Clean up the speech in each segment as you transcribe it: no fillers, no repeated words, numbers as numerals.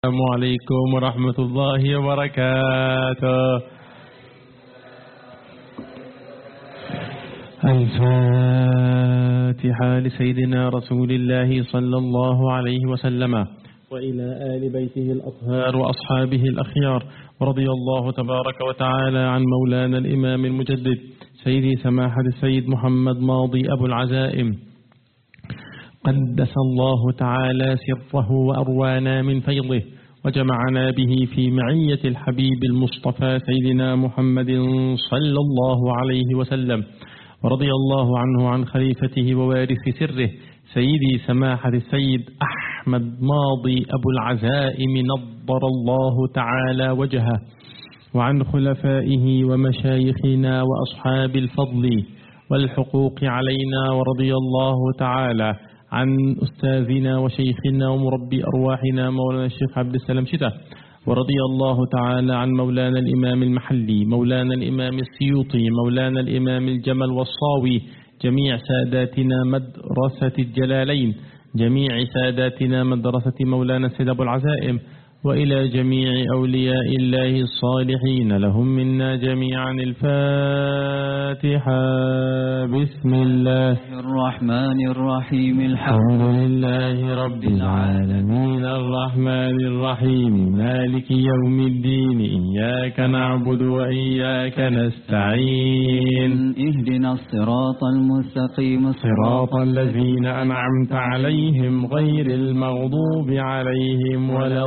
السلام عليكم ورحمة الله وبركاته. الفاتحة لسيدنا رسول الله صلى الله عليه وسلم وإلى آل بيته الأطهار وأصحابه الأخيار، ورضي الله تبارك وتعالى عن مولانا الإمام المجدد سيدي سماحة السيد محمد ماضي أبو العزائم، قدس الله تعالى سره وأروانا من فيضه، وجمعنا به في معية الحبيب المصطفى سيدنا محمد صلى الله عليه وسلم، ورضي الله عنه عن خليفته ووارث سره سيدي سماحة السيد أحمد ماضي أبو العزائم نضر الله تعالى وجهه، وعن خلفائه ومشايخنا وأصحاب الفضل والحقوق علينا، ورضي الله تعالى عن أستاذنا وشيخنا ومربي أرواحنا مولانا الشيخ عبد السلام شتة، ورضي الله تعالى عن مولانا الإمام المحلي، مولانا الإمام السيوطي، مولانا الإمام الجمل والصاوي، جميع ساداتنا مدرسة الجلالين، جميع ساداتنا مدرسة مولانا السيد أبو العزائم، وإلى جميع أولياء الله الصالحين، لهم منا جميعا الفاتحة. بسم الله الرحمن الرحيم، الحمد لله رب العالمين، الرحمن الرحيم، مالك يوم الدين، إياك نعبد وإياك نستعين، اهدنا الصراط المستقيم، صراط الذين أنعمت عليهم غير المغضوب عليهم ولا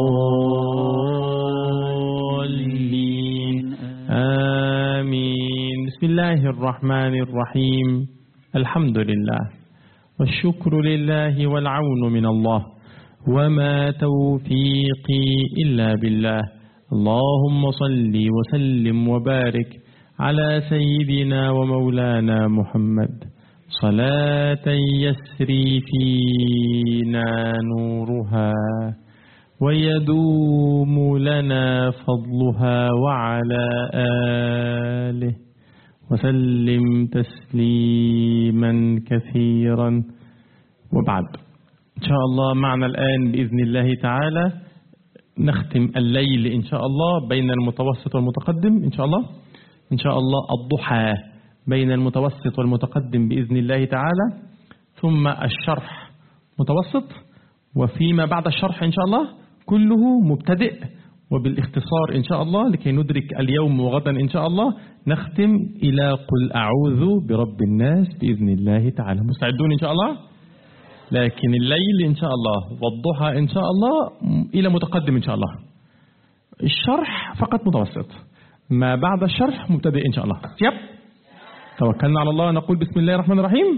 الضالين، آمين. بسم الله الرحمن الرحيم، الحمد لله والشكر لله والعون من الله، وما توفيقي إلا بالله. اللهم صل وسلم وبارك على سيدنا ومولانا محمد صلاة يسري فينا نورها ويدوم لنا فضلها، وعلى آله وسلم تسليما كثيرا، وبعد. إن شاء الله معنا الآن بإذن الله تعالى نختم الليل إن شاء الله بين المتوسط والمتقدم، إن شاء الله الضحى بين المتوسط والمتقدم بإذن الله تعالى، ثم الشرح متوسط، وفيما بعد الشرح إن شاء الله كله مبتدئ وبالاختصار إن شاء الله، لكي ندرك اليوم وغدا إن شاء الله نختم إلى قل أعوذ برب الناس بإذن الله تعالى. مستعدون إن شاء الله؟ لكن الليل إن شاء الله والضحى إن شاء الله إلى متقدم إن شاء الله، الشرح فقط متوسط، ما بعد الشرح مبتدئ إن شاء الله. يب، توكلنا على الله، نقول بسم الله الرحمن الرحيم.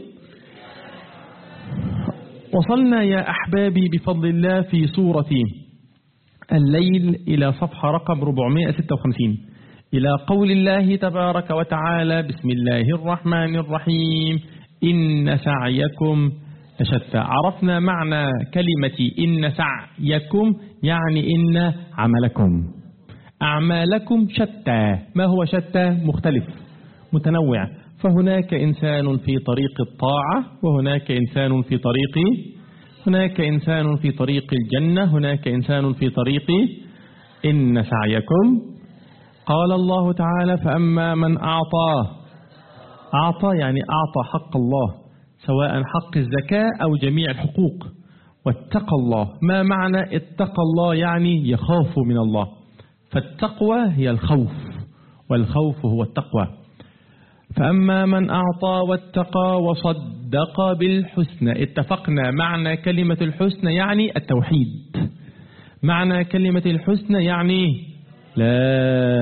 وصلنا يا أحبابي بفضل الله في سورة الليل إلى صفحة رقم 456، إلى قول الله تبارك وتعالى: بسم الله الرحمن الرحيم، إن سعيكم لشتى. عرفنا معنى كلمة إن سعيكم، يعني إن عملكم، أعمالكم شتى. ما هو شتى؟ مختلف متنوع، فهناك إنسان في طريق الطاعة، وهناك إنسان في طريق، هناك إنسان في طريق الجنة، هناك إنسان في طريق إن سعيكم. قال الله تعالى: فأما من أعطى يعني أعطى حق الله، سواء حق الزكاة أو جميع الحقوق، واتقى الله. ما معنى اتقى الله؟ يعني يخاف من الله، فالتقوى هي الخوف، والخوف هو التقوى. فأما من أعطى واتقى وصدق بالحسنى. اتفقنا معنى كلمة الحسنى يعني التوحيد، معنى كلمة الحسنى يعني لا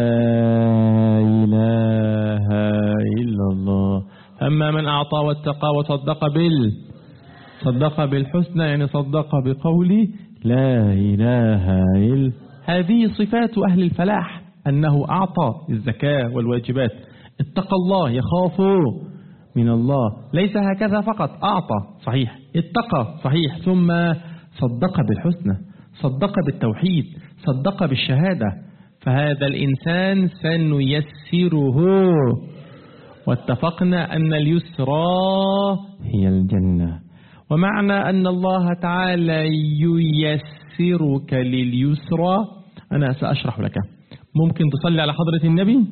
إله إلا الله. أما من أعطى واتقى صدق بالحسنى، يعني صدق بقول لا إله إلا. هذه صفات أهل الفلاح، أنه أعطى الزكاة والواجبات، اتقى الله يخاف من الله، ليس هكذا فقط، أعطى صحيح، اتقى صحيح، ثم صدق بالحسنى، صدق بالتوحيد، صدق بالشهادة. فهذا الإنسان سنيسره، واتفقنا أن اليسرى هي الجنة، ومعنى أن الله تعالى ييسرك لليسرى أنا سأشرح لك. ممكن تصلي على حضرة النبي؟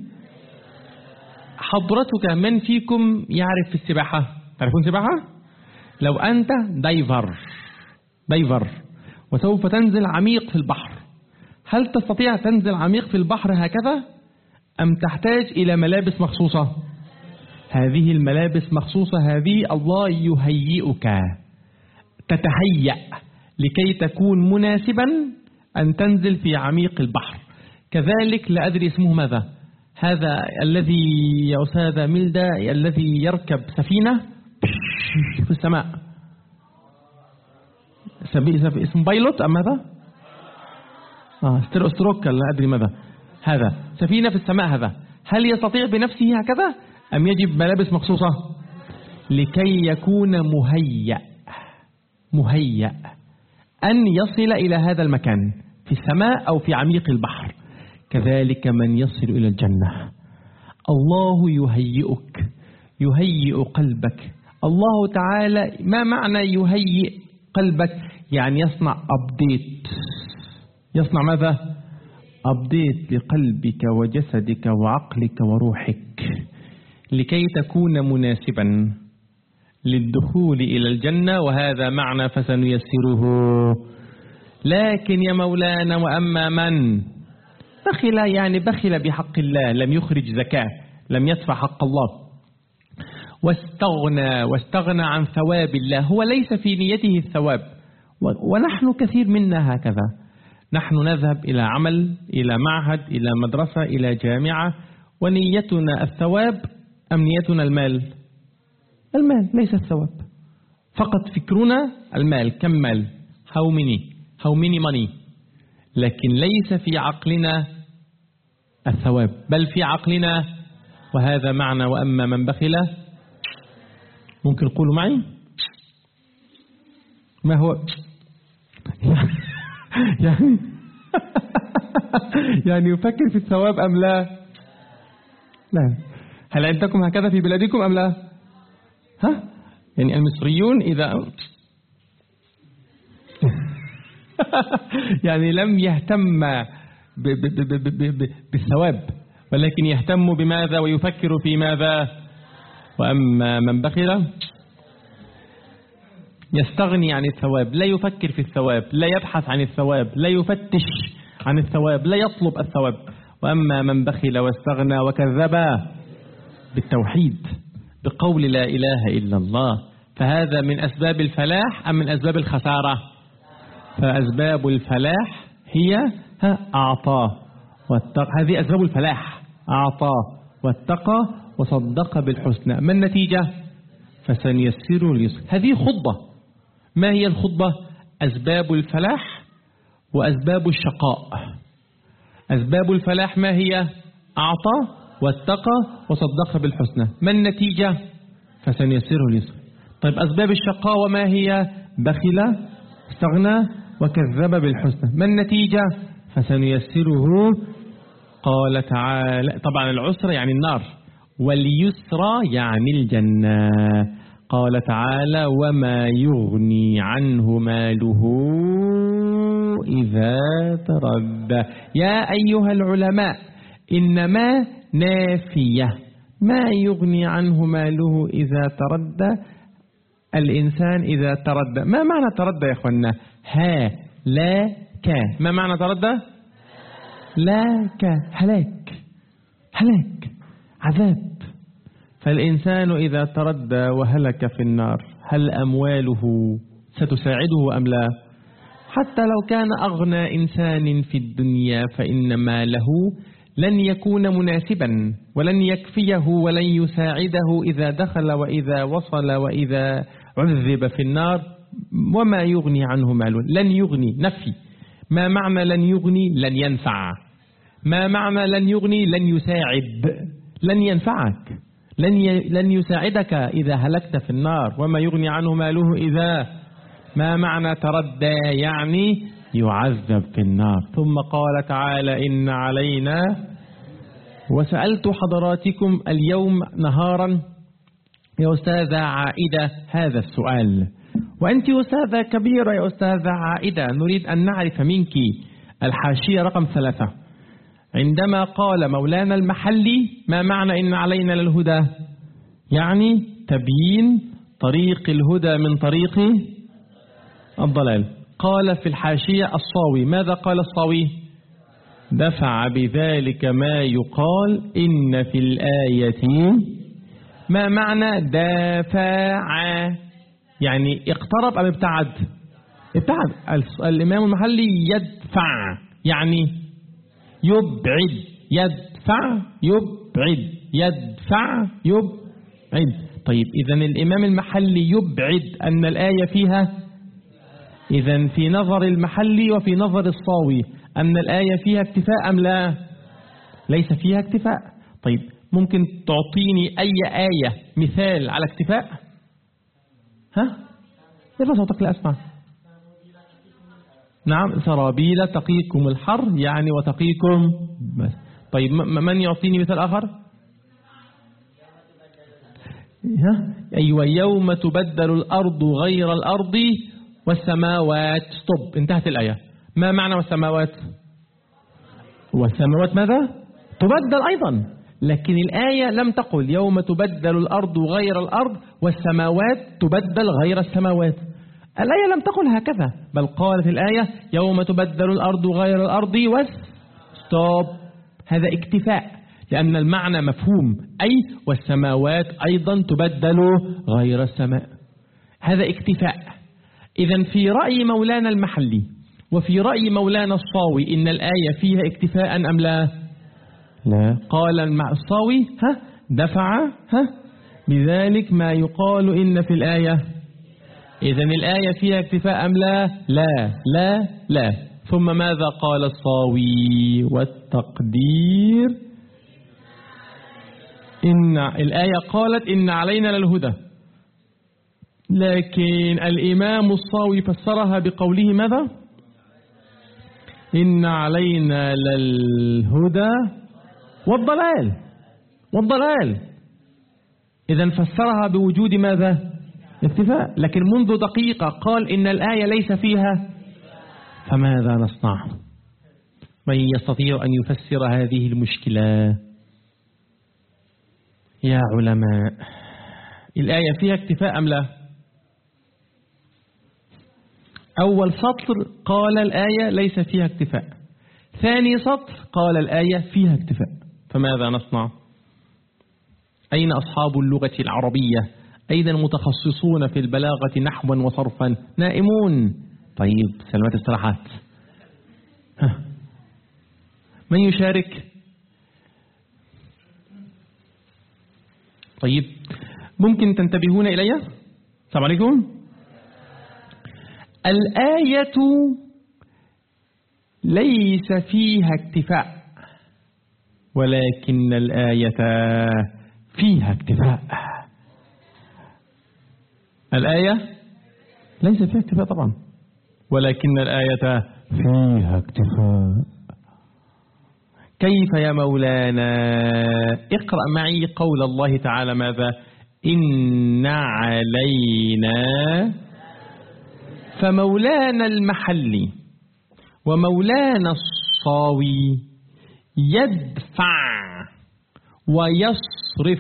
حضرتك من فيكم يعرف في السباحة؟ تعرفون سباحة؟ لو أنت دايفر وسوف تنزل عميق في البحر، هل تستطيع تنزل عميق في البحر هكذا أم تحتاج إلى ملابس مخصوصة؟ هذه الملابس مخصوصة، هذه الله يهيئك، تتهيأ لكي تكون مناسبا أن تنزل في عميق البحر. كذلك لا أدري اسمه ماذا، هذا الذي يا أستاذ ميلدا الذي يركب سفينة في السماء، اسم بايلوت أم ماذا؟ ستروك لا أدري ماذا، هذا سفينة في السماء، هذا هل يستطيع بنفسه هكذا أم يجب ملابس مخصوصة؟ لكي يكون مهيأ أن يصل إلى هذا المكان في السماء أو في عميق البحر. كذلك من يصل إلى الجنة الله يهيئك، يهيئ قلبك. الله تعالى ما معنى يهيئ قلبك؟ يعني يصنع أبديت. يصنع ماذا؟ أبديت لقلبك وجسدك وعقلك وروحك لكي تكون مناسبا للدخول إلى الجنة، وهذا معنى فسنيسره. لكن يا مولانا وأما من بخل، يعني بخل بحق الله، لم يخرج زكاة، لم يدفع حق الله، واستغنى عن ثواب الله، هو ليس في نيته الثواب. ونحن كثير منا هكذا، نحن نذهب إلى عمل، إلى معهد، إلى مدرسة، إلى جامعة، ونيتنا الثواب أم نيتنا المال؟ المال ليس الثواب، فقط فكرنا المال، كم مال، how many money، لكن ليس في عقلنا الثواب، بل في عقلنا، وهذا معنى وأما من بخل. ممكن قولوا معي ما هو يعني يفكر في الثواب أم لا؟ لا. هل عندكم هكذا في بلادكم أم لا؟ يعني المصريون إذا يعني لم يهتم بالثواب، ولكن يهتم بماذا ويفكر في ماذا؟ وأما من بخل يستغني عن الثواب، لا يفكر في الثواب، لا يبحث عن الثواب، لا يفتش عن الثواب، لا يطلب الثواب. وأما من بخل واستغنى وكذب بالتوحيد بقول لا إله إلا الله، فهذا من أسباب الفلاح أم من أسباب الخسارة؟ فأسباب الفلاح هي أعطى واتقى، هذه أسباب الفلاح، أعطى واتقى وصدق بالحسنى. ما النتيجة؟ فسنيسره لليسر. هذه خطبة. ما هي الخطبة؟ أسباب الفلاح وأسباب الشقاء. أسباب الفلاح ما هي؟ أعطى واتقى وصدق بالحسنى. ما النتيجة؟ فسنيسره لليسر. طيب أسباب الشقاء وما هي؟ بخل، استغنى، وكذب بالحسنى. ما النتيجة؟ فسنيسره. قال تعالى، طبعا العسر يعني النار، واليسرى يعني الجنة. قال تعالى وما يغني عنه ماله إذا تردى. يا أيها العلماء، إنما نافية، ما يغني عنه ماله إذا تردى. الإنسان إذا تردى، ما معنى تردى يا أخوانا؟ هلاك. ما معنى تردى؟ لاك، هلاك، عذاب. فالإنسان إذا تردى وهلك في النار، هل أمواله ستساعده أم لا؟ حتى لو كان أغنى إنسان في الدنيا فإن ماله لن يكون مناسبا ولن يكفيه ولن يساعده إذا دخل وإذا وصل وإذا عذب في النار. وما يغني عنه ماله، لن يغني، نفي. ما معنى لن يغني؟ لن ينفع. ما معنى لن يغني؟ لن يساعد، لن ينفعك، لن يساعدك إذا هلكت في النار. وما يغني عنه ماله إذا. ما معنى تردى؟ يعني يعذب في النار. ثم قال تعالى إن علينا. وسألت حضراتكم اليوم نهارا يا أستاذة عائدة هذا السؤال، وأنت أستاذة كبيرة يا أستاذة عائدة، نريد أن نعرف منك الحاشية رقم 3. عندما قال مولانا المحلي ما معنى إن علينا للهدى؟ يعني تبيين طريق الهدى من طريق الضلال. قال في الحاشية الصاوي، ماذا قال الصاوي؟ دفع بذلك ما يقال إن في الآية. ما معنى دافع؟ يعني اقترب أم ابتعد؟ ابتعد. الإمام المحلي يدفع يعني يبعد، يدفع يبعد، يدفع يبعد. طيب إذن الإمام المحلي يبعد أن الآية فيها، إذن في نظر المحلي وفي نظر الصاوي أن الآية فيها اكتفاء أم لا؟ ليس فيها اكتفاء. طيب ممكن تعطيني أي آية مثال على اكتفاء؟ ها؟ يلا صوتك لا أسمع. نعم، سرابيل تقيكم الحر يعني وتقيكم بس. طيب من يعطيني مثال آخر؟ ها؟ أيوة، يوم تبدل الأرض غير الأرض والسماوات. ستوب، انتهت الآية. ما معنى والسماوات؟ والسماوات ماذا؟ تبدل أيضا، لكن الآية لم تقل يوم تبدل الأرض غير الأرض والسماوات تبدل غير السماوات. الآية لم تقل هكذا، بل قالت الآية يوم تبدل الأرض غير الأرض ستوب. هذا اكتفاء لأن المعنى مفهوم، أي والسماوات أيضا تبدل غير السماء. هذا اكتفاء. إذن في رأي مولانا المحلي وفي رأي مولانا الصاوي إن الآية فيها اكتفاء أم لا؟ لا. قال الصاوي دفع بذلك ما يقال إن في الآية. إذن الآية فيها اكتفاء أم لا؟ لا لا لا. ثم ماذا قال الصاوي؟ والتقدير إن الآية قالت إن علينا للهدى، لكن الإمام الصاوي فسرها بقوله ماذا؟ إن علينا للهدى والضلال. إذن فسرها بوجود ماذا؟ اكتفاء. لكن منذ دقيقة قال إن الآية ليس فيها، فماذا نصنع؟ من يستطيع أن يفسر هذه المشكلة؟ يا علماء، الآية فيها اكتفاء أم لا؟ أول سطر قال الآية ليس فيها اكتفاء، ثاني سطر قال الآية فيها اكتفاء، فماذا نصنع؟ أين أصحاب اللغة العربية؟ أين المتخصصون في البلاغة نحوا وصرفا؟ نائمون. طيب سلامات استراحات. من يشارك؟ طيب ممكن تنتبهون إلي؟ السلام عليكم. الآية ليس فيها اكتفاء، ولكن الآية فيها اكتفاء. الآية ليس فيها اكتفاء طبعا، ولكن الآية فيها اكتفاء. كيف يا مولانا؟ اقرأ معي قول الله تعالى ماذا؟ إن علينا. فمولانا المحلي ومولانا الصاوي يدفع ويصرف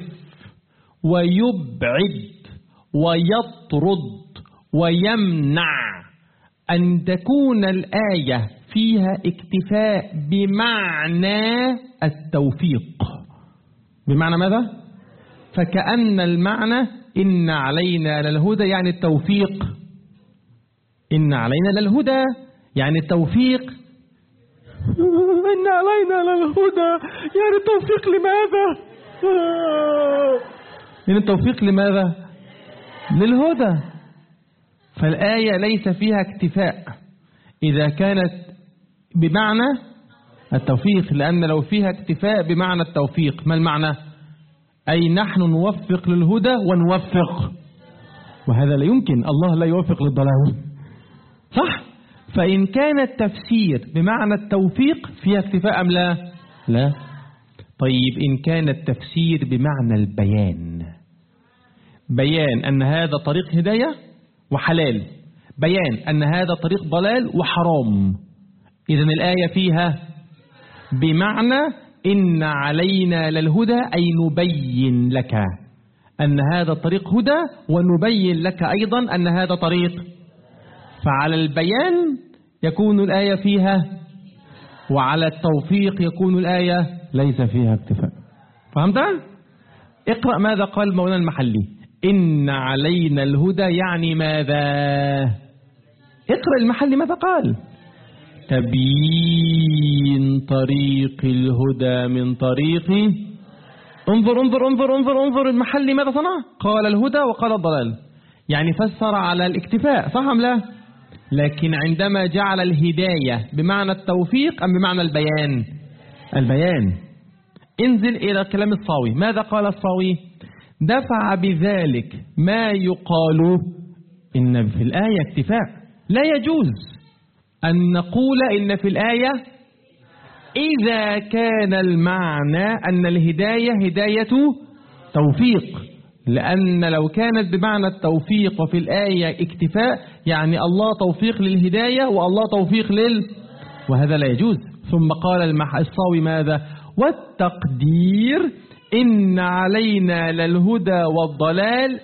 ويبعد ويطرد ويمنع أن تكون الآية فيها اكتفاء بمعنى التوفيق. بمعنى ماذا؟ فكأن المعنى إن علينا للهدى يعني التوفيق. إن علينا للهدى يعني التوفيق. إن علينا للهدى يعني التوفيق لماذا؟ يعني التوفيق لماذا؟ للهدى. فالآية ليس فيها اكتفاء إذا كانت بمعنى التوفيق، لأن لو فيها اكتفاء بمعنى التوفيق ما المعنى؟ أي نحن نوفق للهدى ونوفق، وهذا لا يمكن، الله لا يوفق للضلال، صح؟ فإن كان التفسير بمعنى التوفيق فيها اكتفاء أم لا؟ لا. طيب إن كان التفسير بمعنى البيان، بيان أن هذا طريق هداية وحلال، بيان أن هذا طريق ضلال وحرام. إذن الآية فيها بمعنى إن علينا للهدى، أي نبين لك أن هذا الطريق هدى، ونبين لك أيضا أن هذا طريق. فعلى البيان يكون الآية فيها، وعلى التوفيق يكون الآية ليس فيها اكتفاء. فهمت؟ اقرأ ماذا قال مولانا المحلي. إن علينا الهدى يعني ماذا؟ اقرأ المحلي ماذا قال. تبيين طريق الهدى من طريق. انظر انظر انظر انظر انظر المحلي ماذا صنع؟ قال الهدى وقال الضلال، يعني فسر على الاكتفاء، صح أم لا؟ لكن عندما جعل الهداية بمعنى التوفيق أم بمعنى البيان؟ البيان. انزل إلى كلام الصاوي، ماذا قال الصاوي؟ دفع بذلك ما يقال إن في الآية اكتفاء. لا يجوز أن نقول إن في الآية إذا كان المعنى أن الهداية هداية توفيق، لأن لو كانت بمعنى التوفيق وفي الآية اكتفاء يعني الله توفيق للهداية والله توفيق وهذا لا يجوز. ثم قال الصاوي ماذا؟ والتقدير إن علينا للهدى والضلال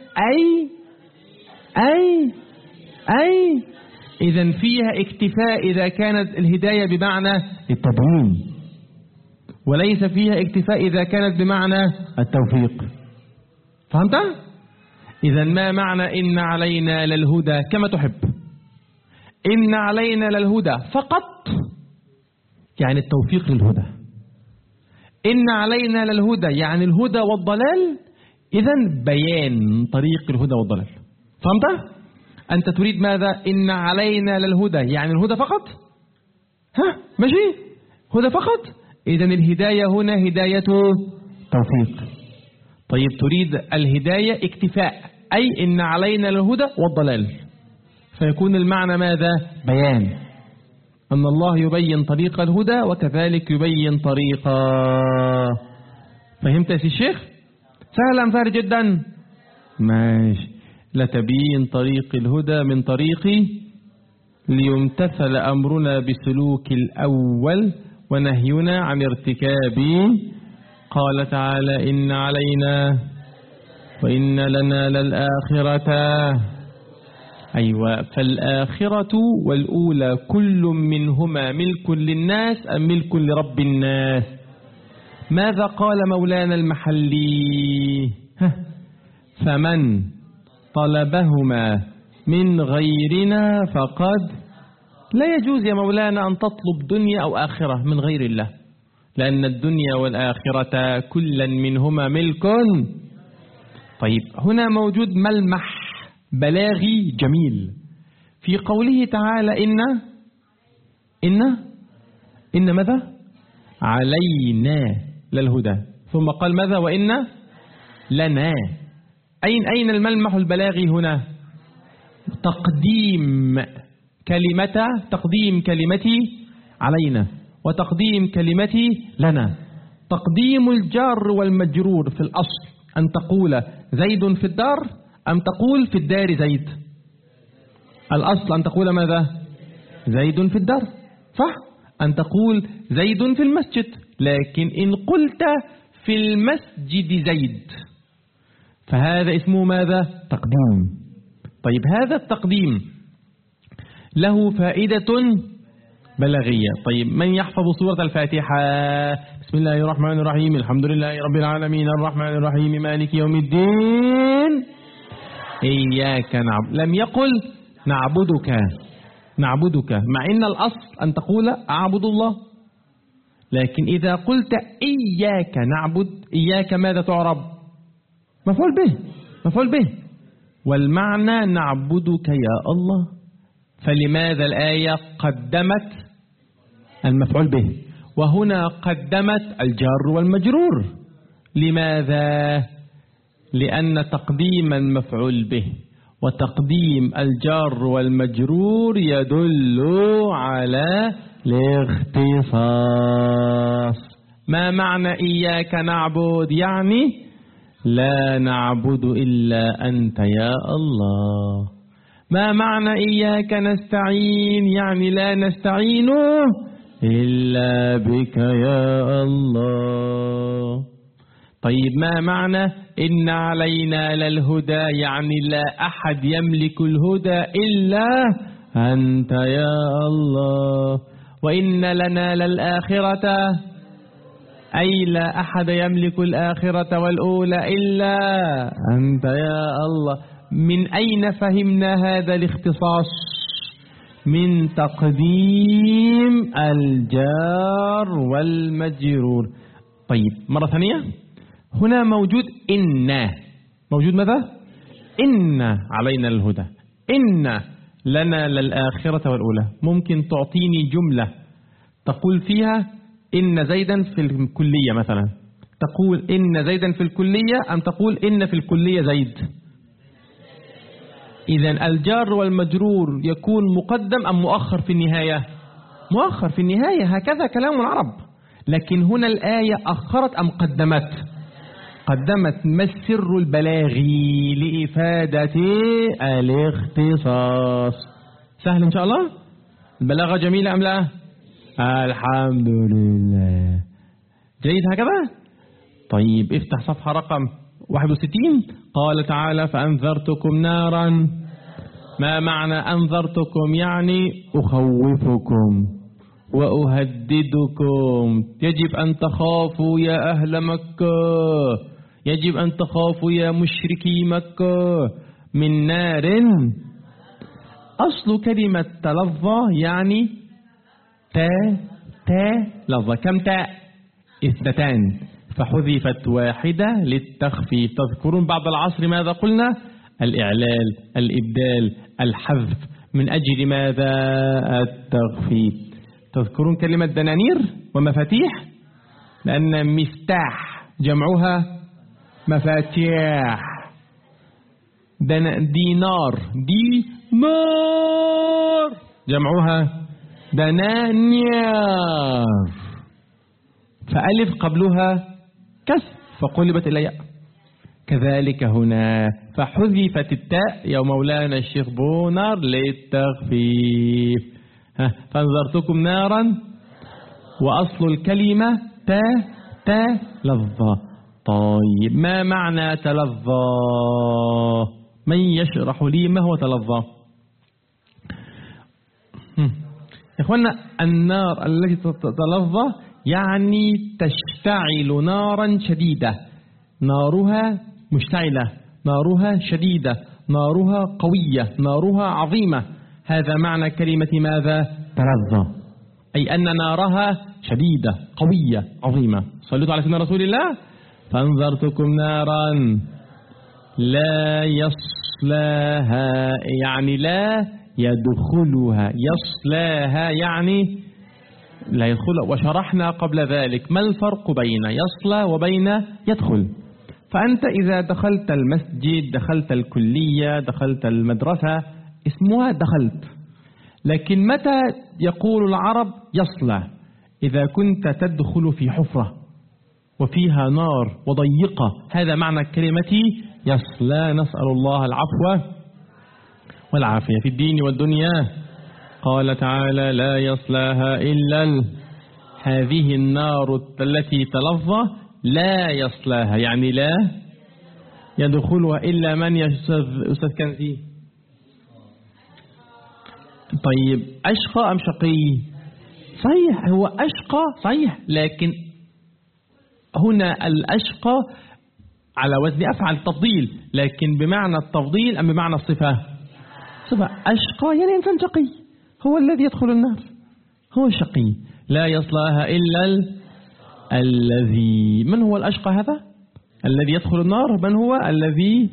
أي إذن فيها اكتفاء إذا كانت الهداية بمعنى التبيين، وليس فيها اكتفاء إذا كانت بمعنى التوفيق. فهمت؟ إذن ما معنى إن علينا للهدى كما تحب؟ إن علينا للهدى فقط يعني التوفيق للهدى. إن علينا للهدى يعني الهدى والضلال، إذن بيان طريق الهدى والضلال. فهمت؟ أنت تريد ماذا؟ إن علينا للهدى يعني الهدى فقط؟ ماشي؟ هدى فقط؟ إذن الهداية هنا هداية توفيق. طيب تريد الهداية اكتفاء، أي إن علينا للهدى والضلال، فيكون المعنى ماذا؟ بيان أن الله يبين طريق الهدى وكذلك يبين طريقا. فهمت يا سي الشيخ؟ سهل أم سهل جدا؟ ماشي. لتبين طريق الهدى من طريقي ليمتثل أمرنا بسلوك الأول ونهينا عن ارتكابه. قال تعالى إن علينا وإن لنا للآخرة. أيوة، فالآخرة والأولى كل منهما ملك للناس أم ملك لرب الناس؟ ماذا قال مولانا المحلي؟ فمن طلبهما من غيرنا فقد. لا يجوز يا مولانا أن تطلب دنيا أو آخرة من غير الله، لأن الدنيا والآخرة كلا منهما ملك. طيب هنا موجود ملمح بلاغي جميل في قوله تعالى إن ماذا؟ علينا للهدى، ثم قال ماذا؟ وإن لنا. أين الملمح البلاغي هنا؟ تقديم كلمتي علينا وتقديم كلمتي لنا. تقديم الجار والمجرور في الأصل أن تقول زيد في الدار أم تقول في الدار زيد؟ الأصل أن تقول ماذا؟ زيد في الدار، صح؟ أن تقول زيد في المسجد، لكن إن قلت في المسجد زيد فهذا اسمه ماذا؟ تقديم. طيب هذا التقديم له فائدة بلاغية. طيب من يحفظ سورة الفاتحة؟ بسم الله الرحمن الرحيم الحمد لله رب العالمين الرحمن الرحيم مالك يوم الدين إياك نعبد. لم يقل نعبدك، مع إن الأصل أن تقول أعبد الله، لكن إذا قلت إياك نعبد، إياك ماذا تعرب؟ مفعول به، والمعنى نعبدك يا الله. فلماذا الآية قدمت المفعول به وهنا قدمت الجار والمجرور؟ لماذا؟ لأن تقديم المفعول به وتقديم الجار والمجرور يدل على الاختصاص. ما معنى إياك نعبد؟ يعني لا نعبد إلا أنت يا الله. ما معنى إياك نستعين؟ يعني لا نستعين إلا بك يا الله. طيب ما معنى إن علينا للهدى؟ يعني لا أحد يملك الهدى إلا أنت يا الله. وإن لنا للآخرة، أي لا أحد يملك الآخرة والأولى إلا أنت يا الله. من أين فهمنا هذا الاختصاص؟ من تقديم الجار والمجرور. طيب مرة ثانية، هنا موجود إن، موجود ماذا؟ إن علينا الهدى، إن لنا للآخرة والأولى. ممكن تعطيني جملة تقول فيها إن زيدا في الكلية مثلا، تقول إن زيدا في الكلية أم تقول إن في الكلية زيد؟ إذن الجار والمجرور يكون مقدم أم مؤخر في النهاية؟ مؤخر في النهاية، هكذا كلام العرب. لكن هنا الآية أخرت أم قدمت؟ قدمت. ما السر البلاغي لإفادة الاختصاص؟ سهل إن شاء الله؟ البلاغة جميلة أم لا؟ الحمد لله. جيد هكذا؟ طيب افتح صفحة رقم 61. قال تعالى فأنذرتكم نارا. ما معنى أنذرتكم؟ يعني أخوفكم وأهددكم. يجب أن تخافوا يا أهل مكة، يجب أن تخافوا يا مشركي مكة من نار. أصل كلمة تلظى يعني لظى. كم تاء؟ 2، فحذفت واحدة للتخفيف. تذكرون بعد العصر ماذا قلنا؟ الإعلال، الإبدال، الحذف. من أجل ماذا؟ التخفيف. تذكرون كلمة دنانير ومفاتيح؟ لأن مفتاح جمعها مفاتيح. دينار، دينار جمعها دنانير. فألف قبلها كسر فقلبت إلى ياء. كذلك هنا فحذفت التاء يا مولانا الشيخ بونار للتخفيف. فانذرتكم نارا، وأصل الكلمة تلظى. طيب ما معنى تلظى؟ من يشرح لي ما هو تلظى؟ يا إخوانا، النار التي تتلظى يعني تشتعل نارا شديدة، نارها مشتعلة، نارها شديدة، نارها قوية، نارها عظيمة. هذا معنى كلمة ماذا؟ تلظى، أي أن نارها شديدة قوية عظيمة. صلوا على سيدنا رسول الله. فانذرتكم نارا لا يصلاها يعني لا يدخلها، يصلاها يعني لا يدخل. وشرحنا قبل ذلك ما الفرق بين يصلى وبين يدخل. فأنت إذا دخلت المسجد، دخلت الكلية، دخلت المدرسة، اسمها دخلت. لكن متى يقول العرب يصلى؟ إذا كنت تدخل في حفرة وفيها نار وضيقة، هذا معنى كلمة يصلى. نسأل الله العفو والعافية في الدين والدنيا. قال تعالى لا يصلاها إلا هذه النار التي تلظى لا يصلاها يعني لا يدخلها إلا من أستاذ كنزي. طيب أشقى أم شقي؟ صحيح هو أشقى صحيح، لكن هنا الأشقى على وزن أفعل التفضيل، لكن بمعنى التفضيل أم بمعنى الصفة؟ صفة. أشقى يعني إنسان شقي، هو الذي يدخل النار، هو شقي. لا يصلاها إلا الذي. من هو الأشقى هذا الذي يدخل النار؟ من هو الذي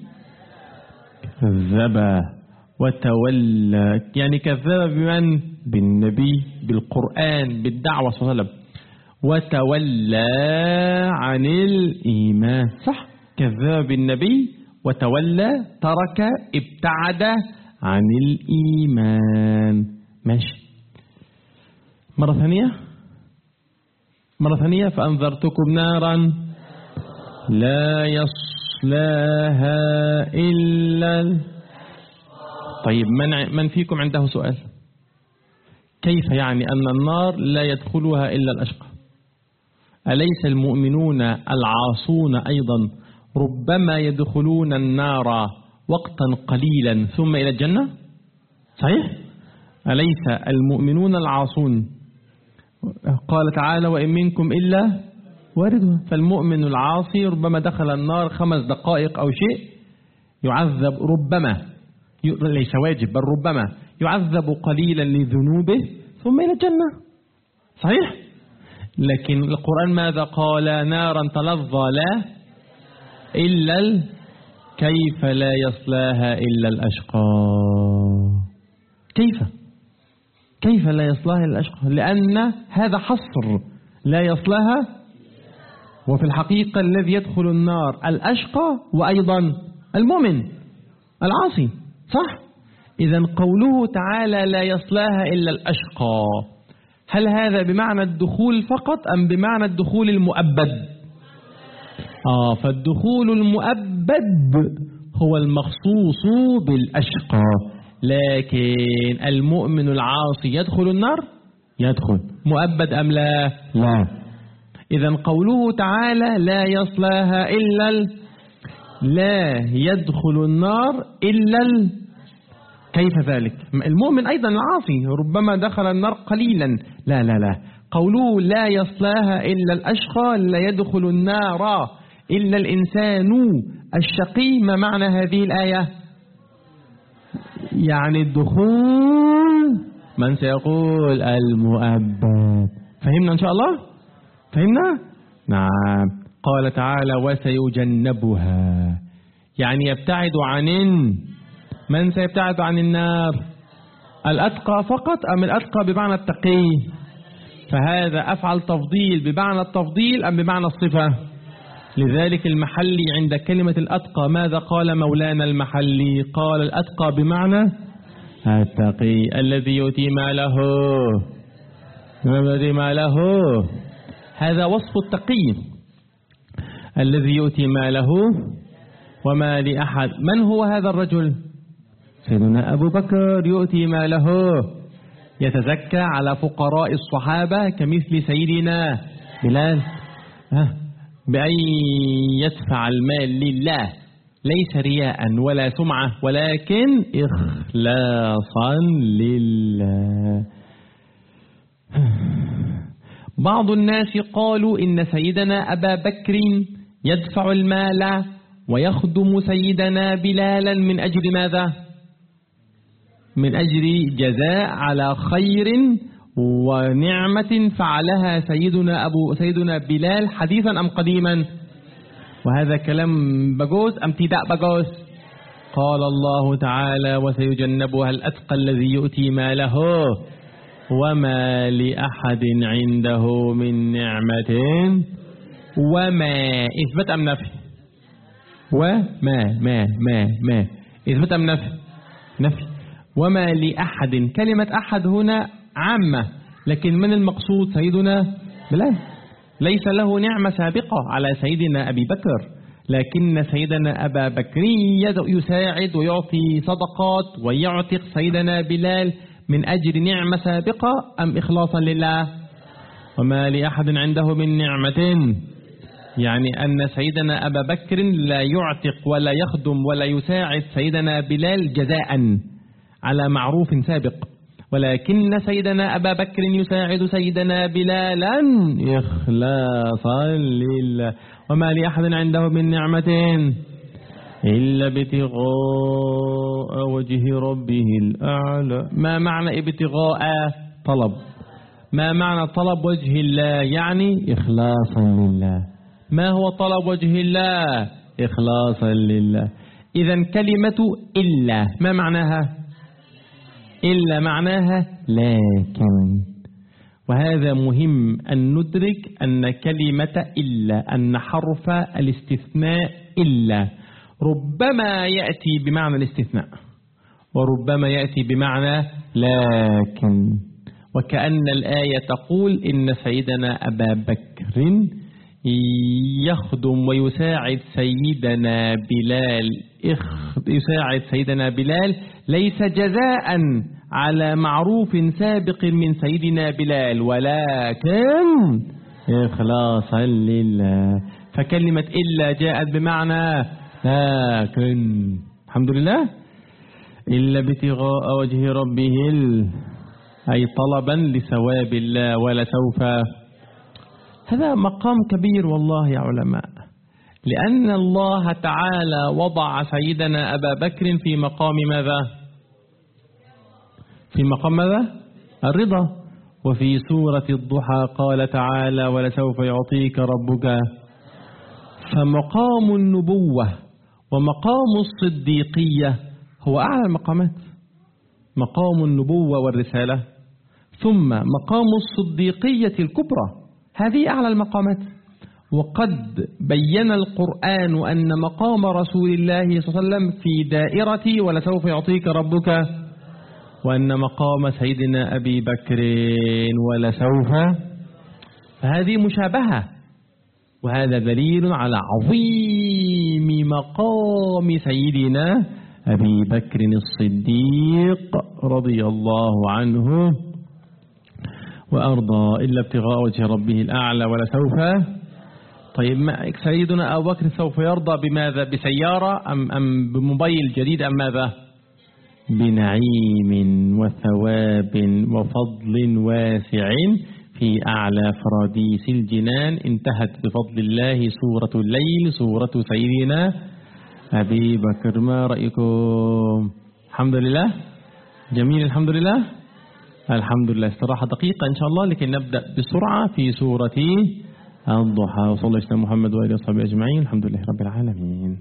كذب وتولى، يعني كذب بمن؟ بالنبي، بالقرآن، بالدعوة صلى الله عليه وسلم. وتولى عن الإيمان، صح، كذب بالنبي وتولى، ترك، ابتعد عن الإيمان. ماشي. مرة ثانية فأنذرتكم نارا لا يصلاها إلا طيب من فيكم عنده سؤال؟ كيف يعني أن النار لا يدخلها إلا الأشقى؟ أليس المؤمنون العاصون أيضا ربما يدخلون النار وقتا قليلا ثم إلى الجنة؟ صحيح؟ أليس المؤمنون العاصون قال تعالى وإن منكم إلا واردها، فالمؤمن العاصي ربما دخل النار 5 دقائق أو شيء يعذب، ربما ليس واجب بل ربما يعذب قليلا لذنوبه ثم إلى الجنة. صحيح؟ لكن القرآن ماذا قال؟ نارا تلظى لا إلا كيف لا يصلاها إلا الأشقى. كيف لا يصلاها إلا الأشقى؟ لأن هذا حصر، لا يصلاها، وفي الحقيقة الذي يدخل النار الأشقى وأيضا المؤمن العاصي. صح؟ إذن قوله تعالى لا يصلاها إلا الأشقى، هل هذا بمعنى الدخول فقط أم بمعنى الدخول المؤبد؟ فالدخول المؤبد هو المخصوص بالأشقى، لكن المؤمن العاصي يدخل النار؟ يدخل. مؤبد أم لا؟ لا. إذن قوله تعالى لا يصلاها إلا لا يدخل النار إلا كيف ذلك؟ المؤمن أيضا العاصي ربما دخل النار قليلا. لا، قوله لا يصلاها إلا الأشقى، لا يدخل النار إلا الإنسان الشقي. ما معنى هذه الآية؟ يعني الدخول من سيقول المؤبد. فهمنا إن شاء الله؟ فهمنا؟ نعم. قال تعالى وسيجنبها، يعني يبتعد عن من سيبتعد عن النار؟ الأتقى فقط أم الأتقى بمعنى التقي؟ فهذا أفعل تفضيل بمعنى التفضيل أم بمعنى الصفة؟ لذلك المحلي عند كلمة الأتقى ماذا قال مولانا المحلي؟ قال الأتقى بمعنى التقي الذي يؤتي ماله. هذا وصف التقي الذي يؤتي ماله وما لأحد. من هو هذا الرجل؟ سيدنا أبو بكر يؤتي ماله، يتزكى على فقراء الصحابة كمثل سيدنا بلال، بأن يدفع المال لله ليس رياء ولا سمعة ولكن إخلاصا لله. بعض الناس قالوا إن سيدنا أبا بكر يدفع المال ويخدم سيدنا بلالا من أجل ماذا؟ من أجل جزاء على خير ونعمة فعلها سيدنا بلال حديثا أم قديما؟ وهذا كلام بجوز أم ابتداء بجوز؟ قال الله تعالى وسيجنبها الأتقى الذي يؤتي ماله وما لأحد عنده من نعمة. وما إثبات أم نفي؟ وما إثبات أم نفي؟ وما لأحد، كلمة أحد هنا عامة، لكن من المقصود سيدنا بلال. ليس له نعمة سابقة على سيدنا أبي بكر، لكن سيدنا أبا بكر يساعد ويعطي صدقات ويعتق سيدنا بلال من أجل نعمة سابقة أم إخلاصا لله؟ وما لأحد عنده من نعمة، يعني أن سيدنا أبا بكر لا يعتق ولا يخدم ولا يساعد سيدنا بلال جزاء على معروف سابق، ولكن سيدنا أبا بكر يساعد سيدنا بلالا إخلاصا لله. وما لأحد عنده من نعمة إلا ابتغاء وجه ربه الأعلى. ما معنى ابتغاء؟ طلب. ما معنى طلب وجه الله؟ يعني إخلاصا لله. ما هو طلب وجه الله؟ إخلاصا لله. إذن كلمة إلا ما معناها؟ إلا معناها لكن. وهذا مهم أن ندرك أن كلمة إلا، أن حرف الاستثناء إلا ربما يأتي بمعنى الاستثناء وربما يأتي بمعنى لكن. وكأن الآية تقول إن سيدنا أبا بكر يخدم ويساعد سيدنا بلال ليس جزاء على معروف سابق من سيدنا بلال، ولكن إخلاصا لله. فكلمة إلا جاءت بمعنى لكن. الحمد لله. إلا ابتغاء وجه ربه أي طلبا لثواب الله ولسوف. هذا مقام كبير والله يا علماء، لأن الله تعالى وضع سيدنا أبا بكر في مقام ماذا؟ في مقام ماذا؟ الرضا. وفي سورة الضحى قال تعالى ولسوف يعطيك ربك. فمقام النبوة ومقام الصديقية هو أعلى المقامات، مقام النبوة والرسالة، ثم مقام الصديقية الكبرى، هذه أعلى المقامات. وقد بين القرآن أن مقام رسول الله صلى الله عليه وسلم في دائرة ولسوف يعطيك ربك، وأن مقام سيدنا أبي بكر ولسوف، فهذه مشابهة، وهذا دليل على عظيم مقام سيدنا أبي بكر الصديق رضي الله عنه وأرضى. إلا ابتغاء وجه ربه الأعلى ولسوف. طيب سيدنا أبو بكر سوف يرضى بماذا؟ بسيارة أم بموبايل جديد أم ماذا؟ بنعيم وثواب وفضل واسع في أعلى فراديس الجنان. انتهت بفضل الله سورة الليل، سورة سيدنا أبي بكر. ما رأيكم؟ الحمد لله. جميل الحمد لله. الحمد لله. استراحة دقيقة إن شاء الله لكي نبدأ بسرعة في سورة الضحى. وصلى الله على محمد وآله وصحبه أجمعين. الحمد لله رب العالمين.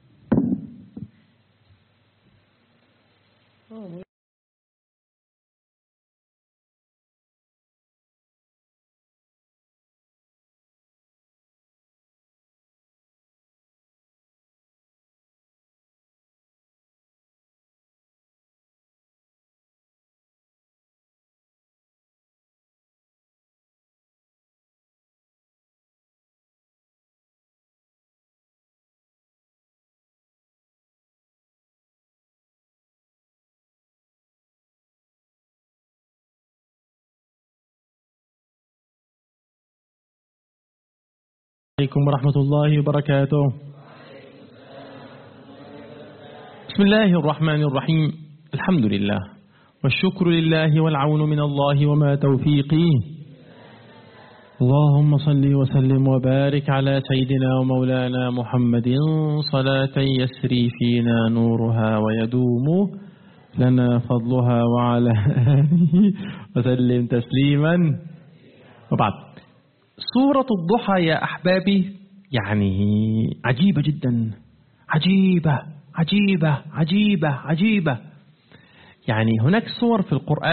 عليكم ورحمة الله وبركاته. بسم الله الرحمن الرحيم. الحمد لله والشكر لله والعون من الله وما توفيقي. اللهم صل وسلم وبارك على سيدنا ومولانا محمد صلاة يسري فينا نورها ويدوم لنا فضلها، وعلى آله وسلم تسليما. وبعد، سورة الضحى يا أحبابي يعني عجيبة جدا، عجيبة عجيبة عجيبة عجيبة. يعني هناك سور في القرآن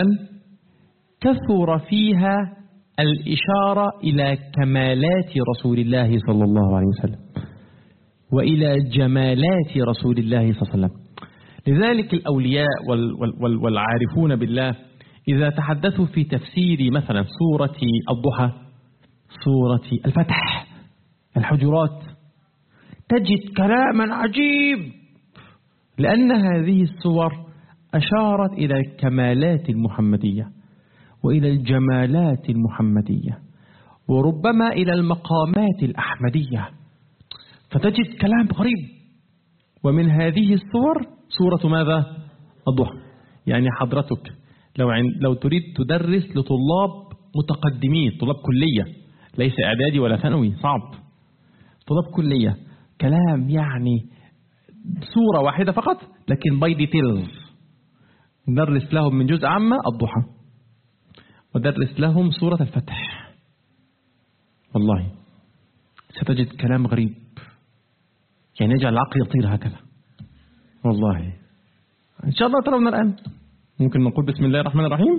كثر فيها الإشارة إلى كمالات رسول الله صلى الله عليه وسلم وإلى جمالات رسول الله صلى الله عليه وسلم. لذلك الأولياء والعارفون بالله إذا تحدثوا في تفسير مثلا سورة الضحى، سورة الفتح، الحجرات، تجد كلاما عجيب، لأن هذه السور أشارت إلى الكمالات المحمدية وإلى الجمالات المحمدية وربما إلى المقامات الأحمدية، فتجد كلام غريب. ومن هذه السور سورة ماذا؟ الضحى. يعني حضرتك لو تريد تدرس لطلاب متقدمين، طلاب كلية، ليس إعدادي ولا ثانوي، صعب، طلاب كلية، كلام يعني سورة واحدة فقط لكن باي ديتيلز. ندرس لهم من جزء عامة الضحى، ودرس لهم سورة الفتح، والله ستجد كلام غريب يعني يجعل العقل يطير هكذا، والله. إن شاء الله ترون الآن. ممكن نقول بسم الله الرحمن الرحيم.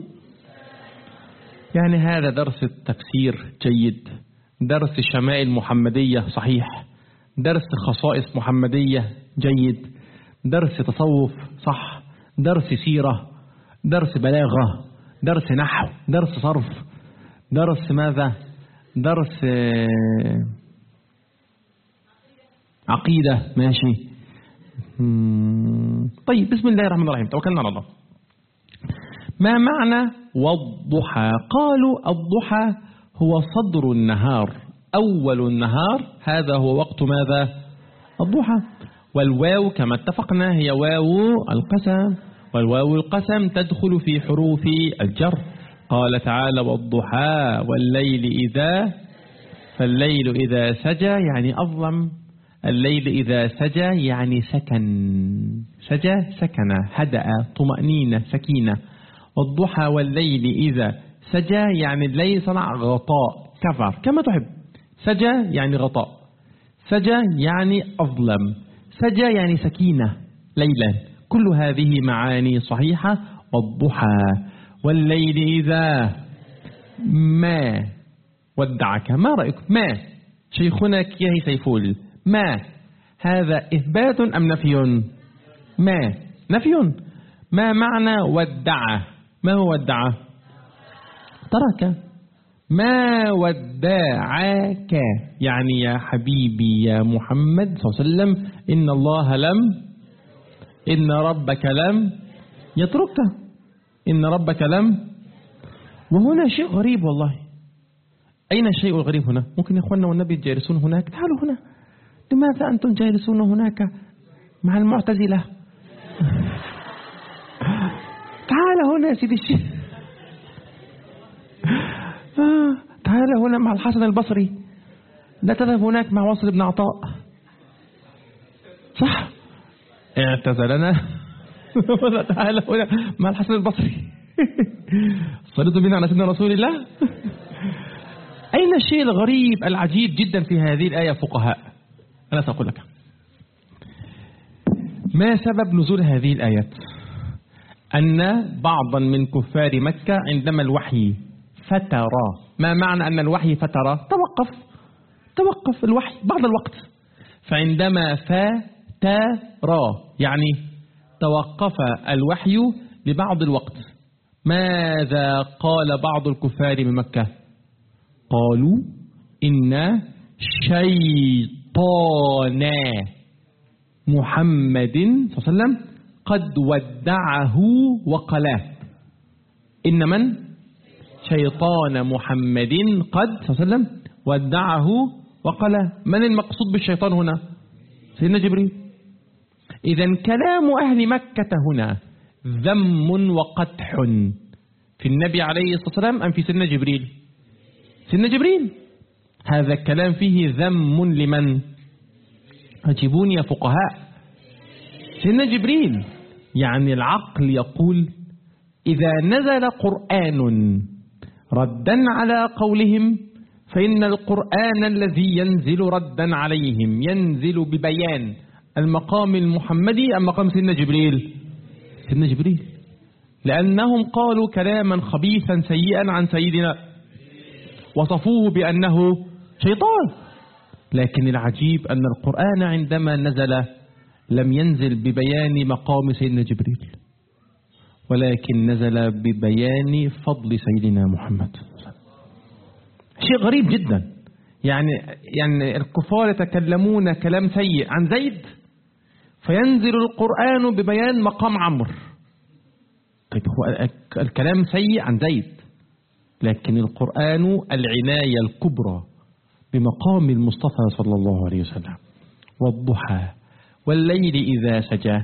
يعني هذا درس التفسير جيد، درس الشمائل محمدية صحيح، درس خصائص محمدية جيد، درس تصوف صح، درس سيرة، درس بلاغة، درس نحو، درس صرف، درس ماذا؟ درس عقيدة، ماشي، طيب، بسم الله الرحمن الرحيم، توكلنا على الله. ما معنى والضحى؟ قالوا الضحى هو صدر النهار، أول النهار، هذا هو وقت ماذا؟ الضحى. والواو كما اتفقنا هي واو القسم، والواو القسم تدخل في حروف الجر. قال تعالى والضحى فالليل إذا سجى يعني أظلم، الليل إذا سجى يعني سجى سكن، هدأ، طمأنينة، سكينة. والضحى والليل إذا سجى يعني الليل صنع غطاء، كفر كما تحب. سجى يعني غطاء، سجى يعني أظلم، سجى يعني سكينة ليلا. كل هذه معاني صحيحة. والضحى والليل إذا ما ودعك. ما رأيك؟ ما شيخنا كيهي سيفول، ما هذا إثبات أم نفي؟ ما نفي. ما معنى ودع؟ ما هو ودع؟ ترك. ما ودعك يعني يا حبيبي يا محمد صلى الله عليه وسلم إن ربك لم يتركك، إن ربك لم. وهنا شيء غريب والله. أين الشيء الغريب هنا؟ ممكن يا أخواننا والنبي جالسون هناك، تعالوا هنا. لماذا أنتم جالسون هناك مع المعتزلة؟ تعال هنا يا سيدي الشيخ، تعال هنا مع الحسن البصري، لا تذهب هناك مع واصل بن عطاء. صح؟ اعتزلنا. تعال هنا مع الحسن البصري. صليتوا بنا على سيدنا رسول الله. أين الشيء الغريب العجيب جدا في هذه الآية فقهاء؟ أنا سأقول لك. ما سبب نزول هذه الآيات؟ أن بعضا من كفار مكة عندما الوحي فتر. ما معنى أن الوحي فتر؟ توقف الوحي بعض الوقت. فعندما فتر يعني توقف الوحي لبعض الوقت. ماذا قال بعض الكفار من مكة؟ قالوا إن شيطان محمد صلى الله عليه وسلم قد ودعه وقلاه. إن من؟ شيطان محمد قد صلى الله عليه وسلم ودعه وقلاه. من المقصود بالشيطان هنا؟ سيدنا جبريل. إذن كلام أهل مكة هنا ذم وقدح في النبي عليه الصلاة والسلام أم في سيدنا جبريل؟ سيدنا جبريل. هذا الكلام فيه ذم لمن؟ أجيبوني يا فقهاء. سيدنا جبريل. يعني العقل يقول إذا نزل قرآن ردا على قولهم فإن القرآن الذي ينزل ردا عليهم ينزل ببيان المقام المحمدي أم مقام سيدنا جبريل؟ سيدنا جبريل، لأنهم قالوا كلاما خبيثا سيئا عن سيدنا وصفوه بأنه شيطان. لكن العجيب أن القرآن عندما نزل لم ينزل ببيان مقام سيدنا جبريل، ولكن نزل ببيان فضل سيدنا محمد. شيء غريب جدا. يعني الكفار يتكلمون كلام سيء عن زيد فينزل القرآن ببيان مقام عمرو. طيب هو الكلام سيء عن زيد، لكن القرآن العناية الكبرى بمقام المصطفى صلى الله عليه وسلم. والضحى والليل إذا سجى.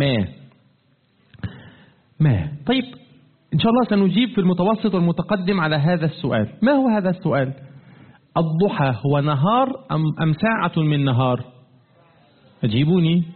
ما طيب إن شاء الله سنجيب في المتوسط والمتقدم على هذا السؤال. ما هو هذا السؤال؟ الضحى هو نهار أم ساعة من نهار؟ أجيبوني.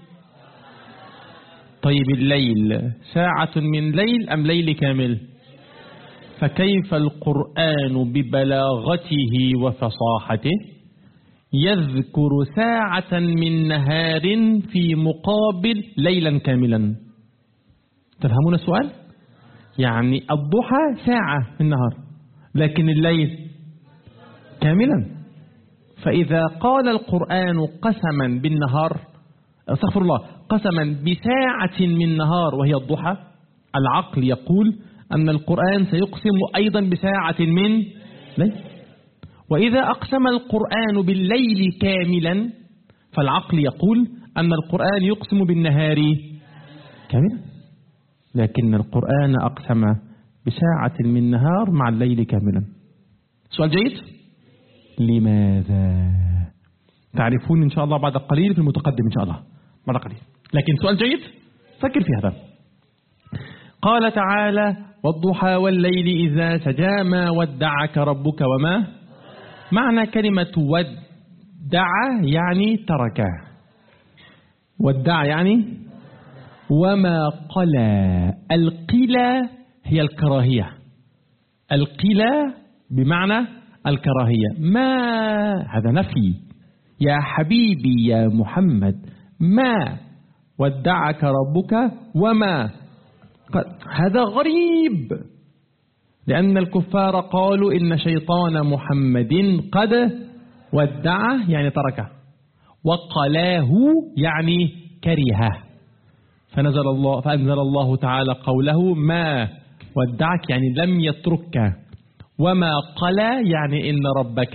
طيب الليل ساعة من ليل أم ليل كامل؟ فكيف القرآن ببلاغته وفصاحته يذكر ساعة من نهار في مقابل ليلا كاملا؟ تفهمون السؤال؟ يعني الضحى ساعة من النهار لكن الليل كاملا. فإذا قال القرآن قسما بالنهار، استغفر الله، قسما بساعة من نهار وهي الضحى، العقل يقول أن القرآن سيقسم أيضا بساعة من ليل. وإذا أقسم القرآن بالليل كاملا فالعقل يقول أن القرآن يقسم بالنهار كاملا، لكن القرآن أقسم بساعة من نهار مع الليل كاملا. سؤال جيد. لماذا؟ تعرفون إن شاء الله بعد قليل في المتقدم إن شاء الله بعد قليل، لكن سؤال جيد فكر في هذا. قال تعالى: والضحى والليل إذا سجى ما ودعك ربك وما. معنى كلمة ودع يعني ترك، ودع يعني وما قلى. القلى هي الكراهية، القلى بمعنى الكراهية. ما هذا نفي. يا حبيبي يا محمد ما ودعك ربك وما. هذا غريب، لأن الكفار قالوا إن شيطان محمد قد ودعه يعني تركه، وقلاه يعني كرهه. فأنزل الله تعالى قوله ما ودعك يعني لم يتركك، وما قلى يعني إن ربك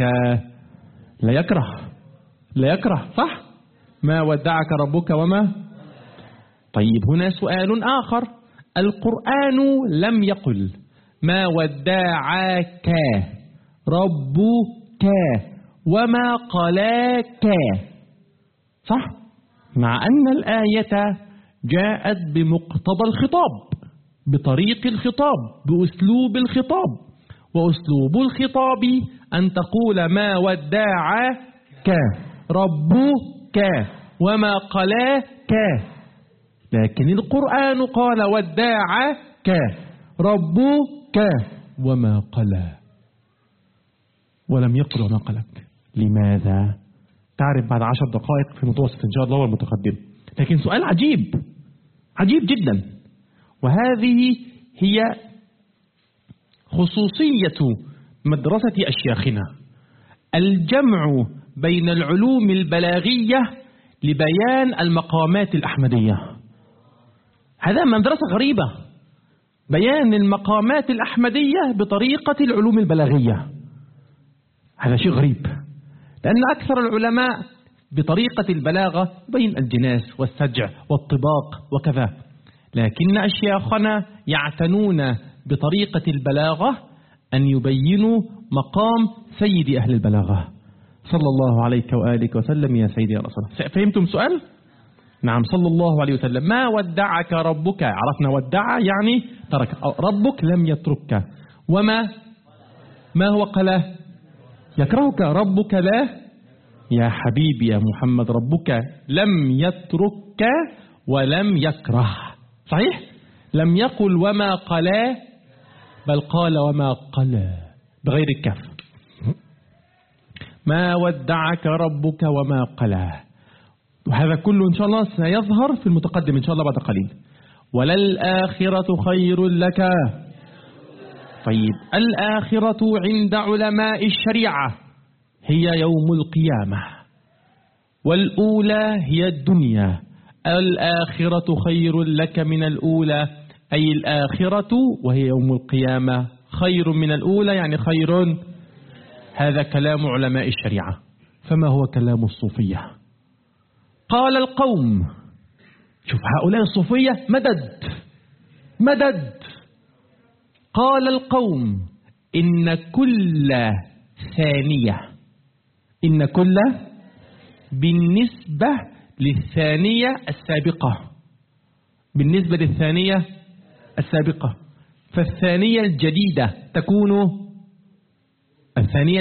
لا يكره صح؟ ما ودعك ربك وما. طيب هنا سؤال آخر. القرآن لم يقل ما ودعك ربك وما قلاك صح؟ مع أن الآية جاءت بمقتضى الخطاب، بطريق الخطاب، بأسلوب الخطاب، وأسلوب الخطاب أن تقول ما ودعك ربك وما قلاك، لكن القرآن قال ودعك ربك وما قلى، ولم يقل وما قلك. لماذا؟ تعرف بعد 10 دقائق في متوسط إن شاء الله والمتقدم. لكن سؤال عجيب جدا، وهذه هي خصوصية مدرسة أشياخنا، الجمع بين العلوم البلاغية لبيان المقامات الأحمدية. هذا مدرسة غريبة، بيان المقامات الأحمدية بطريقة العلوم البلاغية. هذا شيء غريب، لأن أكثر العلماء بطريقة البلاغة بين الجناس والسجع والطباق وكذا، لكن أشياخنا يعتنون بطريقة البلاغة أن يبينوا مقام سيد أهل البلاغة صلى الله عليك وآلك وسلم. يا سيدي يا رسول الله، فهمتم سؤال؟ نعم، صلى الله عليه وسلم. ما ودعك ربك، عرفنا ودع يعني ترك، ربك لم يتركك، وما هو قلاه يكرهك، ربك لا يا حبيبي يا محمد ربك لم يتركك ولم يكره. صحيح؟ لم يقل وما قلاه، بل قال وما قلى بغير الكف. ما ودعك ربك وما قلاه. وهذا كله إن شاء الله سيظهر في المتقدم إن شاء الله بعد قليل. وللآخرة خير لك. طيب الآخرة عند علماء الشريعة هي يوم القيامة، والأولى هي الدنيا. الآخرة خير لك من الأولى، أي الآخرة وهي يوم القيامة خير من الأولى، يعني خير. هذا كلام علماء الشريعة. فما هو كلام الصوفية؟ قال القوم، شوف هؤلاء الصوفية مدد. قال القوم إن كل ثانية، إن كل بالنسبة للثانية السابقة، بالنسبة للثانية السابقة، فالثانية الجديدة تكون الثانية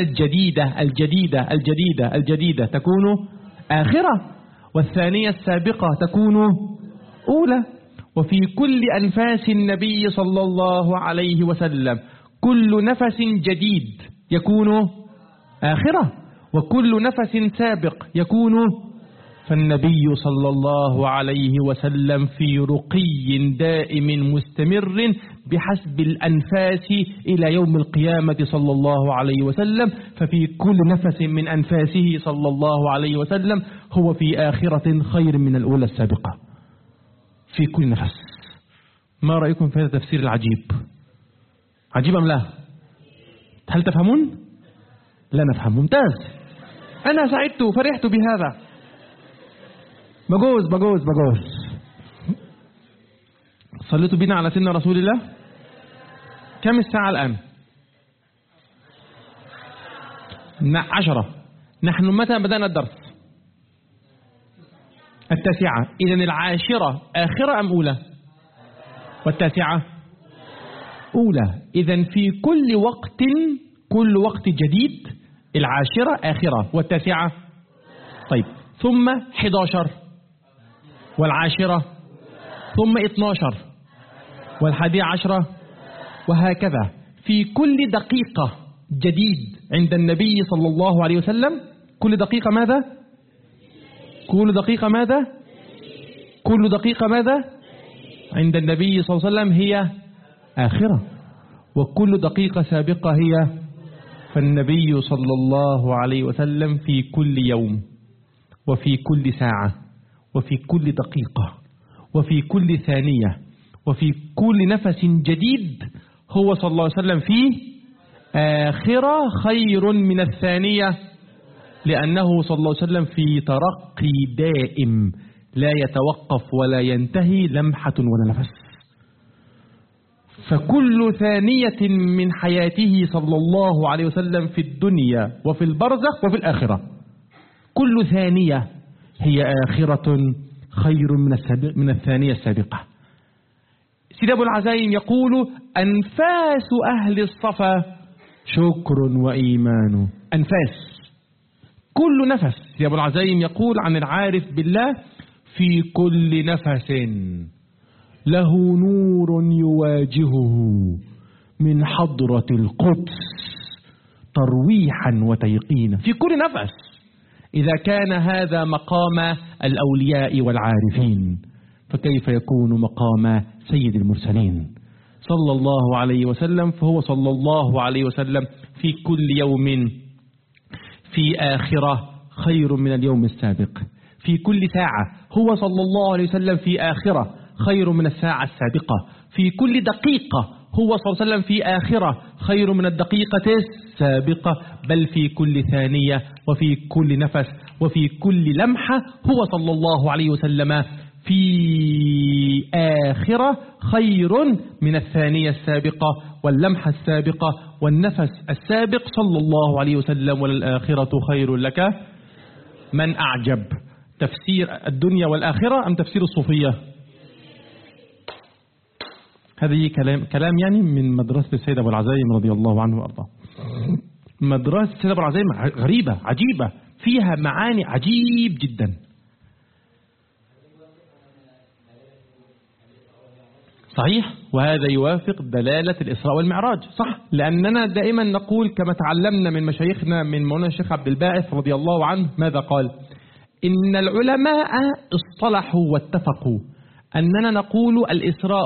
الجديدة تكون آخرة، والثانية السابقة تكون أولى. وفي كل أنفاس النبي صلى الله عليه وسلم كل نفس جديد يكون آخرة، وكل نفس سابق يكون. فالنبي صلى الله عليه وسلم في رقي دائم مستمر بحسب الأنفاس إلى يوم القيامة صلى الله عليه وسلم. ففي كل نفس من أنفاسه صلى الله عليه وسلم هو في آخرة خير من الأولى السابقة، في كل نفس. ما رأيكم في هذا التفسير العجيب؟ عجيب أم لا؟ هل تفهمون؟ لا نفهم. ممتاز، أنا سعدت وفرحت بهذا. بجوز. صليتوا بنا على سيدنا رسول الله. كم الساعة الآن؟ 10. نحن متى بدأنا الدرس؟ 9. إذن 10 آخرة أم أولى؟ 9 أولى. إذن في كل وقت جديد 10 آخرة 9. طيب ثم 11 10 ثم 12 11 وهكذا. في كل دقيقة جديد عند النبي صلى الله عليه وسلم. كل دقيقة ماذا؟ كل دقيقة ماذا؟ عند النبي صلى الله عليه وسلم هي آخرة، وكل دقيقة سابقة هي. فالنبي صلى الله عليه وسلم في كل يوم وفي كل ساعة وفي كل دقيقة وفي كل ثانية وفي كل نفس جديد هو صلى الله عليه وسلم فيه آخرة خير من الثانية، لأنه صلى الله عليه وسلم في ترقي دائم لا يتوقف ولا ينتهي لمحة ولا نفس. فكل ثانية من حياته صلى الله عليه وسلم في الدنيا وفي البرزخ وفي الآخرة، كل ثانية هي آخرة خير من الثانية السابقة. سيد أبو العزايم يقول: أنفاس أهل الصفا شكر وإيمان. أنفاس، كل نفس. سيد أبو العزايم يقول عن العارف بالله: في كل نفس له نور يواجهه من حضرة القدس ترويحا وتيقينا. في كل نفس. إذا كان هذا مقام الأولياء والعارفين، فكيف يكون مقام سيد المرسلين صلى الله عليه وسلم؟ فهو صلى الله عليه وسلم في كل يوم في آخرة خير من اليوم السابق. في كل ساعة هو صلى الله عليه وسلم في آخرة خير من الساعة السابقة. في كل دقيقة هو صلى الله عليه وسلم في آخرة خير من الدقيقة السابقة. بل في كل ثانية وفي كل نفس وفي كل لمحة هو صلى الله عليه وسلم في آخرة خير من الثانية السابقة واللمحة السابقة والنفس السابق صلى الله عليه وسلم. وللآخرة خير لك. من أعجب، تفسير الدنيا والآخرة أم تفسير الصوفية؟ هذه كلام يعني من مدرسة السيد أبو العزايم رضي الله عنه وأرضاه. مدرسة السيد أبو العزايم غريبة عجيبة، فيها معاني عجيب جدا. صحيح، وهذا يوافق دلالة الإسراء والمعراج. صح، لأننا دائما نقول كما تعلمنا من مشايخنا من مولانا الشيخ عبد الباعث رضي الله عنه ماذا قال: إن العلماء اصطلحوا واتفقوا أننا نقول الإسراء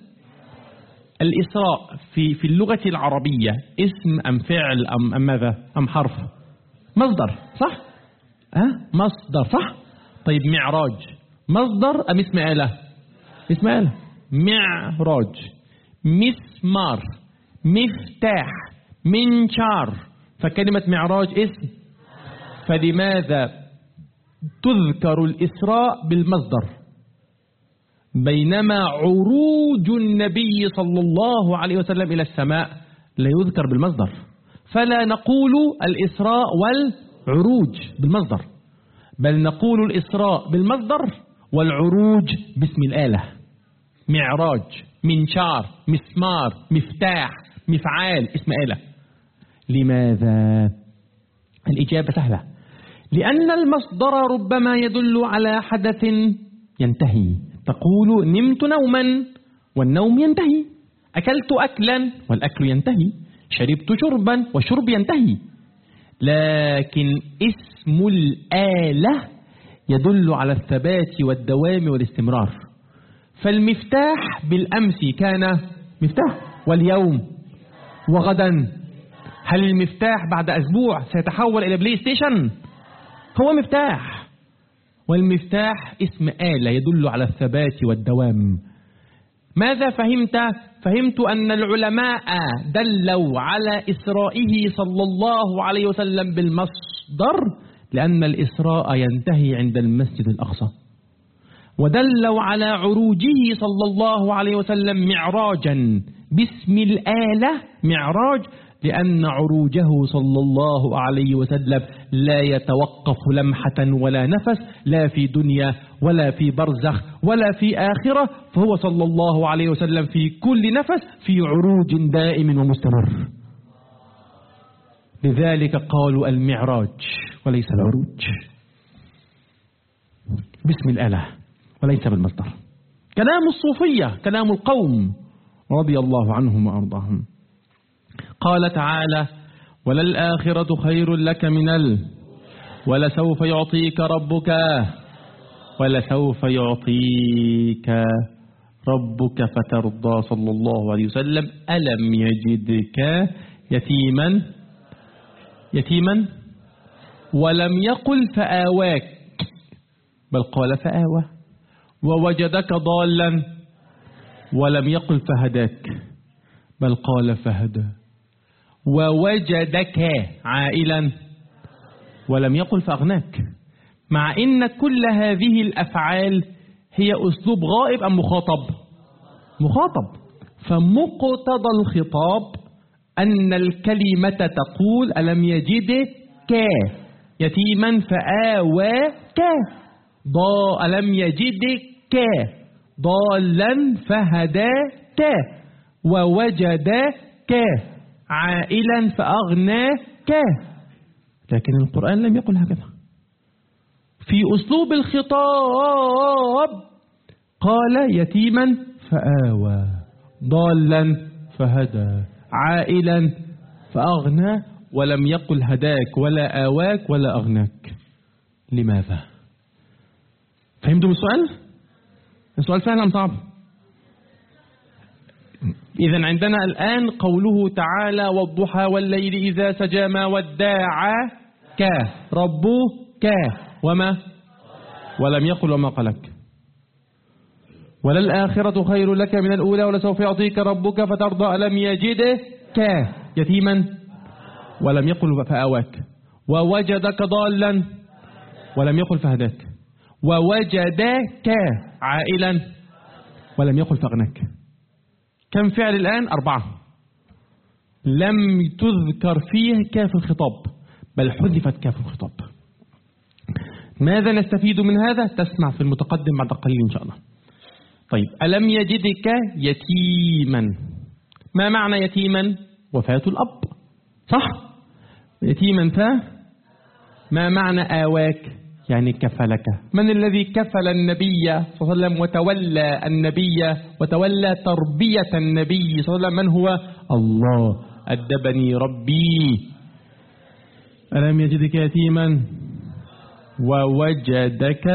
الإسراء في اللغة العربية اسم أم فعل أم ماذا أم حرف؟ مصدر، صح؟ مصدر، صح؟ طيب معراج مصدر أم اسم آلة؟ اسم آلة. معراج، مسمار، مفتاح، منشار. فكلمة معراج اسم. فلماذا تذكر الإسراء بالمصدر بينما عروج النبي صلى الله عليه وسلم إلى السماء لا يذكر بالمصدر؟ فلا نقول الإسراء والعروج بالمصدر، بل نقول الإسراء بالمصدر والعروج باسم الآلة. معراج، منشار، مسمار، مفتاح، مفعال، اسم آلة. لماذا؟ الإجابة سهلة: لأن المصدر ربما يدل على حدث ينتهي. تقول نمت نوما والنوم ينتهي، أكلت أكلا والأكل ينتهي، شربت شربا والشرب ينتهي. لكن اسم الآلة يدل على الثبات والدوام والاستمرار. فالمفتاح بالأمس كان مفتاح، واليوم وغدا. هل المفتاح بعد أسبوع سيتحول إلى بلاي ستيشن؟ هو مفتاح، والمفتاح اسم آلة يدل على الثبات والدوام. ماذا فهمت؟ فهمت أن العلماء دلوا على إسرائه صلى الله عليه وسلم بالمصدر لأن الإسراء ينتهي عند المسجد الأقصى. ودلوا على عروجه صلى الله عليه وسلم معراجا باسم الآلة معراج، لأن عروجه صلى الله عليه وسلم لا يتوقف لمحة ولا نفس، لا في دنيا ولا في برزخ ولا في آخرة، فهو صلى الله عليه وسلم في كل نفس في عروج دائم ومستمر. لذلك قالوا المعراج وليس العروج، باسم الآلة وليس بالمصدر. كلام الصوفية، كلام القوم رضي الله عنهم وأرضاهم. قال تعالى: وللآخرة خير لك من ولسوف يعطيك ربك فترضى. صلى الله عليه وسلم: ألم يجدك يتيما ولم يقل فآواك، بل قال فآوى. ووجدك ضالا ولم يقل فهداك، بل قال فهدى. ووجدك عائلا ولم يقل فأغناك، مع إن كل هذه الأفعال هي أسلوب غائب أم مخاطب. فمقتضى الخطاب أن الكلمة تقول: ألم يجدك يتيما فآواك، ألم يجدك ضالا فهداك، ووجدك عائلا فأغناك. لكن القرآن لم يقل هكذا. في أسلوب الخطاب قال: يتيما فآوى، ضالا فهدى، عائلا فأغنى، ولم يقل هداك ولا آواك ولا أغناك. لماذا؟ فهمتم السؤال؟ السؤال سهل أم صعب؟ إذن عندنا الآن قوله تعالى: والضحى والليل إذا سجى ما وداعك ربك وما، ولم يقل وما قلك. وللآخرة خير لك من الأولى ولسوف يعطيك ربك فترضى. ألم يجدك يتيما ولم يقل فآواك، ووجدك ضالا ولم يقل فهداك، ووجدك عائلا ولم يقل فأغناك. كم فعل الآن؟ 4 لم تذكر فيه كاف الخطاب، بل حذفت كاف الخطاب. ماذا نستفيد من هذا؟ تسمع في المتقدم بعد قليل إن شاء الله. طيب، ألم يجدك يتيما، ما معنى يتيما؟ وفاة الأب، صح؟ يتيما ما معنى آواك؟ يعني كفلك. من الذي كفل النبي صلى الله عليه وسلم وتولى النبي وتولى تربية النبي صلى الله عليه وسلم؟ من هو؟ الله. أدبني ربي. ألم يجدك يتيما ووجدك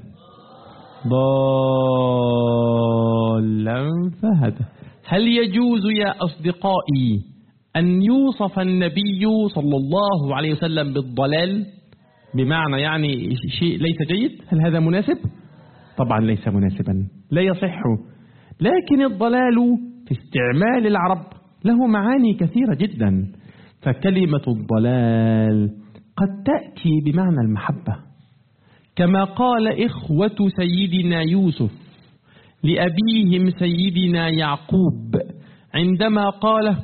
ضالا فهدى. هل يجوز يا أصدقائي أن يوصف النبي صلى الله عليه وسلم بالضلال، بمعنى يعني شيء ليس جيد؟ هل هذا مناسب؟ طبعا ليس مناسبا، لا يصح. لكن الضلال في استعمال العرب له معاني كثيرة جدا. فكلمة الضلال قد تأتي بمعنى المحبة، كما قال إخوة سيدنا يوسف لأبيهم سيدنا يعقوب عندما قال: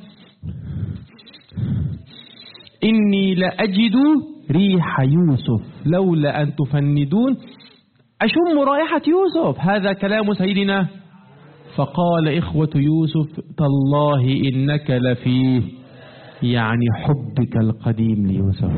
إني لأجد ريح يوسف لولا أن تفندون، أشم رائحة يوسف. هذا كلام سيدنا. فقال إخوة يوسف: تالله إنك لفيه، يعني حبك القديم ليوسف.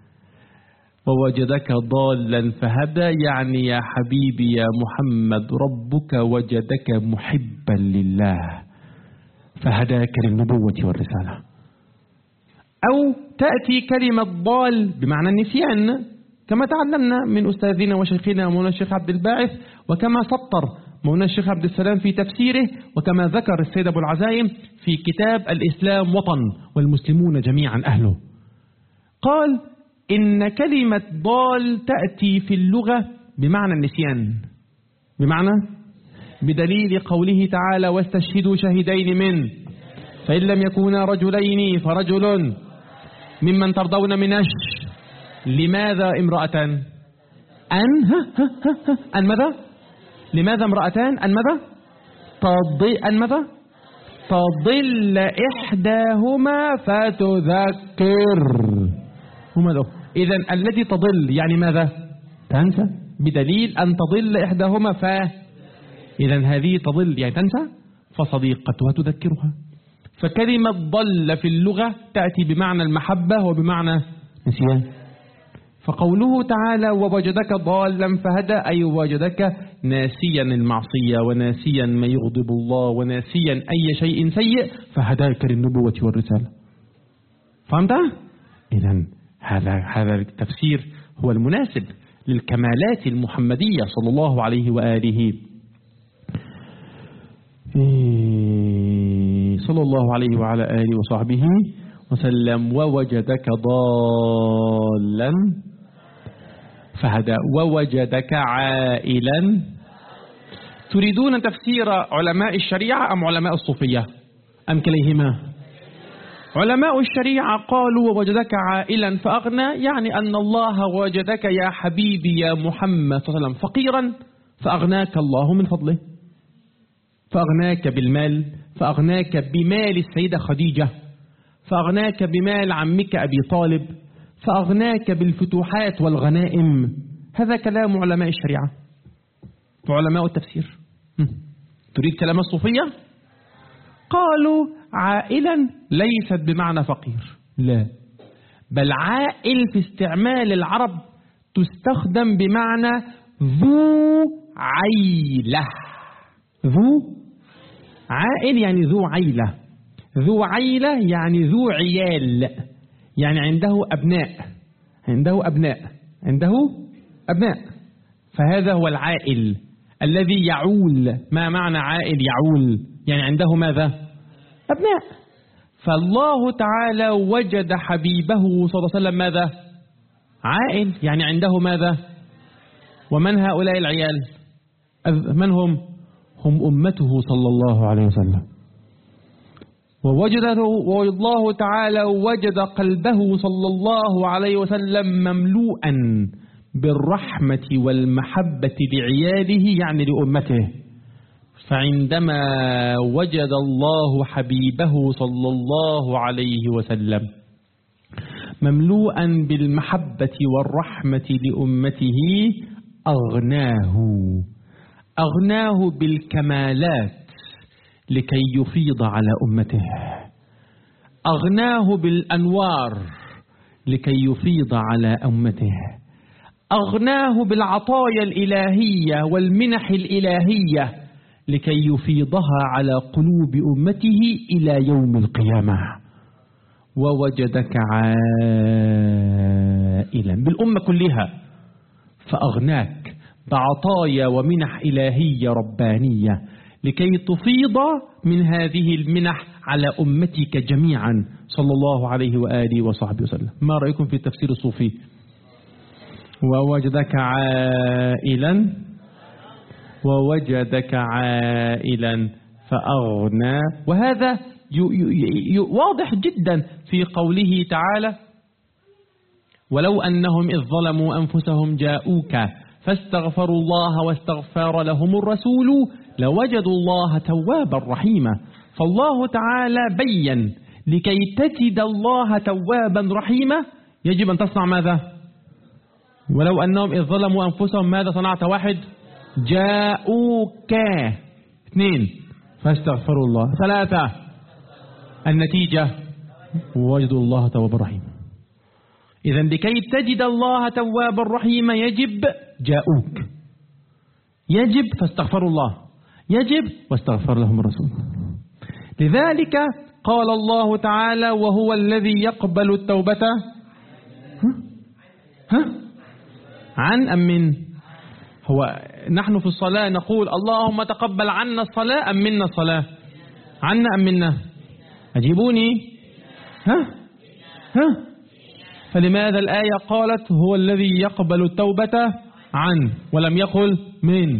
ووجدك ضالا فهدى، يعني يا حبيبي يا محمد ربك وجدك محبا لله فهداك للنبوة والرسالة. أو تأتي كلمة ضال بمعنى النسيان، كما تعلمنا من أستاذنا وشيخنا مولانا الشيخ عبد الباعث، وكما سطر مولانا الشيخ عبد السلام في تفسيره، وكما ذكر السيد أبو العزائم في كتاب الإسلام وطن والمسلمون جميعا أهله. قال إن كلمة ضال تأتي في اللغة بمعنى النسيان، بمعنى بدليل قوله تعالى: واستشهدوا شهدين من، فإن لم يكونا رجلين فرجل ممن ترضون من لماذا امرأة؟ أن ماذا؟ لماذا امرأتان؟ أن ماذا؟ أن ماذا؟ تضل إحداهما فتذكر. إذن التي تضل يعني ماذا؟ تنسى، بدليل أن تضل إحداهما إذن هذه تضل يعني تنسى، فصديقتها تذكرها. فكلمة ضل في اللغة تأتي بمعنى المحبة وبمعنى نسيان. فقوله تعالى ووجدك ضالا فهدى أي وجدك ناسيا المعصية وناسيا ما يغضب الله وناسيا أي شيء سيء فهداك للنبوة والرسالة. فهمت؟ إذن هذا التفسير هو المناسب للكمالات المحمدية صلى الله عليه وآله صلى الله عليه وعلى آله وصحبه وسلم. ووجدك ضالا فهدى ووجدك عائلا. تريدون تفسير علماء الشريعة أم علماء الصوفية أم كليهما؟ علماء الشريعة قالوا ووجدك عائلا فأغنى، يعني أن الله وجدك يا حبيبي يا محمد صلى الله عليه وسلم فقيرا فأغناك الله من فضله، فأغناك بالمال، فأغناك بمال السيدة خديجة، فأغناك بمال عمك أبي طالب، فأغناك بالفتوحات والغنائم. هذا كلام علماء الشريعة وعلماء التفسير. تريد كلام الصوفية؟ قالوا عائلا ليست بمعنى فقير، لا، بل عائل في استعمال العرب تستخدم بمعنى ذو عيلة. ذو عائل يعني ذو عيلة، ذو عيلة يعني ذو عيال، يعني عنده أبناء، فهذا هو العائل الذي يعول. ما معنى عائل؟ يعول يعني عنده ماذا؟ أبناء. فالله تعالى وجد حبيبه صلى الله عليه وسلم ماذا؟ عائل يعني عنده ماذا؟ ومن هؤلاء العيال؟ من هم؟ هم أمته صلى الله عليه وسلم. والله تعالى وجد قلبه صلى الله عليه وسلم مملوءا بالرحمة والمحبة لعياله يعني لأمته. فعندما وجد الله حبيبه صلى الله عليه وسلم مملوءا بالمحبة والرحمة لأمته أغناه بالكمالات لكي يفيض على أمته، أغناه بالأنوار لكي يفيض على أمته، أغناه بالعطايا الإلهية والمنح الإلهية لكي يفيضها على قلوب أمته إلى يوم القيامة. ووجدك عائلا بالأمة كلها فأغناك بعطايا ومنح إلهية ربانية لكي تفيض من هذه المنح على أمتك جميعا صلى الله عليه وآله وصحبه وسلم. ما رأيكم في التفسير الصوفي؟ ووجدك عائلا فأغنى. وهذا واضح جدا في قوله تعالى ولو أنهم إذ ظلموا أنفسهم جاءوك فاستغفروا الله واستغفر لهم الرسول لوجدوا الله توابا رحيما. فالله تعالى بين لكي تجد الله توابا رحيما يجب أن تصنع ماذا؟ ولو أنهم إذ ظلموا أنفسهم ماذا صنعت؟ 1 جاءوك، 2 فاستغفروا الله، 3 النتيجة وجدوا الله توابا رحيما. إذن لكي تجد الله توابا رحيما يجب جاءوك، يجب فاستغفروا الله، يجب واستغفر لهم الرسول. لذلك قال الله تعالى وهو الذي يقبل التوبة عن أم من؟ هو نحن في الصلاة نقول اللهم تقبل عنا الصلاة أم منا الصلاة؟ عنا أم منا؟ أجيبوني. فلماذا الآية قالت هو الذي يقبل التوبة عن ولم يقل من؟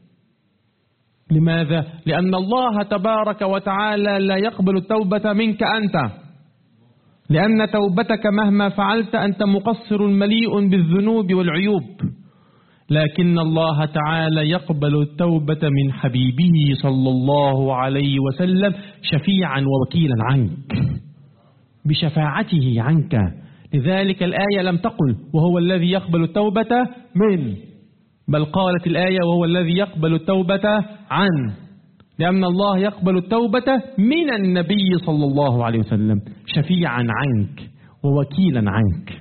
لماذا؟ لأن الله تبارك وتعالى لا يقبل التوبة منك أنت، لأن توبتك مهما فعلت أنت مقصر مليء بالذنوب والعيوب. لكن الله تعالى يقبل التوبة من حبيبه صلى الله عليه وسلم شفيعا ووكيلا عنك بشفاعته عنك. لذلك الآية لم تقل وهو الذي يقبل التوبة من، بل قالت الآية وهو الذي يقبل التوبة عن، لأن الله يقبل التوبة من النبي صلى الله عليه وسلم شفيعا عنك ووكيلا عنك،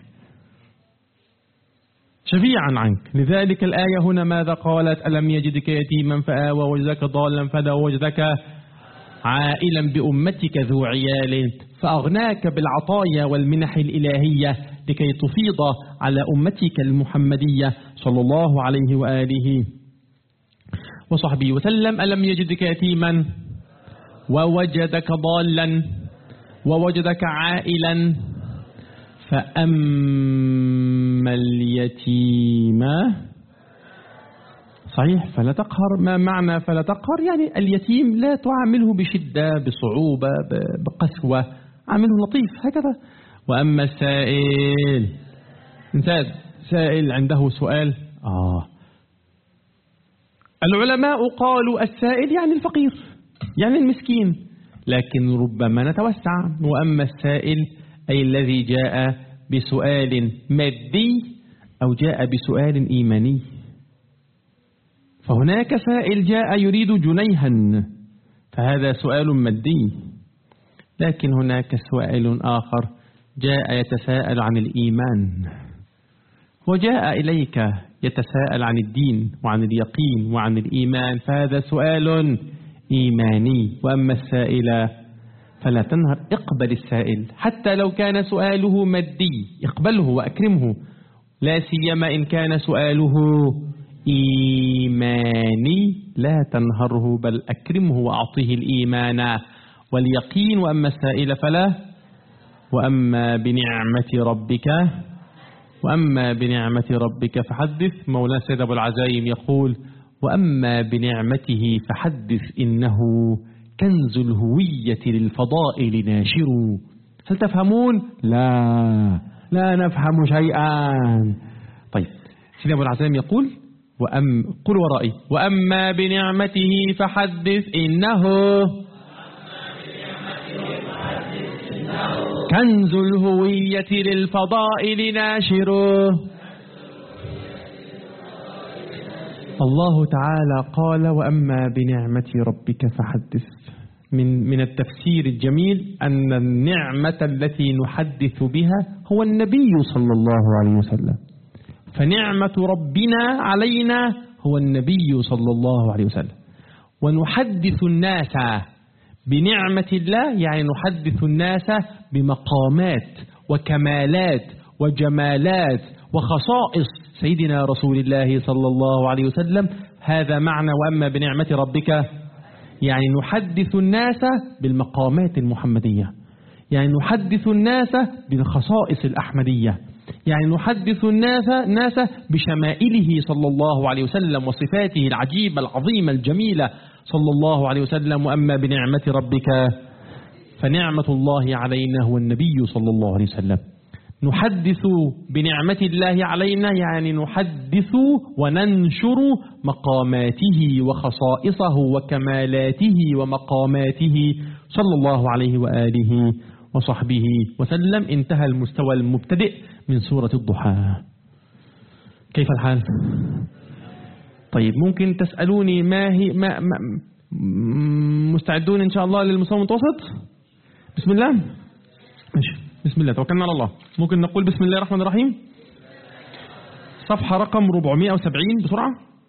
شفيعا عنك. لذلك الآية هنا ماذا قالت؟ ألم يجدك يتيما فآوى ووجدك ضالا فهدى ووجدك عائلا بأمتك ذو عيال فأغناك بالعطايا والمنح الإلهية لكي تفيض على أمتك المحمدية صلى الله عليه وآله وصحبه وسلم. ألم يجدك يتيما ووجدك ضالا ووجدك عائلا فأما اليتيم، صحيح فلا تقهر. ما معنى فلا تقهر؟ يعني اليتيم لا تعامله بشدة بصعوبة بقسوة، عامله لطيف هكذا. وأما السائل، إنسان سائل عنده سؤال، العلماء قالوا السائل يعني الفقير يعني المسكين، لكن ربما نتوسع. وأما السائل أي الذي جاء بسؤال مادي أو جاء بسؤال إيماني. فهناك سائل جاء يريد جنيها فهذا سؤال مادي، لكن هناك سؤال آخر جاء يتساءل عن الإيمان، وجاء إليك يتساءل عن الدين وعن اليقين وعن الإيمان، فهذا سؤال إيماني. وأما السائل فلا تنهر، اقبل السائل حتى لو كان سؤاله مادي، اقبله وأكرمه، لا سيما إن كان سؤاله إيماني لا تنهره بل أكرمه وأعطيه الإيمان واليقين. وأما السائل فلا. وأما بنعمة ربك فحدث. مولانا سيد أبو العزايم يقول وأما بنعمته فحدث إنه كنز الهوية للفضائل ناشر. هل تفهمون؟ لا نفهم شيئا. طيب سيد أبو العزايم يقول قل ورائي وأما بنعمته فحدث إنه كنز الهوية للفضائل ناشر. الله تعالى قال وأما بنعمة ربك فحدث. من التفسير الجميل أن النعمة التي نحدث بها هو النبي صلى الله عليه وسلم، فنعمة ربنا علينا هو النبي صلى الله عليه وسلم. ونحدث الناس بنعمة الله يعني نحدث الناس بمقامات وكمالات وجمالات وخصائص سيدنا رسول الله صلى الله عليه وسلم. هذا معنى وأما بنعمة ربك، يعني نحدث الناس بالمقامات المحمدية، يعني نحدث الناس بالخصائص الأحمدية، يعني نحدث الناس بشمائله صلى الله عليه وسلم وصفاته العجيبة العظيمة الجميلة صلى الله عليه وسلم. وأما بنعمة ربك فنعمة الله علينا هو النبي صلى الله عليه وسلم. نحدث بنعمة الله علينا يعني نحدث وننشر مقاماته وخصائصه وكمالاته ومقاماته صلى الله عليه وآله وصحبه وسلم. انتهى المستوى المبتدئ من سورة الضحى. كيف الحال؟ طيب ممكن تسألوني ما مستعدون إن شاء الله للمستوى المتوسط؟ بسم الله. ماشي بسم الله توكلنا على الله. ممكن نقول بسم الله الرحمن الرحيم. صفحة رقم 470 بسرعة.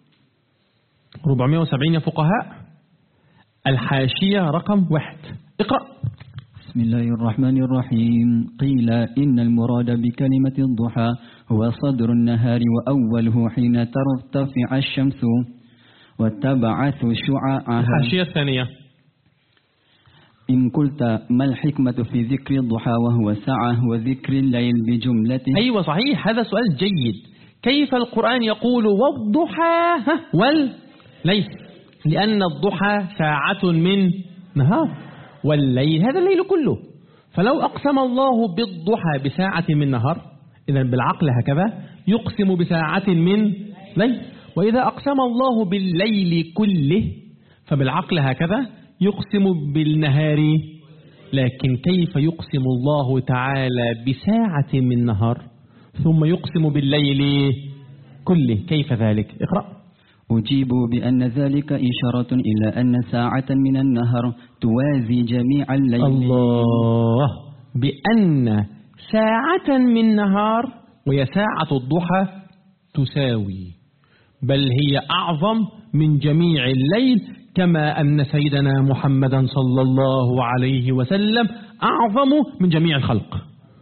470 يا فقهاء. الحاشية رقم 1. اقرأ. بسم الله الرحمن الرحيم. قيل إن المراد بكلمة الضحى هو صدر النهار وأوله حين ترتفع الشمس وتبعث شعاعها. الحاشية الثانية. إن قلت ما الحكمة في ذكر الضحى وهو ساعة وذكر الليل بجملته؟ أيوة صحيح، هذا سؤال جيد. كيف القرآن يقول والضحى والليل؟ لأن الضحى ساعة من نهار والليل هذا الليل كله. فلو أقسم الله بالضحى بساعة من نهار إذن بالعقل هكذا يقسم بساعة من ليل. وإذا أقسم الله بالليل كله فبالعقل هكذا يقسم بالنهار، لكن كيف يقسم الله تعالى بساعة من نهار ثم يقسم بالليل كله؟ كيف ذلك؟ اقرأ. أجيب بأن ذلك إشارة إلى أن ساعة من النهر توازي جميع الليل. الله، بأن ساعة من نهار وهي ساعة الضحى تساوي، بل هي أعظم من جميع الليل، كما أن سيدنا محمدا صلى الله عليه وسلم أعظم من جميع الخلق.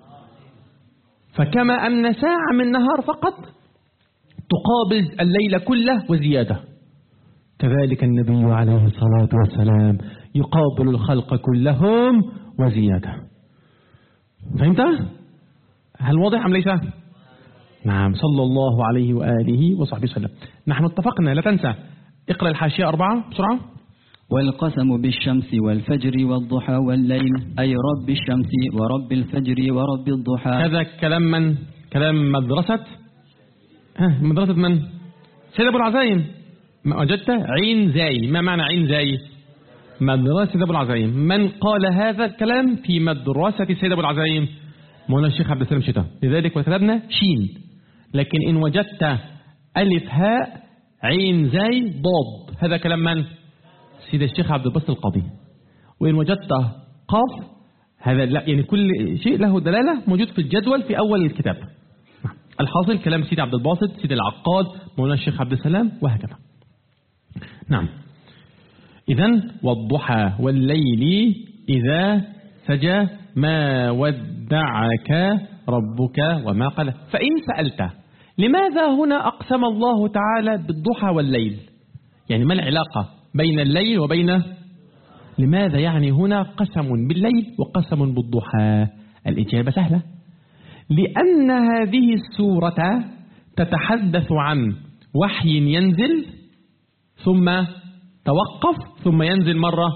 فكما أن ساعة من نهار فقط تقابل الليل كله وزيادة، كذلك النبي عليه الصلاة والسلام يقابل الخلق كلهم وزيادة. فهمت؟ هل واضح أم ليس؟ نعم، صلى الله عليه وآله وصحبه وسلم. نحن اتفقنا، لا تنسى اقرأ الحاشية 4 بسرعة. والقسم بالشمس والفجر والضحى والليل، أي رب الشمس ورب الفجر ورب الضحى. هذا كلام من؟ كلام مدرسة من؟ سيد أبو العزايم. ما وجدت عين زاي. ما معنى عين زاي؟ مدرسة سيد أبو العزايم. من قال هذا الكلام في مدرسة سيد أبو العزايم؟ مولانا الشيخ عبد السلام شتا. لذلك وكتبنا شين، لكن إن وجدت ألف هاء عين زاي ضاد، هذا كلام من؟ سيد الشيخ عبد الباسط القاضي. وإن وجدت قاف، هذا لا، يعني كل شيء له دلالة موجود في الجدول في أول الكتاب. الحاصل كلام سيد عبد الباسط، سيد العقاد، مولانا الشيخ عبد السلام، وهكذا. نعم. إذن والضحى والليل إذا سجى ما ودعك ربك وما قلى. فإن سألت لماذا هنا أقسم الله تعالى بالضحى والليل؟ يعني ما العلاقة بين الليل وبين، لماذا يعني هنا قسم بالليل وقسم بالضحى؟ الإجابة سهلة، لأن هذه السورة تتحدث عن وحي ينزل ثم توقف ثم ينزل مرة،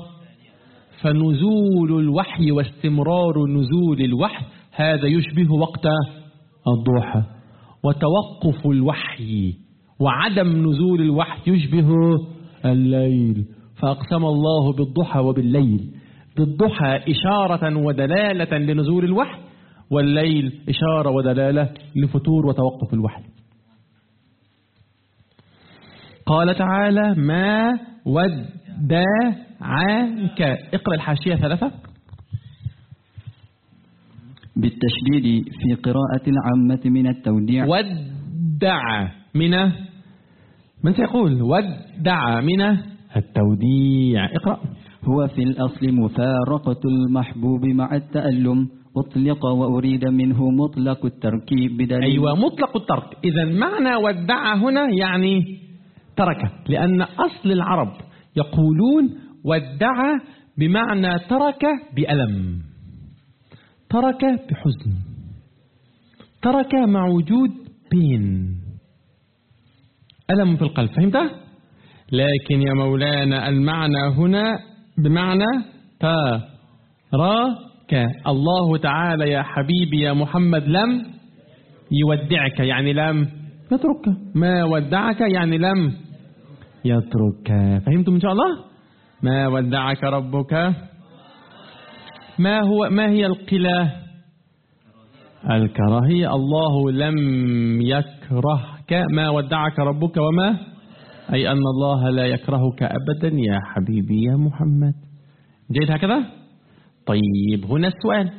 فنزول الوحي واستمرار نزول الوحي هذا يشبه وقت الضحى، وتوقف الوحي وعدم نزول الوحي يشبه الليل. فأقسم الله بالضحى وبالليل، بالضحى إشارة ودلالة لنزول الوحي، والليل إشارة ودلالة لفتور وتوقف الوحي. قال تعالى ما ودعك. اقرأ الحاشية 3 بالتشديد في قراءة العامة من التوديع. ودع من سيقول ودع من التوديع؟ اقرأ. هو في الأصل مفارقة المحبوب مع التألم، أطلق وأريد منه مطلق التركيب بدليل. أيوة، مطلق الترك. إذن معنى ودع هنا يعني ترك، لأن أصل العرب يقولون ودع بمعنى ترك بألم، ترك بحزن، ترك مع وجود بين ألم في القلب. فهمت؟ لكن يا مولانا المعنى هنا بمعنى ترك. الله تعالى يا حبيبي يا محمد لم يودعك، يعني لم يترك. ما ودعك يعني لم يترك. فهمتم إن شاء الله؟ ما ودعك ربك. ما هي القلة؟ الكراهية. الله لم يكرهك، ما ودعك ربك وما، أي أن الله لا يكرهك أبدا يا حبيبي يا محمد. جيد هكذا؟ طيب هنا السؤال.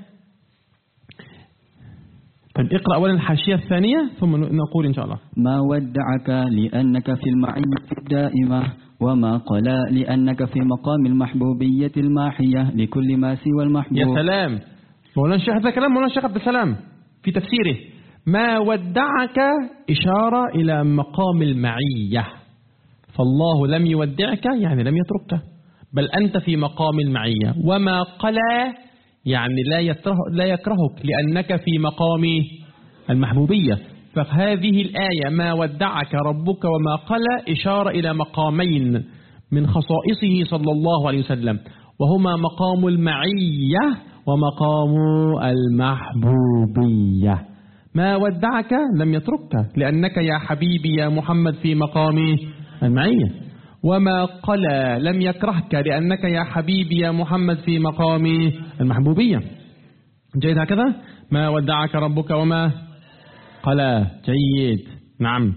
طيب اقرأ أولا الحاشية الثانية ثم نقول إن شاء الله. ما ودعك لأنك في المعية الدائمة، وما قلا لأنك في مقام المحبوبية الماحية لكل ما سوى المحبوب. يا سلام، مولانا الشيخ، هذا كلام مولانا الشيخ عبد السلام في تفسيره. ما ودعك إشارة إلى مقام المعية، فالله لم يودعك يعني لم يتركك، بل أنت في مقام المعية. وما قلا يعني لا يكرهك لأنك في مقام المحبوبية. فهذه الآية ما ودعك ربك وما قلا إشارة إلى مقامين من خصائصه صلى الله عليه وسلم، وهما مقام المعية ومقام المحبوبية. ما ودعك لم يتركك، لأنك يا حبيبي يا محمد في مقام المعية. وما قلى لم يكرهك، لأنك يا حبيبي يا محمد في مقام المحبوبية. جيد هكذا. ما ودعك ربك وما قلى. جيد. نعم.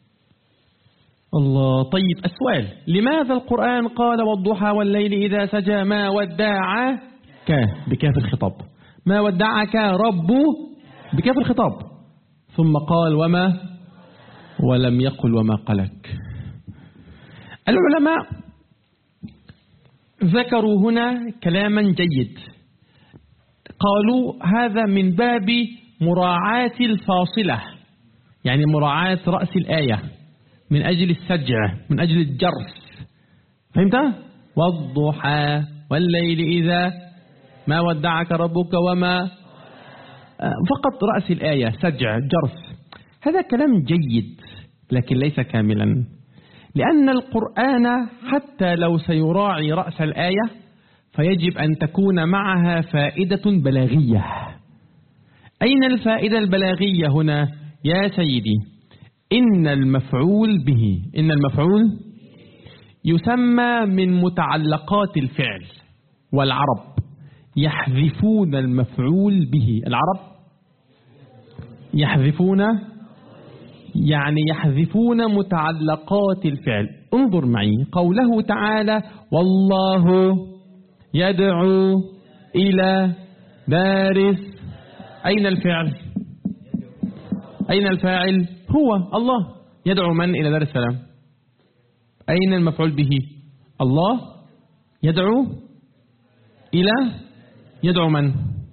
الله. طيب السؤال: لماذا القرآن قال والضحى والليل إذا سجى ما ودعك بكاف الخطاب، ما ودعك رب بكاف الخطاب، ثم قال وما ولم يقل وما قلك؟ العلماء ذكروا هنا كلاما جيد، قالوا هذا من باب مراعاة الفاصلة، يعني مراعاة رأس الآية من أجل السجع، من أجل الجرس. فهمت؟ والضحى والليل إذا ما ودعك ربك وما، فقط رأس الآية، سجع، جرس. هذا كلام جيد لكن ليس كاملا، لأن القرآن حتى لو سيراعي رأس الآية فيجب أن تكون معها فائدة بلاغية. أين الفائدة البلاغية هنا يا سيدي؟ إن المفعول به، إن المفعول يسمى من متعلقات الفعل، والعرب يحذفون المفعول به. العرب يحذفون، يعني يحذفون متعلقات الفعل. انظر معي قوله تعالى والله يدعو إلى دار. أين الفعل؟ أين الفاعل؟ هو الله. يدعو من إلى دار السلام؟ أين المفعول به؟ الله يدعو إلى، يدعو من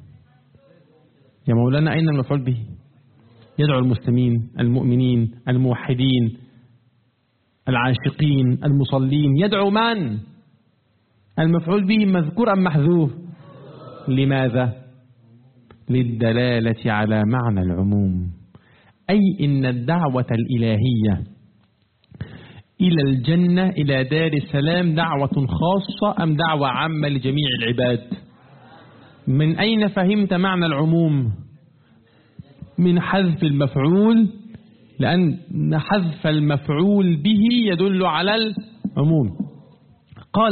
يا مولانا؟ أين المفعول به؟ يدعو المسلمين، المؤمنين، الموحدين، العاشقين، المصلين. يدعو من؟ المفعول به مذكور أم محذوف؟ لماذا؟ للدلالة على معنى العموم، أي إن الدعوة الإلهية إلى الجنة، إلى دار السلام، دعوة خاصة أم دعوة عامة لجميع العباد؟ من أين فهمت معنى العموم؟ من حذف المفعول، لأن حذف المفعول به يدل على العموم. قال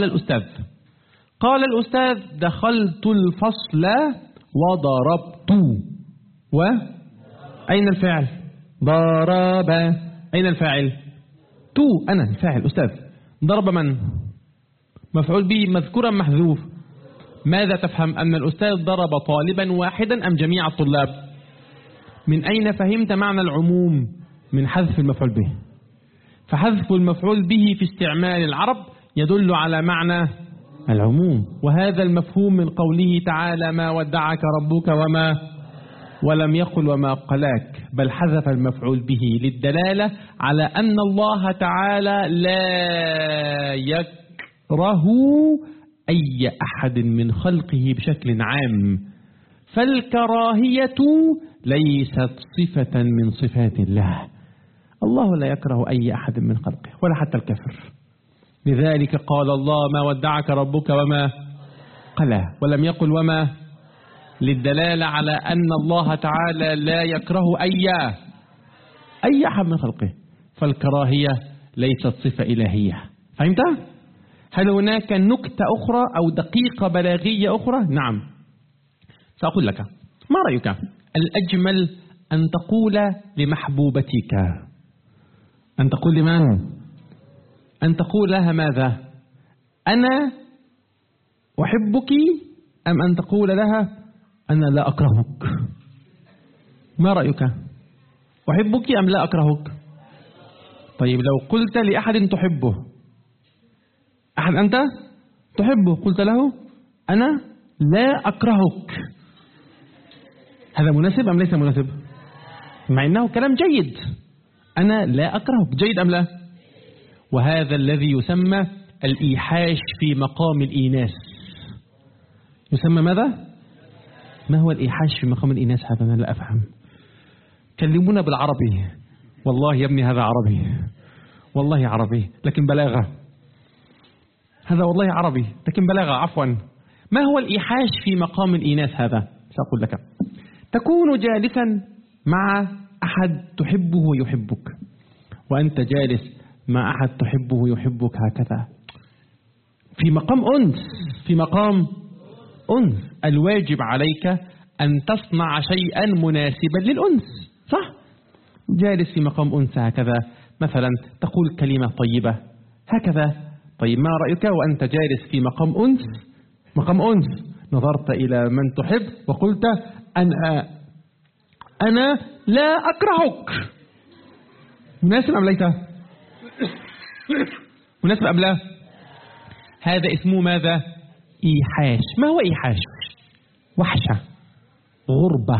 الأستاذ دخلت الفصل وضربت، أين الفاعل؟ ضرب. أين الفاعل؟ تو، أنا الفاعل أستاذ. ضرب من؟ مفعول به مذكورا محذوف. ماذا تفهم؟ أن الأستاذ ضرب طالبا واحدا أم جميع الطلاب؟ من أين فهمت معنى العموم؟ من حذف المفعول به. فحذف المفعول به في استعمال العرب يدل على معنى العموم، وهذا المفهوم من قوله تعالى ما ودعك ربك وما ولم يقل وما قلاك، بل حذف المفعول به للدلالة على أن الله تعالى لا يكره أي أحد من خلقه بشكل عام، فالكراهية ليست صفة من صفات الله. الله لا يكره أي أحد من خلقه ولا حتى الكافر. لذلك قال الله ما ودعك ربك وما قلى، ولم يقل وما، للدلالة على أن الله تعالى لا يكره أي أحد من خلقه، فالكراهية ليست صفة إلهية. فهمت؟ هل هناك نكتة أخرى أو دقيقة بلاغية أخرى؟ نعم، سأقول لك. ما رأيك الأجمل أن تقول لمحبوبتك، أن تقول لمن؟ أن تقول لها ماذا؟ أنا أحبك، أم أن تقول لها أنا لا أكرهك؟ ما رأيك؟ أحبك أم لا أكرهك؟ طيب لو قلت لأحد تحبه، أحد أنت تحبه، قلت له أنا لا أكرهك، هذا مناسب أم ليس مناسب؟ مع أنه كلام جيد، أنا لا أكرهك، جيد أم لا؟ وهذا الذي يسمى الإيحاش في مقام الإيناس. يسمى ماذا؟ ما هو الإيحاش في مقام الإيناس؟ هذا أنا لا أفهم. كلمونا بالعربي. والله يا ابني هذا عربي، والله عربي لكن بلاغة. هذا والله عربي لكن بلاغة. عفوا. ما هو الإيحاش في مقام الإيناس؟ هذا سأقول لك. تكون جالسا مع أحد تحبه ويحبك، وأنت جالس مع أحد تحبه ويحبك هكذا في مقام أنس، في مقام أنس. الواجب عليك أن تصنع شيئا مناسبا للأنس، صح؟ جالس في مقام أنس هكذا، مثلا تقول كلمة طيبة هكذا. طيب ما رأيك وأنت جالس في مقام أنس، مقام أنس، نظرت إلى من تحب وقلت أنا لا أكرهك، مناسب أم ليس؟ مناسب أم لا؟ هذا اسمه ماذا؟ إيحاش. ما هو إيحاش؟ وحشة، غربة،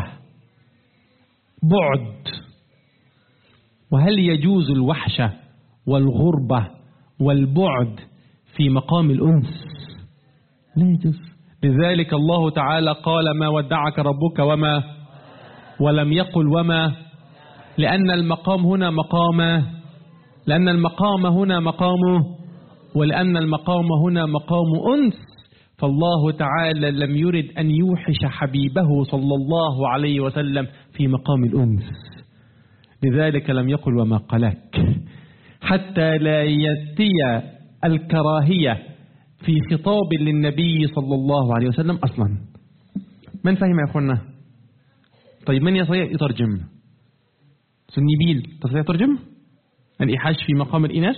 بعد. وهل يجوز الوحشة والغربة والبعد في مقام الأنس؟ لا يجوز. لذلك الله تعالى قال ما ودعك ربك وما، ولم يقل وما، لأن المقام هنا مقامه، لأن المقام هنا مقامه، ولأن المقام هنا مقام أنس. فالله تعالى لم يرد أن يوحش حبيبه صلى الله عليه وسلم في مقام الأنس، لذلك لم يقل وما قلك، حتى لا يأتي الكراهية في خطاب للنبي صلى الله عليه وسلم أصلا. من فهم يا أخوانا؟ طيب من يستطيع يترجم؟ سنيبيل تستطيع ترجم الإيحاش في مقام الإناث؟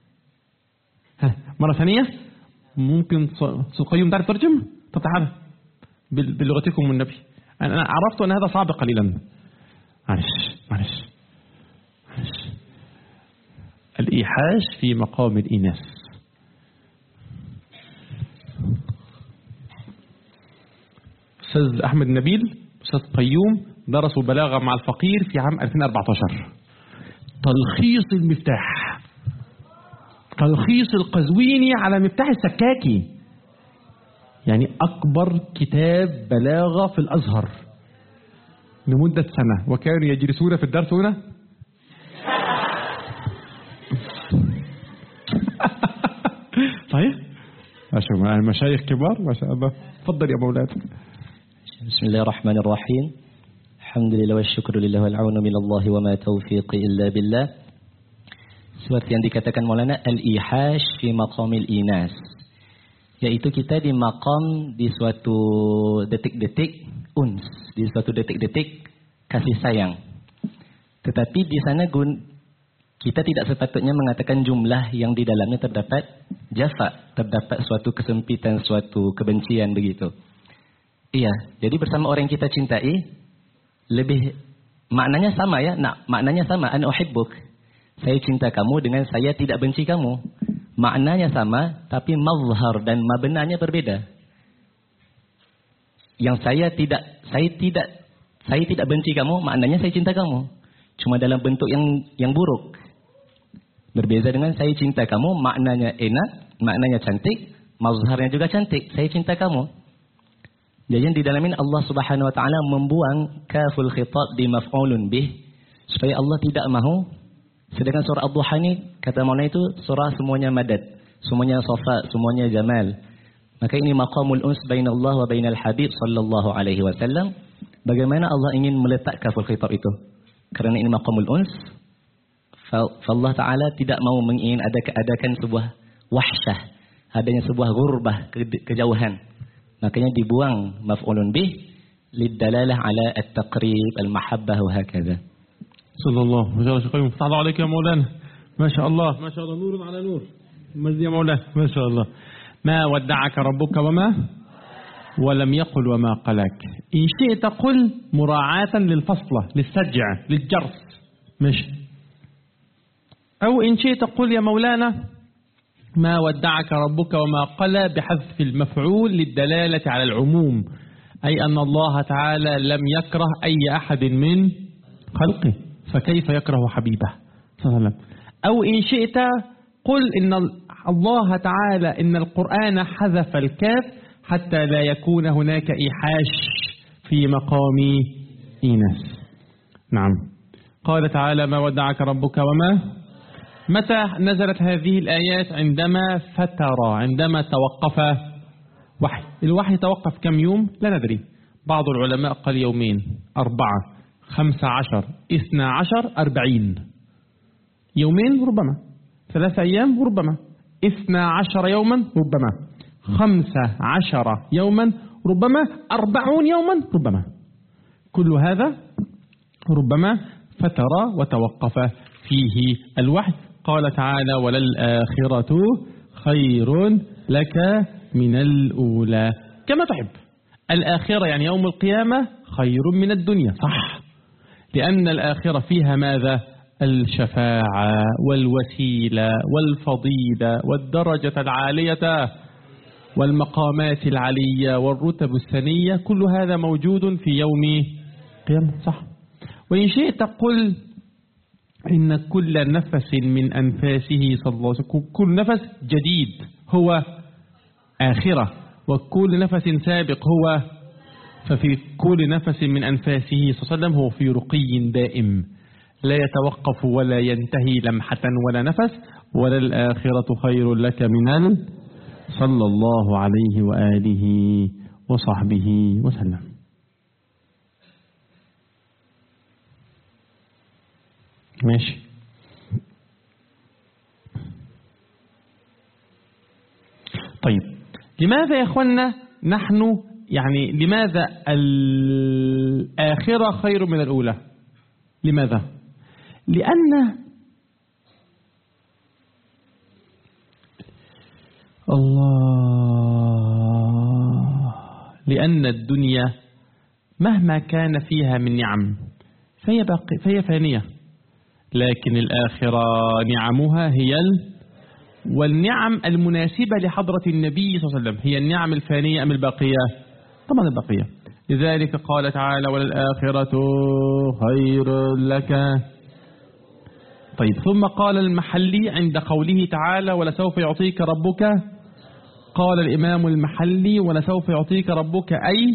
مرة ثانية ممكن سقيم تعرف ترجم؟ طب تعال بلغتكم والنبي. أنا عرفت أن هذا صعب قليلا. معلش الإيحاش في مقام الإناث. أستاذ أحمد نبيل، أستاذ قيوم درسوا بلاغة مع الفقير في عام 2014. تلخيص المفتاح، تلخيص القزويني على مفتاح السكاكي، يعني أكبر كتاب بلاغة في الأزهر لمدة سنة، وكانوا يجلسون في الدرس هنا صحيح؟ المشايخ كبار ما شاء الله. تفضل يا مولانا. بسم الله الرحمن الرحيم. الحمد لله والsyukur lillah wal aunu minallahi wa ma taufiqi illa billah. Seperti yang dikatakan Maulana, al-ihash fi maqamil inas, yaitu kita di maqam di suatu detik-detik uns, di suatu detik-detik kasih sayang. Tetapi di sana kita tidak sepatutnya mengatakan jumlah yang di dalamnya terdapat jafa, terdapat suatu kesempitan, suatu kebencian begitu. Iya, jadi bersama orang yang kita cintai lebih maknanya sama ya. Nah, maknanya sama, ana uhibbuk. Saya cinta kamu dengan saya tidak benci kamu. Maknanya sama, tapi mazhar dan mabnanya berbeda. Yang saya tidak benci kamu, maknanya saya cinta kamu. Cuma dalam bentuk yang buruk. Berbeza dengan saya cinta kamu, maknanya enak, maknanya cantik, mazharnya juga cantik. Saya cinta kamu. Jadi di dalam ini Allah Subhanahu wa taala membuang kaful khitab di maf'ulun bih supaya Allah tidak mahu. Sedangkan surah Ad-Duha ini kata Maulana itu surah semuanya madad, semuanya safa, semuanya jamal. Maka ini maqamul uns bainallah wa bainal habib sallallahu alaihi wasallam. Bagaimana Allah ingin meletak kaful khitab itu? Karena ini maqamul uns, Allah taala tidak mau mengingin adakan sebuah wahsyah, adanya sebuah gurbah, kejauhan. Makanya dibuang maf'ulun bih lidalalah ala at-taqrib al-mahabbah wa hakadha. Sallallahu alaihi wasallam. Sallallahu alaihi ya Maulana. ما شاء الله ما شاء الله، نور على نور. مجد يا مولانا ما شاء الله. ما ودعك ربك وما ولم يقل وما قلك. إن شئت قل مراعاة للفصلة، للسجع، للجرس، ماشي. أو إن شئت قل يا مولانا ما ودعك ربك وما قل بحذف المفعول للدلالة على العموم، أي أن الله تعالى لم يكره أي أحد من خلقه، فكيف يكره حبيبه صلى الله عليه وسلم. أو إن شئت قل إن الله تعالى إن القرآن حذف الكاف حتى لا يكون هناك إيحاش في مقام إيناس. نعم. قال تعالى ما ودعك ربك وما. متى نزلت هذه الآيات؟ عندما فتر، عندما توقف وحي. الوحي توقف كم يوم؟ لا ندري. بعض العلماء قال يومين، 4، 15 12 40 يومين ربما 3 أيام ربما 12 يوما ربما 15 يوما ربما 40 يوما ربما كل هذا ربما فتر وتوقف فيه الوحي. قال تعالى وللآخرة خير لك من الأولى كما تحب. الآخرة يعني يوم القيامة خير من الدنيا صح، لأن الآخرة فيها ماذا؟ الشفاعة والوسيلة والفضيلة والدرجة العالية والمقامات العلية والرتب السنية، كل هذا موجود في يوم القيامة صح. وإن شئت قل إن كل نفس من أنفاسه صلى الله عليه وسلم، كل نفس جديد هو آخرة، وكل نفس سابق هو، ففي كل نفس من أنفاسه صلى الله عليه وسلم هو في رقي دائم لا يتوقف ولا ينتهي لمحة ولا نفس. وللآخرة خير لك من صلى الله عليه وآله وصحبه وسلم. ماشي. طيب لماذا يا أخوانا نحن يعني لماذا الآخرة خير من الأولى؟ لماذا؟ لأن الدنيا مهما كان فيها من نعم فهي فانية، لكن الآخرة نعمها هي والنعم المناسبة لحضرة النبي صلى الله عليه وسلم هي النعم الفانية أم الباقية؟ طبعا الباقية. لذلك قال تعالى وللآخرة خير لك. طيب ثم قال المحلي عند قوله تعالى ولسوف يعطيك ربك، قال الإمام المحلي ولسوف يعطيك ربك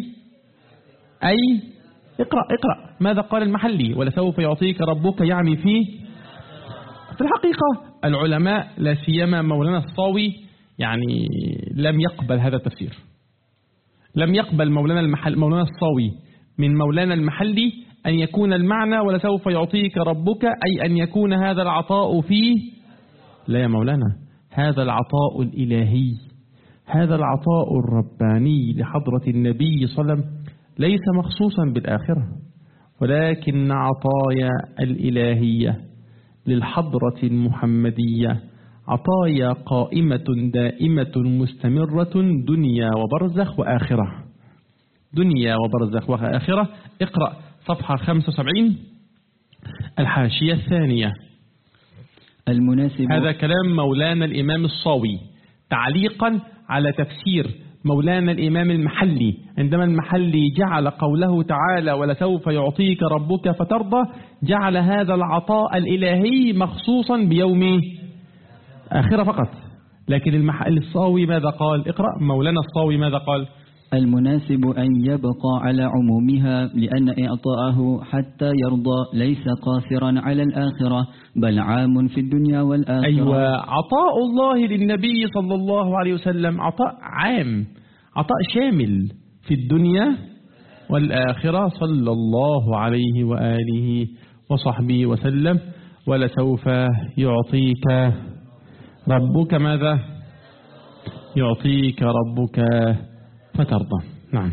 أي اقرأ ماذا قال المحلي؟ ولسوف يعطيك ربك يعني في الحقيقة العلماء لا سيما مولانا الصاوي يعني لم يقبل هذا التفسير، لم يقبل مولانا الصاوي من مولانا المحلي أن يكون المعنى ولسوف يعطيك ربك أي أن يكون هذا العطاء فيه. لا يا مولانا، هذا العطاء الإلهي، هذا العطاء الرباني لحضرة النبي صلى الله عليه وسلم ليس مخصوصا بالآخرة، ولكن عطايا الإلهية للحضرة المحمدية عطايا قائمة دائمة مستمرة دنيا وبرزخ وآخرة، دنيا وبرزخ وآخرة. اقرأ صفحة 75 الحاشية الثانية. المناسب هذا كلام مولانا الإمام الصاوي تعليقا على تفسير مولانا الإمام المحلي، عندما المحلي جعل قوله تعالى ولسوف يعطيك ربك فترضى جعل هذا العطاء الإلهي مخصوصا بيوم آخرة فقط، لكن الصاوي ماذا قال؟ اقرأ مولانا الصاوي ماذا قال؟ المناسب أن يبقى على عمومها لأن إعطاءه حتى يرضى ليس قاصرا على الآخرة بل عام في الدنيا والآخرة. أيوة، عطاء الله للنبي صلى الله عليه وسلم عطاء عام، عطاء شامل في الدنيا والآخرة صلى الله عليه وآله وصحبه وسلم. ولسوف يعطيك ربك ماذا؟ يعطيك ربك فترضى. نعم.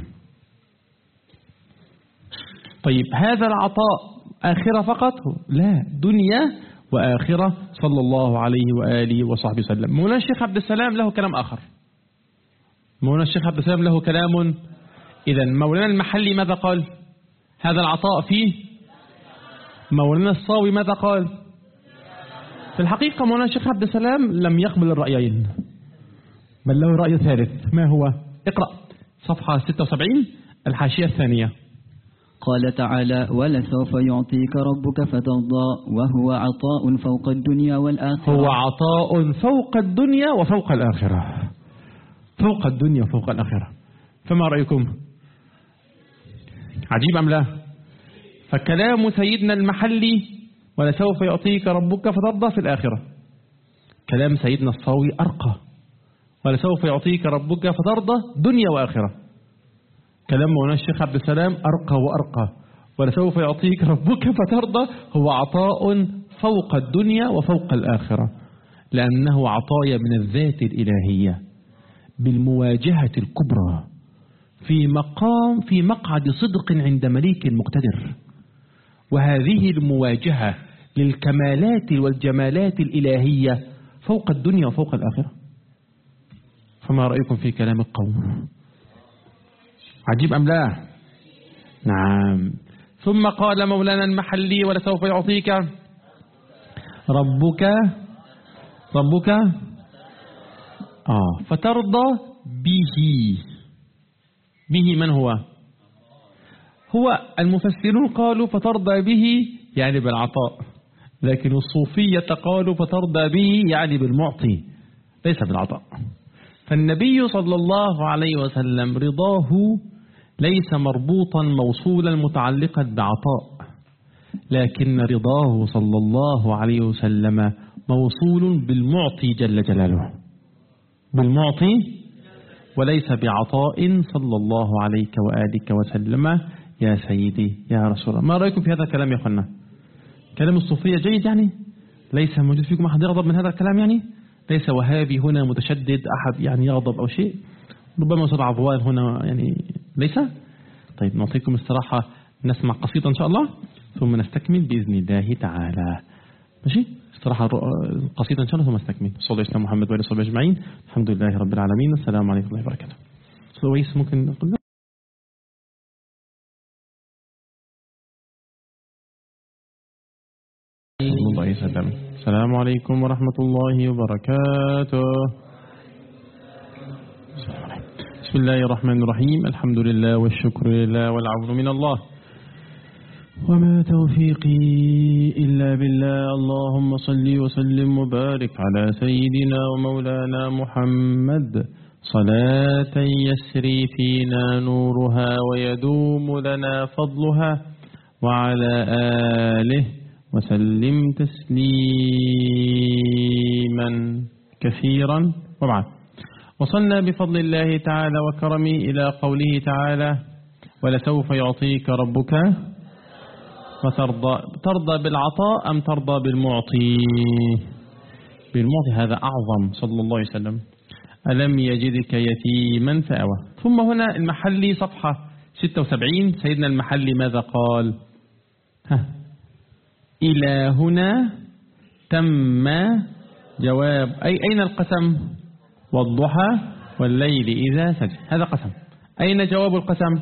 طيب هذا العطاء آخرة فقط؟ لا، دنيا وآخرة صلى الله عليه وآله وصحبه وسلم. مولانا الشيخ عبد السلام له كلام آخر، مولانا الشيخ عبد السلام له كلام. إذا مولانا المحلي ماذا قال؟ هذا العطاء فيه. مولانا الصاوي ماذا قال؟ في الحقيقة مولانا الشيخ عبد السلام لم يقبل الرأيين بل له رأي ثالث. ما هو؟ اقرأ صفحة 76 الحاشية الثانية. قال تعالى ولسوف يعطيك ربك فترضى وهو عطاء فوق الدنيا والآخرة. هو عطاء فوق الدنيا وفوق الآخرة، فوق الدنيا وفوق الآخرة. فما رأيكم؟ عجيب أم لا؟ فكلام سيدنا المحلي ولسوف يعطيك ربك فترضى في الآخرة، كلام سيدنا الصاوي أرقى ولسوف يعطيك ربك فترضى دنيا وآخرة. كلام مولانا الشيخ عبد السلام أرقى وأرقى ولسوف يعطيك ربك فترضى هو عطاء فوق الدنيا وفوق الآخرة، لأنه عطايا من الذات الإلهية بالمواجهة الكبرى في مقعد صدق عند مليك مقتدر. وهذه المواجهة للكمالات والجمالات الإلهية فوق الدنيا وفوق الآخرة. فما رأيكم في كلام القوم؟ عجيب أم لا؟ نعم. ثم قال مولانا المحلي ولسوف يعطيك ربك فترضى به من هو المفسرون قالوا فترضى به يعني بالعطاء، لكن الصوفية قالوا فترضى به يعني بالمعطي ليس بالعطاء. فالنبي صلى الله عليه وسلم رضاه ليس مربوطا موصولا متعلقا بعطاء، لكن رضاه صلى الله عليه وسلم موصول بالمعطي جل جلاله، بالمعطي وليس بعطاء صلى الله عليك وآلك وسلم يا سيدي يا رسول الله. ما رأيكم في هذا الكلام يا أخوانا؟ كلام الصوفية جيد يعني؟ ليس موجود فيكم أحد يغضب من هذا الكلام يعني؟ ليس وهابي هنا متشدد أحد يعني يغضب أو شيء؟ ربما أستاذ عضوان هنا يعني ليس؟ طيب نعطيكم الصراحة نسمع قصيدة إن شاء الله ثم نستكمل بإذن الله تعالى. ماشي؟ استراحة قصيدة إن شاء الله ثم نستكمل. صلى الله على محمد وعلى آله أجمعين. الحمد لله رب العالمين. السلام عليكم ورحمة الله وبركاته. سويس ممكن نقول الله يسلم. السلام عليكم ورحمة الله وبركاته. بسم الله الرحمن الرحيم. الحمد لله والشكر لله والعون من الله وما توفيقي إلا بالله. اللهم صل وسلم وبارك على سيدنا ومولانا محمد صلاة يسري فينا نورها ويدوم لنا فضلها وعلى آله وسلم تسليما كثيرا. وبعد وصلنا بفضل الله تعالى وكرمه إلى قوله تعالى ولسوف يعطيك ربك فترضى. ترضى بالعطاء أم ترضى بالمعطي؟ بالمعطي هذا أعظم صلى الله عليه وسلم. ألم يجدك يتيما فأوى. ثم هنا المحلي صفحة 76 سيدنا المحلي ماذا قال؟ إلى هنا تم جواب أين القسم؟ والضحى والليل إذا سجى. هذا قسم. أين جواب القسم؟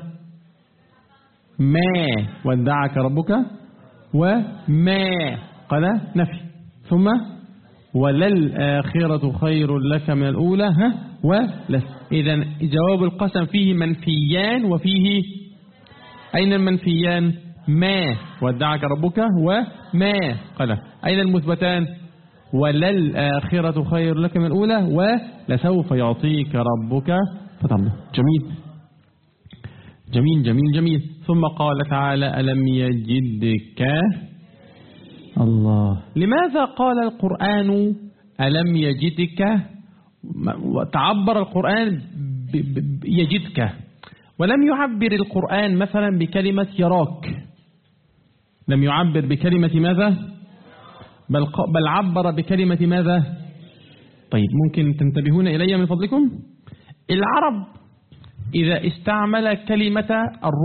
ما ودعك ربك وما قال نفي. ثم وللآخرة خير لك من الأولى ولس. إذن جواب القسم فيه منفيان وفيه أين المنفيان؟ ما ودعك ربك وما قال. أين المثبتان؟ وللآخرة خير لك من الأولى ولسوف يعطيك ربك فترضى. جميل جميل جميل جميل. ثم قال تعالى ألم يجدك الله. لماذا قال القرآن ألم يجدك؟ وتعبر القرآن يجدك ولم يعبر القرآن مثلا بكلمة يراك. لم يعبر بكلمة ماذا؟ بل عبر بكلمة ماذا؟ طيب ممكن تنتبهون إلي من فضلكم؟ العرب إذا استعمل كلمة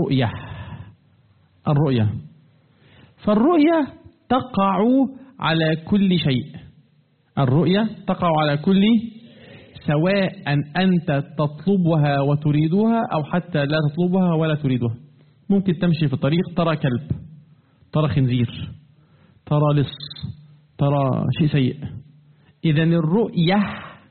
الرؤية فالرؤية تقع على كل شيء. الرؤية تقع على كل سواء أنت تطلبها وتريدها أو حتى لا تطلبها ولا تريدها. ممكن تمشي في الطريق ترى كلب، ترى خنزير، ترى لص، ترى شيء سيء. إذن الرؤية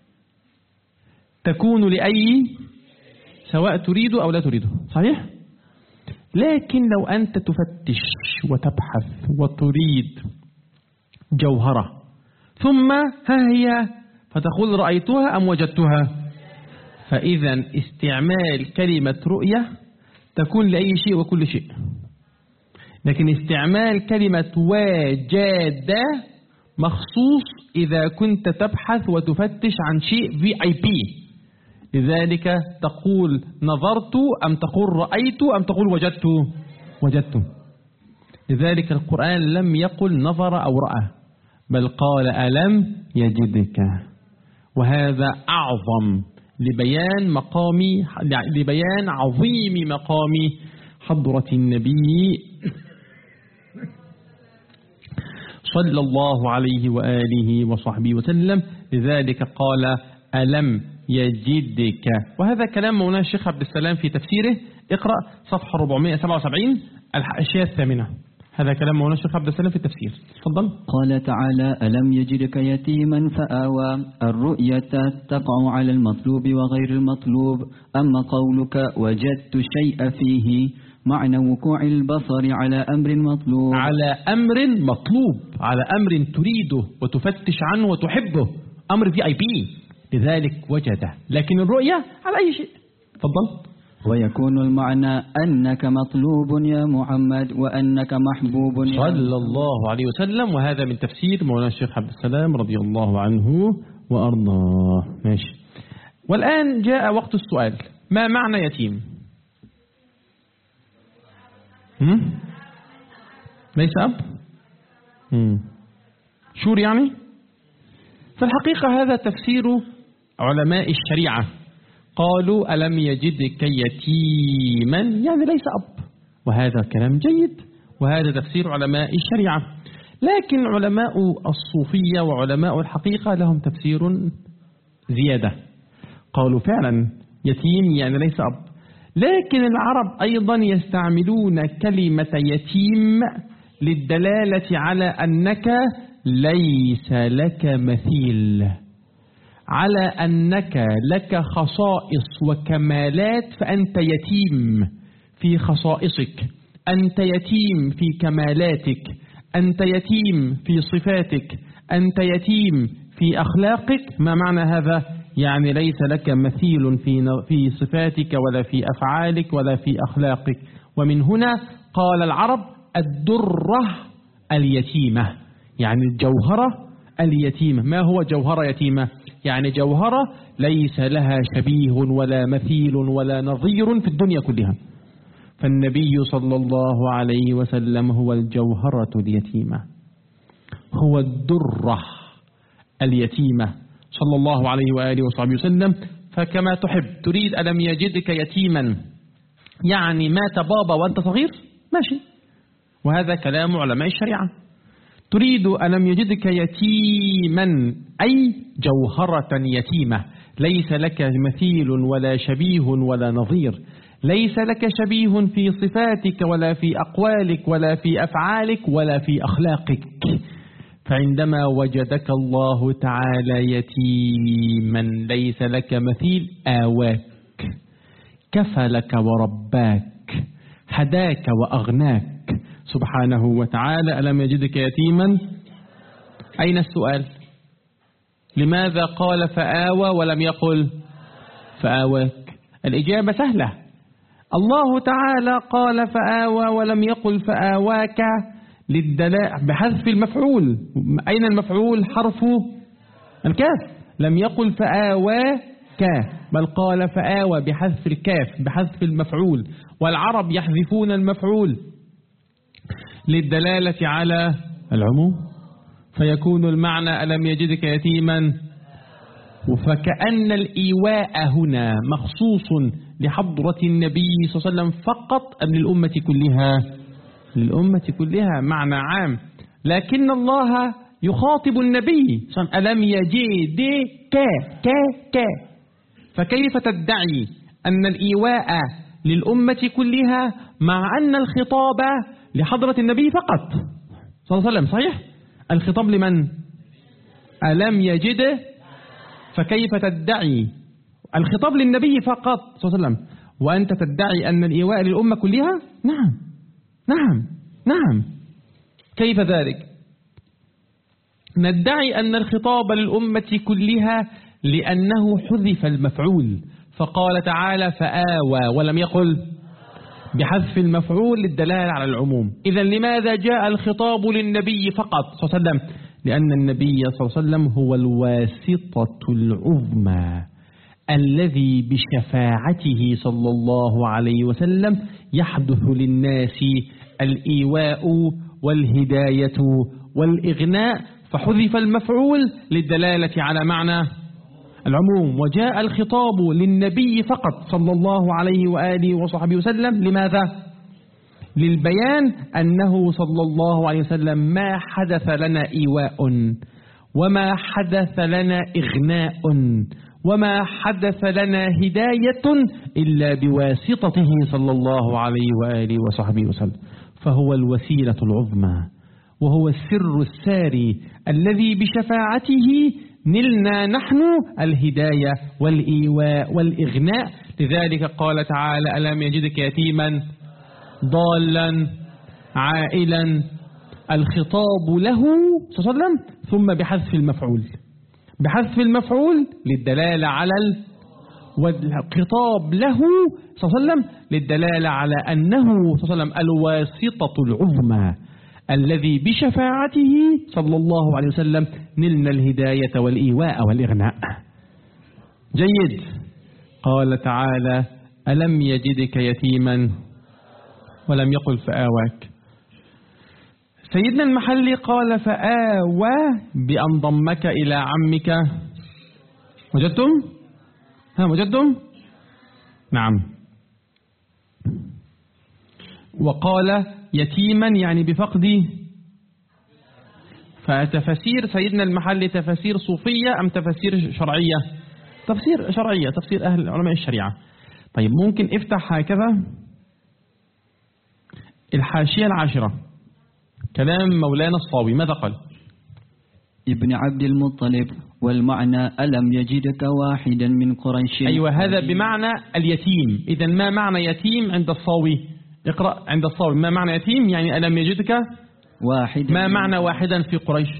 تكون لأي سواء تريد أو لا تريده. صحيح؟ لكن لو أنت تفتش وتبحث وتريد جوهرة ثم ها هي فتقول رأيتها أم وجدتها، فإذا استعمال كلمة رؤية تكون لأي شيء وكل شيء. لكن استعمال كلمة وجد مخصوص إذا كنت تبحث وتفتش عن شيء VIP. لذلك تقول نظرت أم تقول رأيت أم تقول وجدت. لذلك القرآن لم يقل نظر أو رأى، بل قال ألم يجدك، وهذا أعظم لبيان عظيم مقام حضرة النبي صلى الله عليه وآله وصحبه وسلم. لذلك قال ألم يجدك. وهذا كلام مولانا الشيخ عبد السلام في تفسيره، اقرأ صفحة 477 الأشياء الثامنة. هذا كلام مولانا الشيخ عبد السلام في التفسير. تفضل. قال تعالى ألم يجدك يتيما فآوى. الرؤية تقع على المطلوب وغير المطلوب. أما قولك وجدت الشيء فيه معنى وقوع البصر على أمر مطلوب، على أمر مطلوب، على أمر تريده وتفتش عنه وتحبه، أمر VIP، لذلك وجده. لكن الرؤية على أي شيء. تفضل. ويكون المعنى أنك مطلوب يا محمد وأنك محبوب يا صلى الله عليه وسلم. وهذا من تفسير مولانا الشيخ عبد السلام رضي الله عنه وأرضاه. ماشي. والآن جاء وقت السؤال، ما معنى يتيم؟ ليس أب؟ شور يعني؟ في الحقيقة هذا تفسير علماء الشريعة، قالوا ألم يجدك يتيما يعني ليس أب، وهذا كلام جيد، وهذا تفسير علماء الشريعة. لكن علماء الصوفية وعلماء الحقيقة لهم تفسير زيادة، قالوا فعلا يتيم يعني ليس أب. لكن العرب أيضا يستعملون كلمة يتيم للدلالة على أنك ليس لك مثيل، على أنك لك خصائص وكمالات، فأنت يتيم في خصائصك، أنت يتيم في كمالاتك، أنت يتيم في صفاتك، أنت يتيم في أخلاقك. ما معنى هذا؟ يعني ليس لك مثيل في صفاتك ولا في أفعالك ولا في أخلاقك. ومن هنا قال العرب الدرة اليتيمة، يعني الجوهرة اليتيمة. ما هو جوهرة يتيمة؟ يعني جوهرة ليس لها شبيه ولا مثيل ولا نظير في الدنيا كلها. فالنبي صلى الله عليه وسلم هو الجوهرة اليتيمة، هو الدرة اليتيمة صلى الله عليه وآله وصحبه وسلم. فكما تحب تريد ألم يجدك يتيما يعني مات بابا وأنت صغير، ماشي، وهذا كلام علماء الشريعة. تريد ألم يجدك يتيما أي جوهرة يتيمة، ليس لك مثيل ولا شبيه ولا نظير، ليس لك شبيه في صفاتك ولا في أقوالك ولا في أفعالك ولا في أخلاقك. فعندما وجدك الله تعالى يتيما ليس لك مثيل، آواك، كفلك ورباك، هداك وأغناك سبحانه وتعالى. ألم يجدك يتيما؟ أين السؤال؟ لماذا قال فآوى ولم يقل فآواك؟ الإجابة سهلة، الله تعالى قال فآوى ولم يقل فآواك للدلاء بحذف المفعول. أين المفعول؟ حرف الكاف. لم يقل فآواك بل قال فآوى بحذف الكاف، بحذف المفعول. والعرب يحذفون المفعول للدلالة على العموم، فيكون المعنى ألم يجدك يتيما. فكأن الإيواء هنا مخصوص لحضرة النبي صلى الله عليه وسلم فقط أم للأمة كلها؟ للأمة كلها، معنى عام. لكن الله يخاطب النبي ألم يجدك فكيف تدعي أن الإيواء للأمة كلها مع أن الخطاب لحضرة النبي فقط صلى الله عليه وسلم؟ صحيح، الخطاب لمن؟ ألم يجد، فكيف تدعي الخطاب للنبي فقط صلى الله عليه وسلم وأنت تدعي أن الإيواء للأمة كلها؟ نعم نعم نعم. كيف ذلك؟ ندعي أن الخطاب للأمة كلها لأنه حذف المفعول، فقال تعالى فآوى ولم يقل بحذف المفعول للدلالة على العموم. إذن لماذا جاء الخطاب للنبي فقط صلى الله عليه وسلم؟ لأن النبي صلى الله عليه وسلم هو الواسطة العظمى الذي بشفاعته صلى الله عليه وسلم يحدث للناس الإيواء والهداية والإغناء، فحذف المفعول للدلالة على معنى العموم، وجاء الخطاب للنبي فقط صلى الله عليه وآله وصحبه وسلم. لماذا؟ للبيان أنه صلى الله عليه وسلم ما حدث لنا إيواء وما حدث لنا إغناء وما حدث لنا هداية إلا بواسطته صلى الله عليه وآله وصحبه وسلم، فهو الوسيلة العظمى وهو السر الساري الذي بشفاعته نلنا نحن الهداية والإيواء والإغناء. لذلك قال تعالى: ألم يجدك يتيما ضالا عائلا. الخطاب له صلى الله عليه وسلم ثم بحذف المفعول، بحذف المفعول للدلالة على والخطاب له صلى الله عليه وسلم للدلالة على أنه صلى الله عليه وسلم الواسطة العظمى الذي بشفاعته صلى الله عليه وسلم نلنا الهداية والإيواء والإغناء. جيد. قال تعالى: ألم يجدك يتيما، ولم يقل فآواك. سيدنا المحلي قال فآوى بأن ضمك إلى عمك. وجدتم؟ وجدتم؟ نعم. وقال يتيما يعني بفقد. فتفسير سيدنا المحلي تفسير صوفية أم تفسير شرعية؟ تفسير شرعية، تفسير أهل علماء الشريعة. طيب ممكن افتح هكذا الحاشية العاشرة، كلام مولانا الصاوي، ماذا قال؟ ابن عبد المطلب، والمعنى ألم يجدك واحدا من قريش. أيوة، هذا بمعنى اليتيم. إذا ما معنى يتيم عند الصاوي؟ اقرأ عند الصاوي، ما معنى يتيم؟ يعني ألم يجدك واحدا. ما معنى واحدا في قريش؟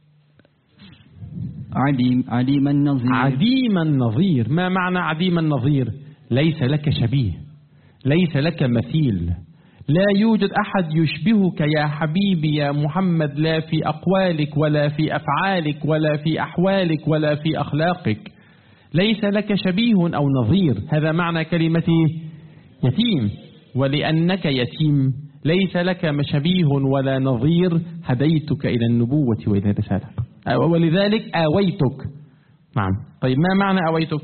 عديم النظير. عديم النظير. ما معنى عديم النظير؟ ليس لك شبيه، ليس لك مثيل، لا يوجد أحد يشبهك يا حبيبي يا محمد، لا في أقوالك ولا في أفعالك ولا في أحوالك ولا في أخلاقك، ليس لك شبيه أو نظير. هذا معنى كلمة يتيم. ولأنك يتيم ليس لك شبيه ولا نظير هديتك إلى النبوة وإلى الرسالة، ولذلك آويتك. نعم. طيب ما معنى آويتك؟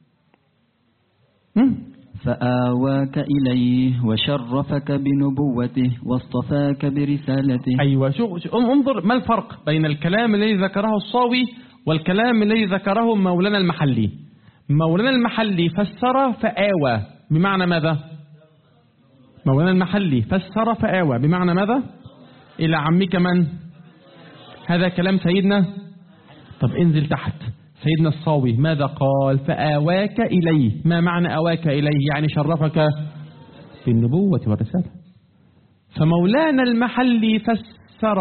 فآواك إليه وشرفك بنبوته واصطفاك برسالته. أيوة. انظر ما الفرق بين الكلام الذي ذكره الصاوي والكلام الذي ذكره مولانا المحلي. مولانا المحلي فسر فآوى بمعنى ماذا؟ مولانا المحلي فسر فآوى بمعنى ماذا؟ إلى عمك من؟ هذا كلام سيدنا. طب انزل تحت. سيدنا الصاوي ماذا قال؟ فآواك إليه. ما معنى آواك إليه؟ يعني شرفك بالنبوة والرسالة. فمولانا المحلي فسر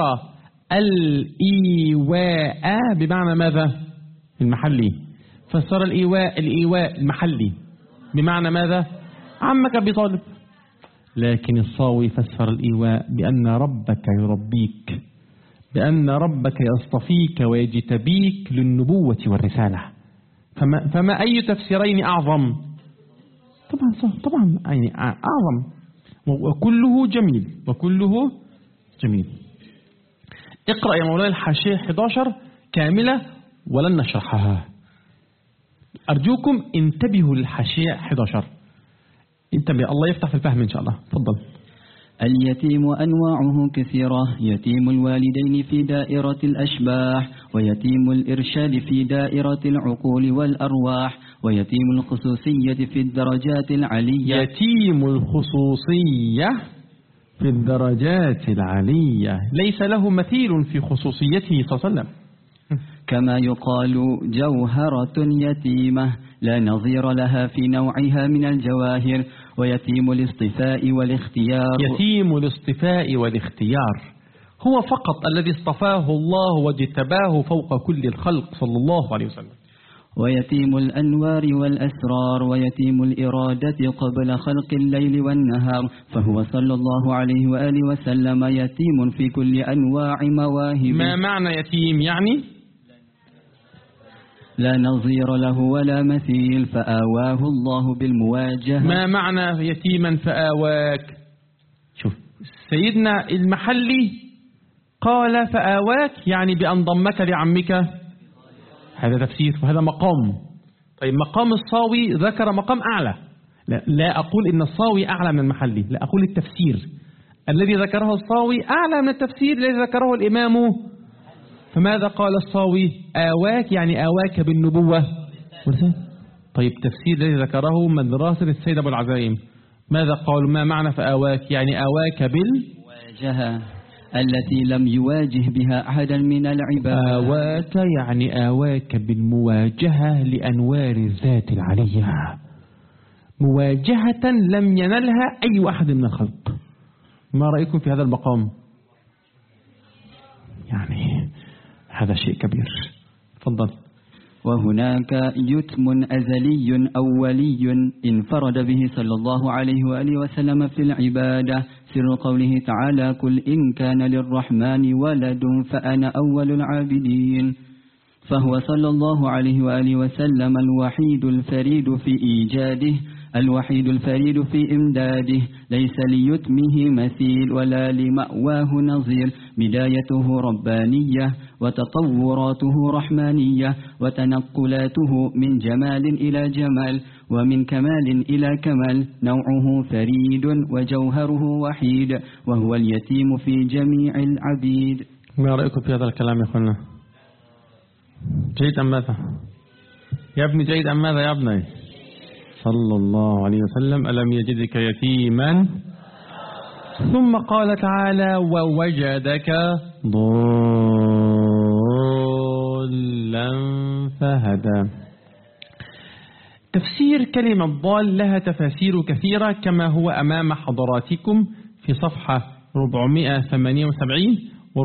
الإيواء بمعنى ماذا؟ المحلي فسر الإيواء المحلي بمعنى ماذا؟ عمك بطالب. لكن الصاوي فسر الإيواء بأن ربك يربيك، بأن ربك يصطفيك ويجتبيك للنبوة والرسالة. فما أي تفسيرين أعظم؟ طبعا يعني أعظم، وكله جميل، وكله جميل. اقرأ يا مولانا الحاشية 11 كاملة ولن نشرحها. أرجوكم انتبهوا للحاشية 11. انتبه، الله يفتح في الفهم إن شاء الله. تفضل. اليتيم أنواعه كثيرة: يتيم الوالدين في دائرة الأشباح، ويتيم الإرشاد في دائرة العقول والأرواح، ويتيم الخصوصية في الدرجات العلية. يتيم الخصوصية في الدرجات العلية ليس له مثيل في خصوصيته صلى الله عليه وسلم. كما يقال جوهرة يتيمة لا نظير لها في نوعها من الجواهر. ويتيم الاصطفاء والاختيار. يتيم الاصطفاء والاختيار هو فقط الذي اصطفاه الله واجتباه فوق كل الخلق صلى الله عليه وسلم. ويتيم الأنوار والأسرار، ويتيم الإرادة قبل خلق الليل والنهار، فهو صلى الله عليه وآله وسلم يتيم في كل أنواع مواهب. ما معنى يتيم؟ يعني لا نظير له ولا مثيل، فآواه الله بالمواجهة. ما معنى يتيما فآواك؟ شوف سيدنا المحلي قال فآواك يعني بأن ضمك لعمك، هذا تفسير وهذا مقام. طيب مقام الصاوي ذكر مقام أعلى، لا أقول إن الصاوي أعلى من المحلي، لا أقول التفسير الذي ذكره الصاوي أعلى من التفسير الذي ذكره الإمام. فماذا قال الصاوي؟ آواك يعني آواك بالنبوة. طيب تفسير الذي ذكره مدرسة السيد أبو العزائم ماذا قالوا؟ ما معنى فآواك؟ يعني آواك بالمواجهة التي لم يواجه بها أحدا من العباد. آواك يعني آواك بالمواجهة لأنوار الذات العلية، مواجهة لم ينلها أي واحد من الخلق. ما رأيكم في هذا المقام؟ يعني هذا شيء كبير. تفضل. وهناك يتم أزلي أولي انفرد به صلى الله عليه وآله وسلم في العبادة، سر قوله تعالى: قل إن كان للرحمن ولد فأنا أول العابدين. فهو صلى الله عليه وآله وسلم الوحيد الفريد في إيجاده، الوحيد الفريد في إمداده، ليس ليتمه مثيل ولا لمأواه نظير. بدايته ربانية وتطوراته رحمانية، وتنقلاته من جمال إلى جمال ومن كمال إلى كمال. نوعه فريد وجوهره وحيد، وهو اليتيم في جميع العبيد. ما رأيكم في هذا الكلام يا أخوانا؟ جيد أم ماذا؟ يا ابني جيد أم ماذا يا ابني؟ صلى الله عليه وسلم: ألم يجدك يتيما. ثم قال تعالى: ووجدك ضالا فهدى. تفسير كلمة ضال لها تفاسير كثيرة كما هو أمام حضراتكم في صفحة 478 و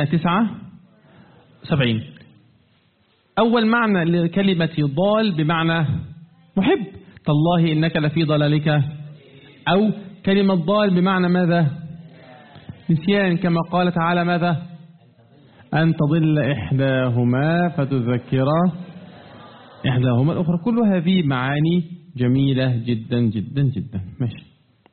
479. أول معنى لكلمة ضال بمعنى محب، تالله إنك لفي ضلالك، أو كلمة ضال بمعنى ماذا؟ نسيان، كما قال تعالى ماذا؟ أن تضل إحداهما فتذكر إحداهما الأخرى. كل هذه معاني جميلة جدا جدا جدا. ماشي.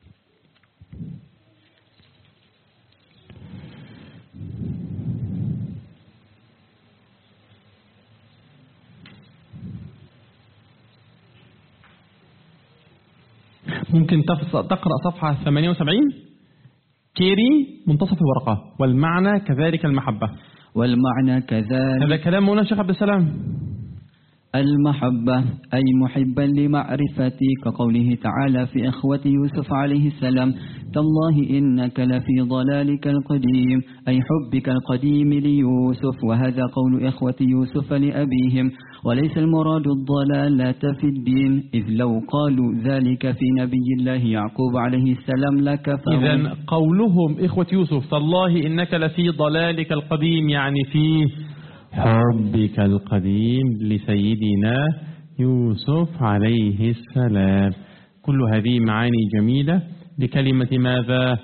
ممكن تقرأ صفحة 78 كيري منتصف الورقة. والمعنى كذلك المحبة. والمعنى كذلك، هذا كلام مولانا الشيخ عبد السلام. المحبة أي محبا لمعرفتي، كقوله تعالى في إخوة يوسف عليه السلام: تالله إنك لفي ضلالك القديم، أي حبك القديم ليوسف. وهذا قول إخوة يوسف لأبيهم، وليس المراد الضلالة في الدين، إذ لو قالوا ذلك في نبي الله يعقوب عليه السلام لكفروا. إذن قولهم إخوة يوسف تالله إنك لفي ضلالك القديم يعني في حبك القديم لسيدنا يوسف عليه السلام. كل هذه معاني جميلة لكلمة ماذا؟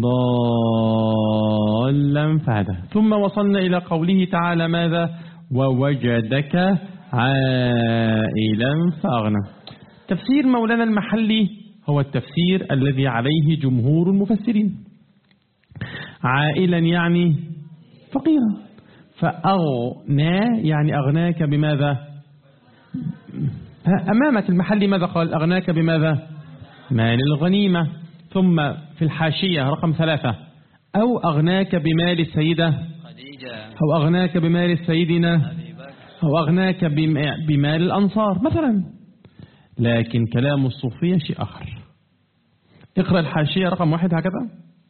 ضالا فهدى. ثم وصلنا إلى قوله تعالى ماذا؟ ووجدك عائلا فأغنى. تفسير مولانا المحلي هو التفسير الذي عليه جمهور المفسرين. عائلا يعني فقيرا، فأغنى يعني أغناك بماذا؟ أمامك المحلي ماذا قال؟ أغناك بماذا؟ مال الغنيمة. ثم في الحاشية رقم 3: أو أغناك بمال السيدة خديجة، أو أغناك بمال السيدنا، أو أغناك بمال الأنصار مثلا. لكن كلام الصوفية شيء آخر. اقرأ الحاشية رقم 1 هكذا: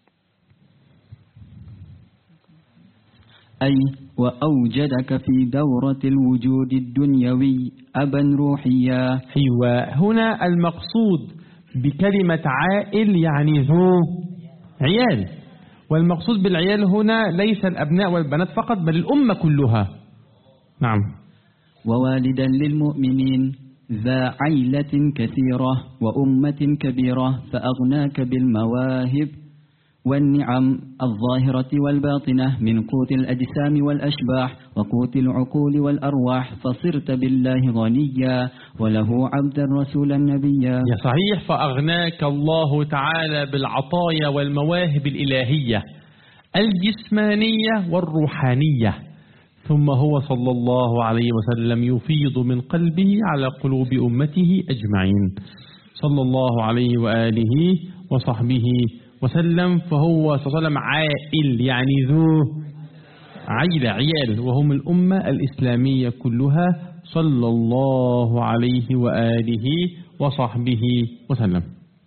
أي وأوجدك في دورة الوجود الدنيوي أبا روحيا. أيوة، هنا المقصود بكلمة عائل يعني ذو عيال، والمقصود بالعيال هنا ليس الأبناء والبنات فقط بل الأمة كلها. نعم. ووالدا للمؤمنين ذا عيلة كثيرة وأمة كبيرة، فأغناك بالمواهب والنعم الظاهرة والباطنة من قوت الأجسام والأشباح وقوت العقول والأرواح، فصرت بالله غنيا وله عبدا رسولا نبيا. يا صحيح، فأغناك الله تعالى بالعطايا والمواهب الإلهية الجسمانية والروحانية، ثم هو صلى الله عليه وسلم يفيض من قلبه على قلوب أمته أجمعين صلى الله عليه وآله وصحبه وسلم. فهو صلى الله عليه وسلم عائل، يعني ذو عيال، وهم الأمة الإسلامية كلها صلى الله عليه وآله وصحبه وسلم.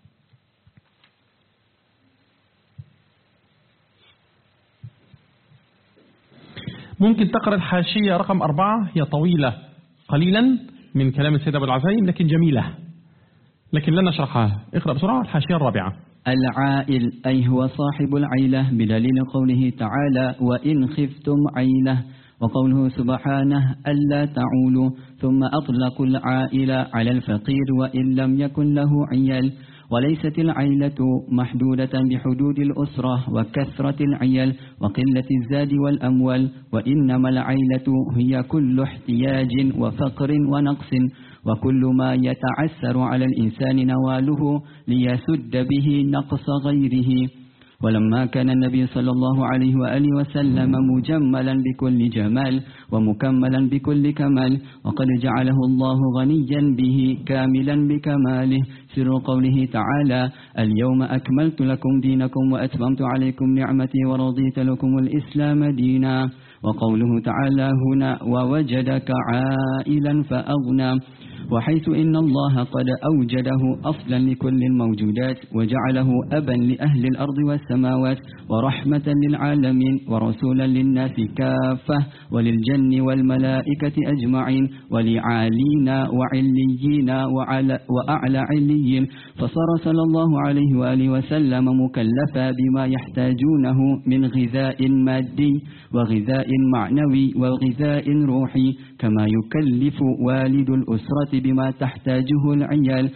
ممكن تقرأ الحاشية رقم 4، هي طويلة قليلا من كلام السيد أبو العزيم لكن جميلة، لكن لن نشرحها. اقرأ بسرعة الحاشية الرابعة. العائل أي هو صاحب العيلة، بدليل قوله تعالى وإن خفتم عيلة، وقوله سبحانه ألا تعولوا، ثم أطلقوا العائلة على الفقير وإن لم يكن له عيال. وليست العيلة محدودة بحدود الأسرة وكثرة العيال وقلة الزاد والأموال، وإنما العيلة هي كل احتياج وفقر ونقص، وكل ما يتعسر على الإنسان نواله ليسد به نقص غيره. ولما كان النبي صلى الله عليه وآله وسلم مجملا بكل جمال ومكملا بكل كمال، وقد جعله الله غنيا به كاملا بكماله، سر قوله تعالى اليوم أكملت لكم دينكم وأتممت عليكم نعمتي ورضيت لكم الإسلام دينا. وقوله تعالى هنا ووجدك عائلا فأغنى، وحيث إن الله قد أوجده أصلا لكل الموجودات وجعله أبا لأهل الأرض والسماوات ورحمة للعالمين ورسولا للناس كافة وللجن والملائكة أجمعين ولعالين وعليين وأعلى عليين، فصار صلى الله عليه وآله وسلم مكلفا بما يحتاجونه من غذاء مادي وغذاء معنوي وغذاء روحي، كما يكلف والد الأسرة بما تحتاجه العيال.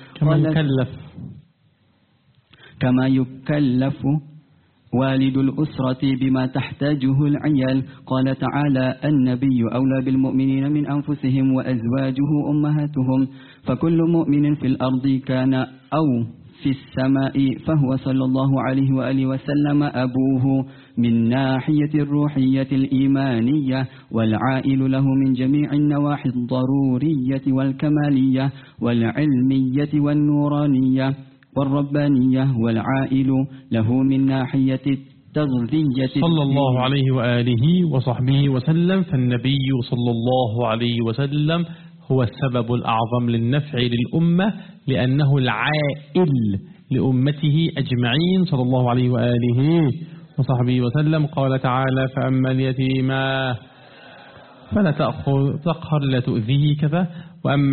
كما يكلف والد الأسرة بما تحتاجه العيال. قال تعالى النبي أولى بالمؤمنين من أنفسهم وأزواجه أمهاتهم، فكل مؤمن في الأرض كان أو في السماء فهو صلى الله عليه وآله وسلم أبوه من ناحية الروحية الإيمانية، والعائل له من جميع النواحي الضرورية والكمالية والعلمية والنورانية والربانية، والعائل له من ناحية التغذية صلى الله عليه وآله وصحبه وسلم. فالنبي صلى الله عليه وسلم هو السبب الأعظم للنفع للأمة، لأنه العائل لأمته أجمعين صلى الله عليه وآله وصحبه وسلم. قال تعالى فأما اليتيم فلا تقهر لا تؤذيه كذا، وأما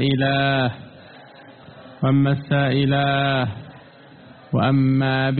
السائل وأما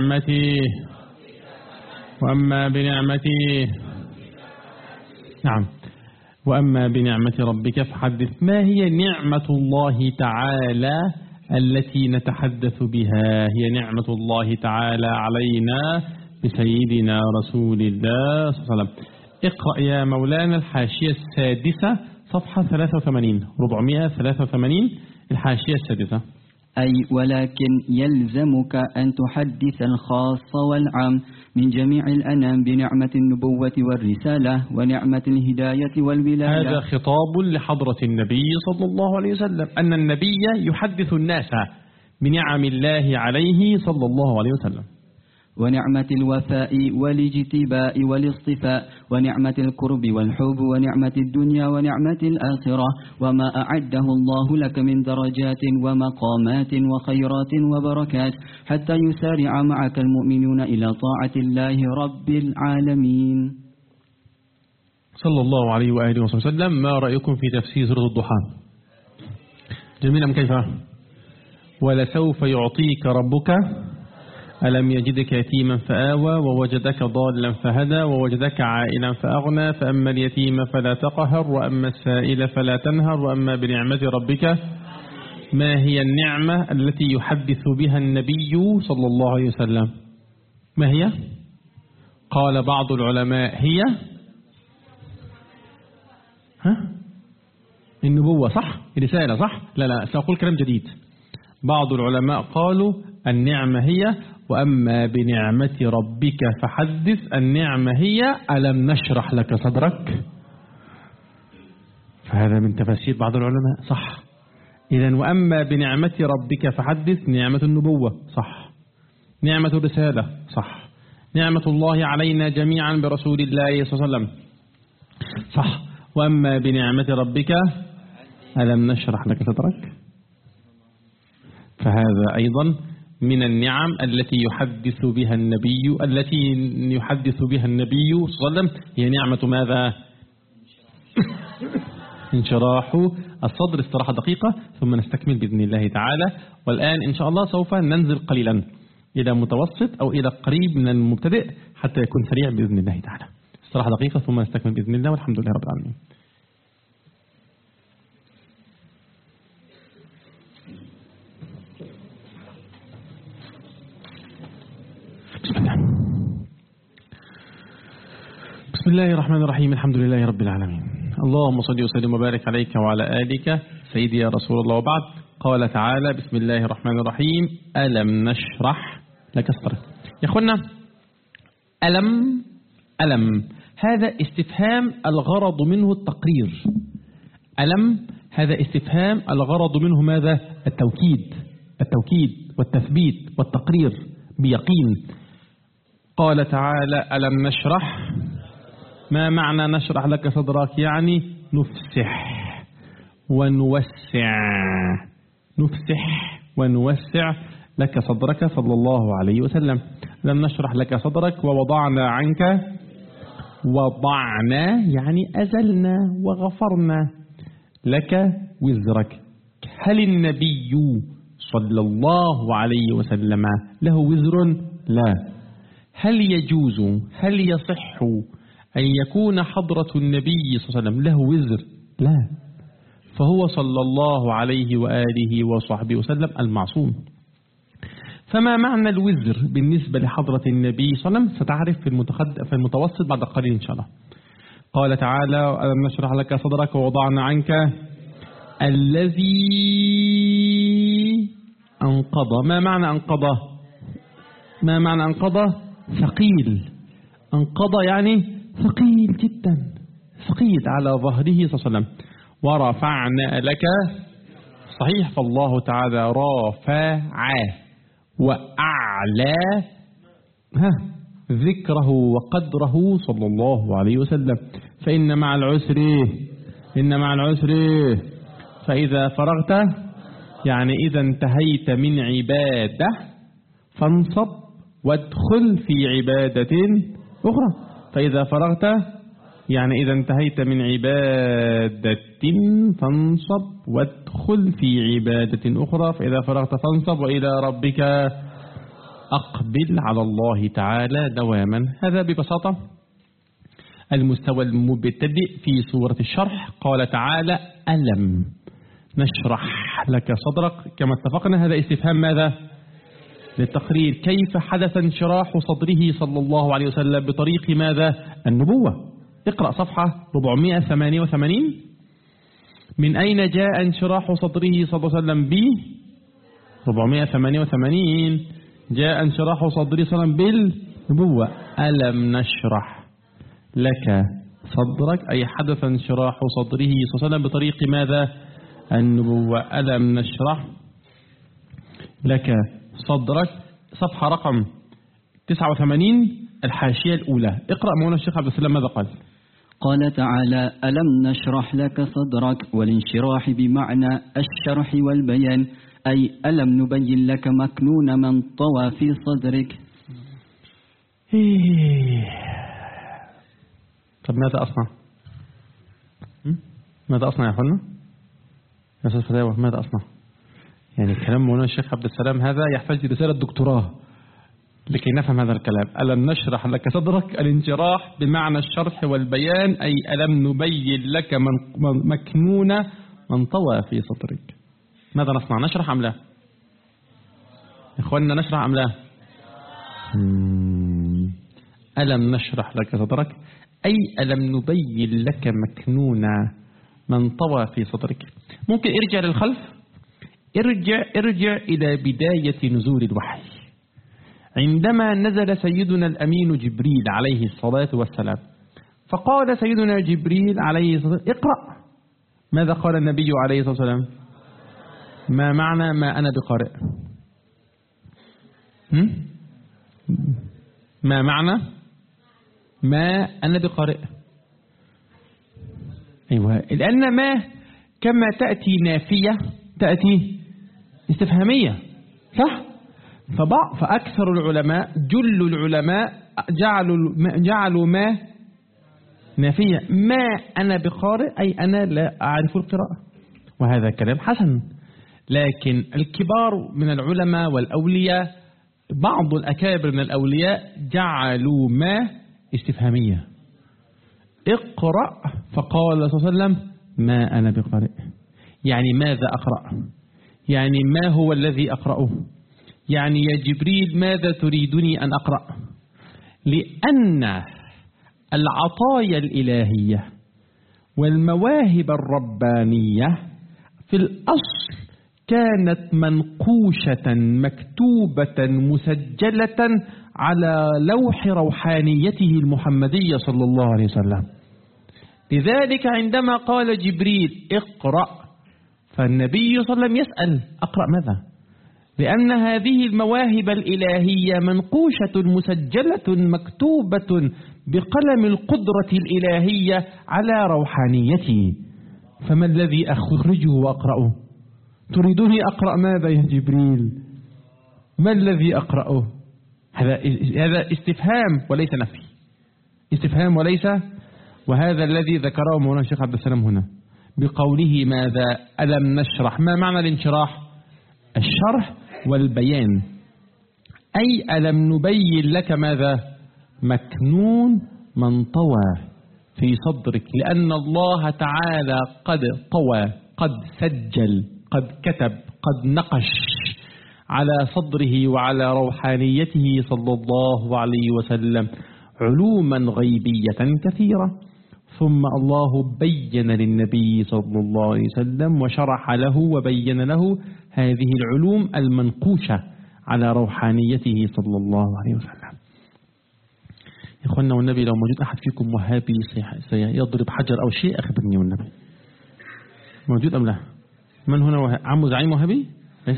بنعمته نعم، وأما بنعمة ربك فحدث. ما هي نعمة الله تعالى التي نتحدث بها؟ هي نعمة الله تعالى علينا بسيدنا رسول الله صلى الله عليه وسلم. اقرأ يا مولانا الحاشية السادسة صفحة 83 483 الحاشية السادسة. أي ولكن يلزمك أن تحدث الخاص والعام من جميع الأنام بنعمة النبوة والرسالة ونعمة الهداية والولاية. هذا خطاب لحضرة النبي صلى الله عليه وسلم، أن النبي يحدث الناس بنعم الله عليه صلى الله عليه وسلم، ونعمة الوفاء والاجتباء والاصطفاء ونعمة القرب والحب ونعمة الدنيا ونعمة الآخرة، وما أعده الله لك من درجات ومقامات وخيرات وبركات، حتى يسارع معك المؤمنون إلى طاعة الله رب العالمين صلى الله عليه وآله وسلم. ما رأيكم في تفسير سورة الضحى؟ جميل كيف؟ ولسوف يعطيك ربك ألم يجدك يتيما فآوى ووجدك ضالا فهدى ووجدك عائلا فأغنى، فأما اليتيم فلا تقهر وأما السائل فلا تنهر وأما بنعمة ربك. ما هي النعمة التي يحدث بها النبي صلى الله عليه وسلم؟ ما هي؟ قال بعض العلماء هي النبوة، صح؟ الرسالة، صح؟ لا سأقول كلام جديد. بعض العلماء قالوا النعمة هي وأما بنعمة ربك فحدث، النعمة هي ألم نشرح لك صدرك. فهذا من تفاسير بعض العلماء، صح. إذن وأما بنعمة ربك فحدث، نعمة النبوة، صح. نعمة الرسالة، صح. نعمة الله علينا جميعا برسول الله صلى الله عليه وسلم، صح. وأما بنعمة ربك ألم نشرح لك صدرك. فهذا أيضا من النعم التي يحدث بها النبي صلى الله عليه وسلم. هي نعمة ماذا؟ انشراح الصدر. استراحة دقيقة ثم نستكمل بإذن الله تعالى. والآن إن شاء الله سوف ننزل قليلا إلى متوسط أو إلى قريب من المبتدئ حتى يكون سريع بإذن الله تعالى. استراحة دقيقة ثم نستكمل بإذن الله، والحمد لله رب العالمين. بسم الله الرحمن الرحيم. الحمد لله رب العالمين. اللهم صل وسلم وبارك عليك وعلى آلك سيدي يا رسول الله. وبعد، قال تعالى بسم الله الرحمن الرحيم ألم نشرح لك صدرك. يا أخوانا، ألم هذا استفهام الغرض منه التقرير. ألم هذا استفهام الغرض منه ماذا؟ التوكيد والتثبيت والتقرير بيقين. قال تعالى ألم نشرح. ما معنى نشرح لك صدرك؟ يعني نفسح ونوسع لك صدرك صلى الله عليه وسلم. لم نشرح لك صدرك ووضعنا عنك. وضعنا يعني أزلنا وغفرنا لك وزرك. هل النبي صلى الله عليه وسلم له وزر؟ لا. هل يجوز، هل يصح أن يكون حضرة النبي صلى الله عليه وسلم له وزر؟ لا. فهو صلى الله عليه وآله وصحبه وسلم المعصوم. فما معنى الوزر بالنسبة لحضرة النبي صلى الله عليه وسلم ستعرف في المتوسط بعد قليل إن شاء الله. قال تعالى ألم نشرح لك صدرك ووضعنا عنك الذي أنقض. ما معنى أنقض؟ ثقيل. أنقض يعني ثقيل جدا، ثقيل على ظهره صلى الله عليه وسلم. ورفعنا لك، صحيح. فالله تعالى رافع وأعلى ذكره وقدره صلى الله عليه وسلم. فإن مع العسر فإذا فرغت، يعني إذا انتهيت من عبادة فانصب وادخل في عبادة أخرى. فإذا فرغت يعني إذا انتهيت من عبادة فانصب وادخل في عبادة أخرى. فإذا فرغت فانصب وإلى ربك أقبل على الله تعالى دواما. هذا ببساطة المستوى المبتدئ في سورة الشرح. قال تعالى ألم نشرح لك صدرك. كما اتفقنا هذا استفهام ماذا؟ للتقرير. كيف حدث انشراح صدره صلى الله عليه وسلم بطريق ماذا؟ النبوة. اقرأ صفحة 488. من أين جاء انشراح صدره صلى الله عليه وسلم؟ 488 جاء انشراح صدره صلى الله عليه وسلم بالنبوة. ألم نشرح لك صدرك أي حدث انشراح صدره صلى الله عليه وسلم بطريق ماذا؟ النبوة. ألم نشرح لك صدرك. صفحة رقم 89 الحاشية الأولى. اقرأ مولانا الشيخ عبد السلام ماذا قال. قال تعالى ألم نشرح لك صدرك. والانشراح بمعنى الشرح والبيان، أي ألم نبين لك مكنون من طوى في صدرك. طب ماذا أصنع؟ ماذا أصنع يا أخوانا؟ يا أستاذ فتاوى ماذا أصنع؟ يعني كلام مولانا الشيخ عبد السلام هذا يحتاج رسالة دكتوراه لكي نفهم هذا الكلام. ألم نشرح لك صدرك، الانشراح بمعنى الشرح والبيان، أي ألم نبين لك مكنون من طوى في صدرك. ماذا نصنع؟ نشرح أم لا؟ إخواننا نشرح أم لا؟ ألم نشرح لك صدرك، أي ألم نبين لك مكنونا من طوى في صدرك. ممكن ارجع للخلف، ارجع إلى بداية نزول الوحي، عندما نزل سيدنا الأمين جبريل عليه الصلاة والسلام، فقال سيدنا جبريل عليه الصلاة والسلام اقرأ. ماذا قال النبي عليه الصلاة والسلام؟ ما معنى ما أنا بقارئ؟ ما معنى ما أنا بقارئ؟ أيوة، لأن ما كما تأتي نافية تأتي استفهامية، صح؟ فأكثر العلماء جل العلماء جعلوا ما نافية، ما أنا بقارئ أي أنا لا أعرف القراءة، وهذا كلام حسن. لكن الكبار من العلماء والأولياء، بعض الأكابر من الأولياء جعلوا ما استفهامية، اقرأ، فقال صلى الله عليه وسلم ما أنا بقارئ، يعني ماذا أقرأ؟ يعني ما هو الذي أقرأه؟ يعني يا جبريل ماذا تريدني أن أقرأ؟ لأن العطايا الإلهية والمواهب الربانية في الأصل كانت منقوشة مكتوبة مسجلة على لوح روحانيته المحمدية صلى الله عليه وسلم. لذلك عندما قال جبريل اقرأ، فالنبي صلى الله عليه وسلم يسأل أقرأ ماذا؟ لأن هذه المواهب الإلهية منقوشة مسجلة مكتوبة بقلم القدرة الإلهية على روحانيته، فما الذي أخرجه وأقرأه؟ تريدني أقرأ ماذا يا جبريل؟ ما الذي أقرأه؟ هذا استفهام وليس نفي، استفهام وليس. وهذا الذي ذكره مولانا الشيخ عبد السلام هنا بقوله ماذا ألم نشرح. ما معنى الانشراح؟ الشرح والبيان، أي ألم نبين لك ماذا؟ مكنون من طوى في صدرك، لأن الله تعالى قد طوى، قد سجل، قد كتب، قد نقش على صدره وعلى روحانيته صلى الله عليه وسلم علوما غيبية كثيرة، ثم الله بين للنبي صلى الله عليه وسلم وشرح له وبين له هذه العلوم المنقوشة على روحانيته صلى الله عليه وسلم. يا إخوانا والنبي، لو موجود أحد فيكم وهابي سيضرب حجر أو شيء أخبرني والنبي. موجود أم لا؟ من هنا عم زعيم وهابي؟ ليس؟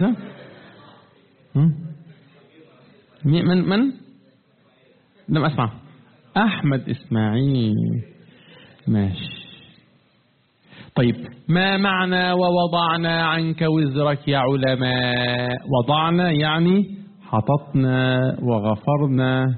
من؟ لم أسمع. أحمد إسماعيل، ماشي. طيب، ما معنى ووضعنا عنك وزرك يا علماء؟ وضعنا يعني حططنا وغفرنا.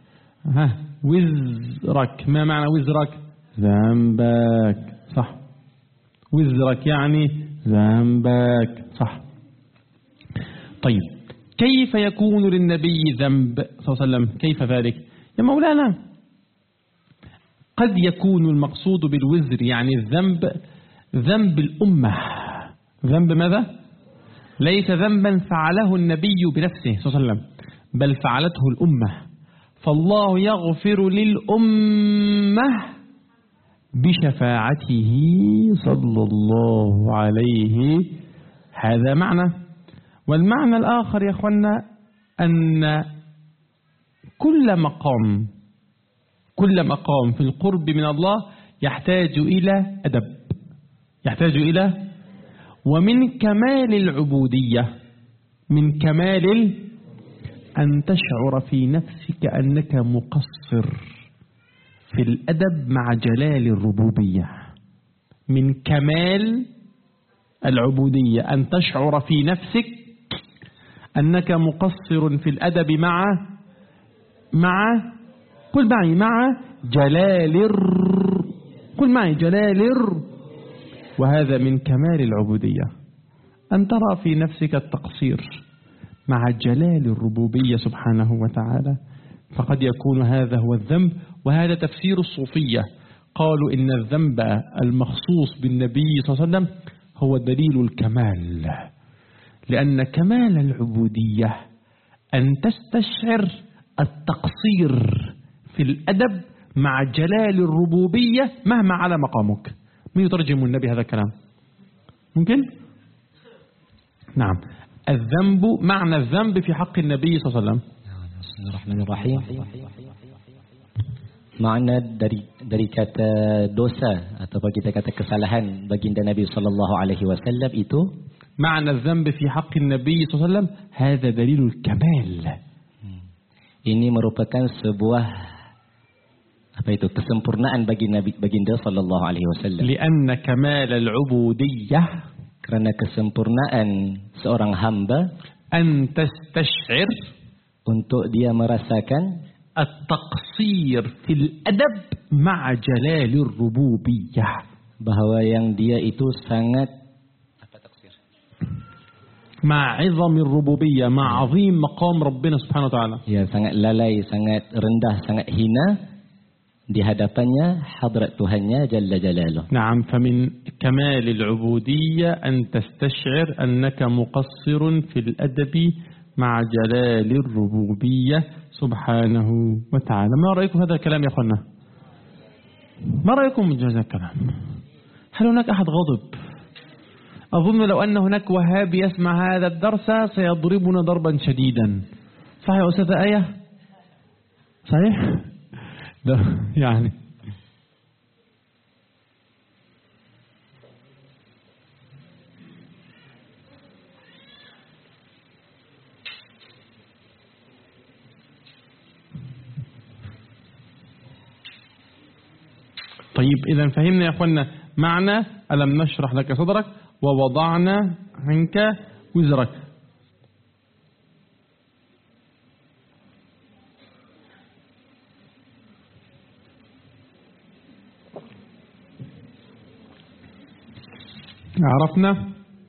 وزرك، ما معنى وزرك؟ ذنبك، صح. وزرك يعني ذنبك، صح. طيب، كيف يكون للنبي ذنب صلى الله عليه وسلم؟ كيف ذلك يا مولانا؟ قد يكون المقصود بالوزر يعني الذنب ذنب الأمة. ذنب ماذا؟ ليس ذنبا فعله النبي بنفسه صلى الله عليه وسلم، بل فعلته الأمة، فالله يغفر للأمة بشفاعته صلى الله عليه. هذا معنى. والمعنى الآخر يا أخوانا أن كل مقام في القرب من الله يحتاج إلى أدب، يحتاج إلى، ومن كمال العبودية، من كمال أن تشعر في نفسك أنك مقصر في الأدب مع جلال الربوبية. من كمال العبودية أن تشعر في نفسك أنك مقصر في الأدب مع قل معي مع جلال قل معي جلال وهذا من كمال العبودية، أن ترى في نفسك التقصير مع جلال الربوبية سبحانه وتعالى. فقد يكون هذا هو الذنب، وهذا تفسير الصوفية. قالوا إن الذنب المخصوص بالنبي صلى الله عليه وسلم هو دليل الكمال، لأن كمال العبودية أن تستشعر التقصير في الأدب مع جلال الربوبية مهما على مقامك. من يترجم النبي هذا الكلام؟ ممكن؟ نعم. الذنب، معنى الذنب في حق النبي صلى الله عليه وسلم. بسم الله الرحمن الرحيم. Makna dari kata dosa atau kita kata kesalahan baginda Nabi sallallahu alaihi wasallam itu, معنى الذنب في حق النبي صلى الله عليه وسلم هذا دليل الكمال. Ini merupakan sebuah kesempurnaan bagi Nabi baginda sallallahu alaihi wasallam. لأن كمال العبودية, Kerana kesempurnaan seorang hamba, أن تستشعر, untuk dia merasakan التقصير في الأدب مع جلال الربوبية, bahawa yang dia itu sangat مع عظم الربوبية, مع عظيم مقام ربنا سبحانه وتعالى. Ya, sangat lalai, sangat rendah, sangat hina di hadapannya hadrat Tuhannya Jalla Jalaluh. نعم. فمن كمال العبودية أن تستشعر أنك مقصر في الأدب مع جلال الربوبية سبحانه وتعالى. ما رأيكم هذا الكلام يا أخوانا؟ ما رأيكم من هذا الكلام؟ هل هناك أحد غضب؟ أظن لو أن هناك وهابي يسمع هذا الدرس سيضربنا ضربا شديدا. صحيح يا أستاذ آية؟ صحيح؟ يعني طيب إذا فهمنا يا أخوانا معنى ألم نشرح لك صدرك ووضعنا عنك وزرك. عرفنا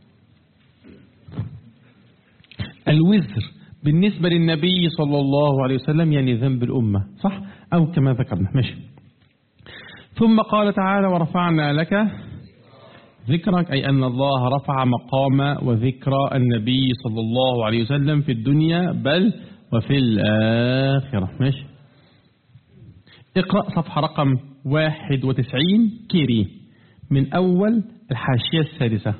الوزر بالنسبة للنبي صلى الله عليه وسلم يعني ذنب الأمة، صح؟ أو كما ذكرنا. ماشي. ثم قال تعالى ورفعنا لك ذكرك، أي أن الله رفع مقام وذكرى النبي صلى الله عليه وسلم في الدنيا بل وفي الآخرة. ماشي. اقرأ صفحة رقم 91 كيري من أول الحاشية السادسة.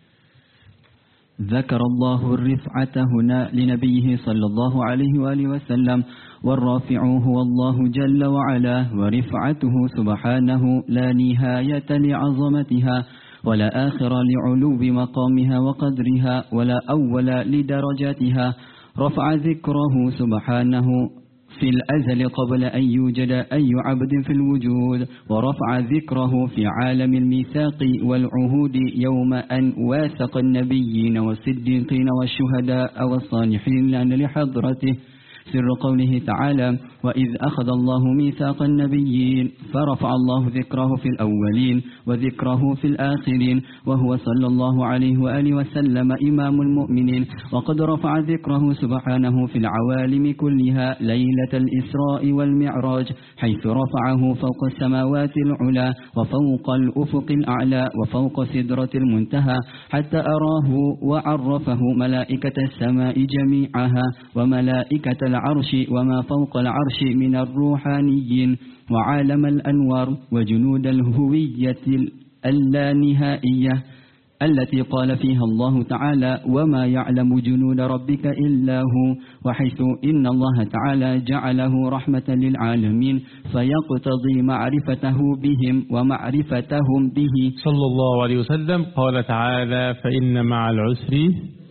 ذكر الله الرفعة هنا لنبيه صلى الله عليه وآله وسلم، والرافع هو الله جل وعلا، ورفعته سبحانه لا نهاية لعظمتها ولا آخر لعلو مقامها وقدرها ولا أول لدرجاتها. رفع ذكره سبحانه في الأزل قبل أن يوجد أي عبد في الوجود، ورفع ذكره في عالم الميثاق والعهود يوم أن واثق النبيين والصديقين والشهداء والصالحين لحضرته. سر قوله تعالى: وإذ أخذ الله ميثاق النبيين فرفع الله ذكره في الأولين وذكره في الآخرين، وهو صلى الله عليه وآله وسلم إمام المؤمنين. وقد رفع ذكره سبحانه في العوالم كلها ليلة الإسراء والمعراج، حيث رفعه فوق السماوات العلى وفوق الأفق الأعلى وفوق سدرة المنتهى، حتى أراه وعرفه ملائكة السماء جميعها وملائكة العرش وما فوق العرش من الروحانيين وعالم الأنوار وجنود الهوية اللانهائية التي قال فيها الله تعالى: وما يعلم جنود ربك إلا هو، وحيث إن الله تعالى جعله رحمة للعالمين فيقتضي معرفته بهم ومعرفتهم به صلى الله عليه وسلم. قال تعالى: فإن مع العسر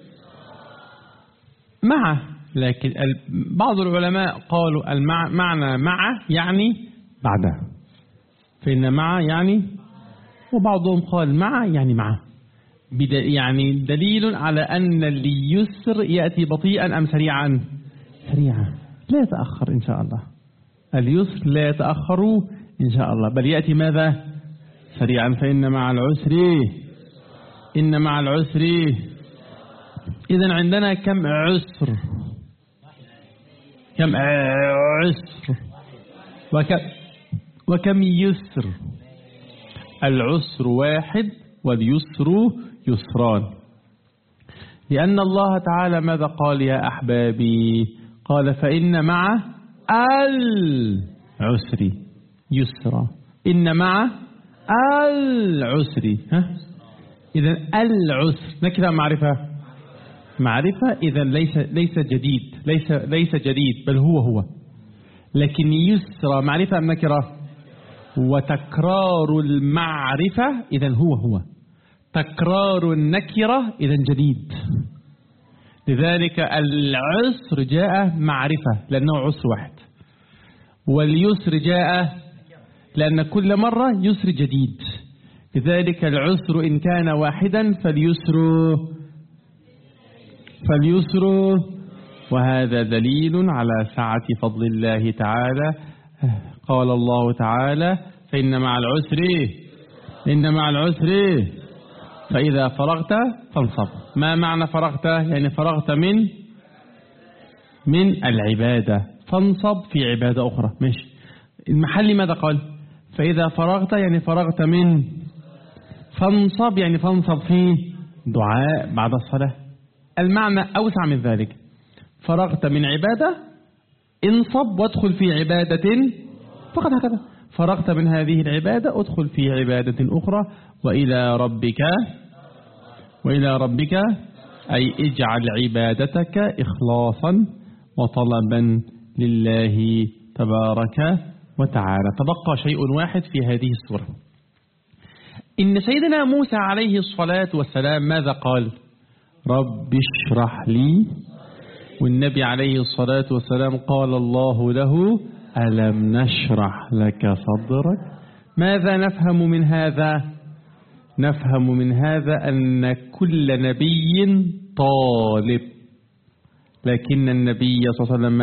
معه. لكن بعض العلماء قالوا المعنى مع يعني بعده، فإن مع يعني، وبعضهم قال مع يعني معه، يعني دليل على أن اليسر يأتي بطيئا أم سريعا؟ سريعا، لا يتأخر إن شاء الله. اليسر لا يتأخر إن شاء الله، بل يأتي ماذا؟ سريعا. فإن مع العسر، إن مع العسر. إذن عندنا كم عسر؟ كم عسر وكم يسر؟ العسر واحد واليسر يسران، لأن الله تعالى ماذا قال يا أحبابي؟ قال: فإن مع العسر يسرا. إن مع العسر إذا العسر نكرة معرفة إذا ليس جديد بل هو. لكن يسرا معرفة أم نكرة؟ وتكرار المعرفة إذا هو. تكرار النكرة إذا جديد. لذلك العسر جاء معرفة لأنه عسر واحد، واليسر جاء لأن كل مرة يسر جديد. لذلك العسر إن كان واحدا فاليسر وهذا دليل على سعة فضل الله تعالى. قال الله تعالى فإن مع العسر فإذا فرغت فانصب. ما معنى فرغت؟ يعني فرغت من العبادة فانصب في عبادة أخرى. ماشي. المحل ماذا قال؟ فإذا فرغت يعني فرغت من، فانصب يعني فانصب في دعاء بعد الصلاة. المعنى أوسع من ذلك. فرغت من عبادة انصب وادخل في عبادة فقط هكذا. فرغت من هذه العبادة ادخل في عبادة أخرى. وإلى ربك أي اجعل عبادتك إخلاصا وطلبا لله تبارك وتعالى. تبقى شيء واحد في هذه السورة. إن سيدنا موسى عليه الصلاة والسلام ماذا قال؟ رب اشرح لي. والنبي عليه الصلاة والسلام قال الله له ألم نشرح لك صدرك. ماذا نفهم من هذا؟ نفهم من هذا أن كل نبي طالب، لكن النبي صلى الله عليه وسلم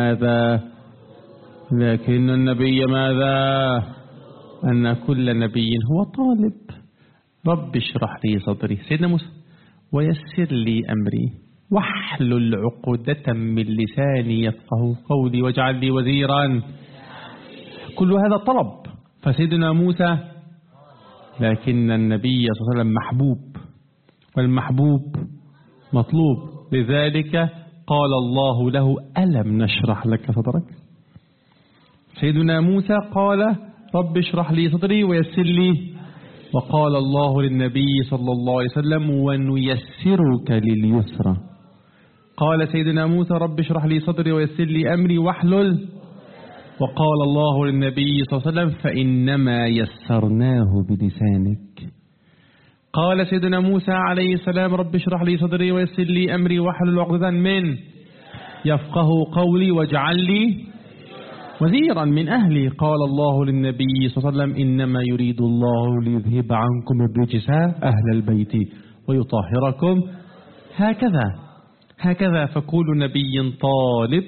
ماذا؟ أن كل نبي هو طالب. رب اشرح لي صدري سيدنا موسى ويسر لي أمري واحلل عقدة من لساني يفقه قولي واجعل لي وزيرا. كل هذا طلب. فسيدنا موسى، لكن النبي صلى الله عليه وسلم محبوب، والمحبوب مطلوب. لذلك قال الله له ألم نشرح لك صدرك. سيدنا موسى قال رب اشرح لي صدري ويسر لي، وقال الله للنبي صلى الله عليه وسلم ونيسرك لليسرى. قال سيدنا موسى رب اشرح لي صدري ويسر لي أمري واحلل، وقال الله للنبي صلى الله عليه وسلم فإنما يسرناه بلسانك. قال سيدنا موسى عليه السلام رب اشرح لي صدري ويسر لي أمري واحلل عقدة من يفقه قولي واجعل لي وزيرا من أهلي. قال الله للنبي صلى الله عليه وسلم إنما يريد الله ليذهب عنكم الرجس أهل البيت ويطهركم. هكذا فكل نبي طالب،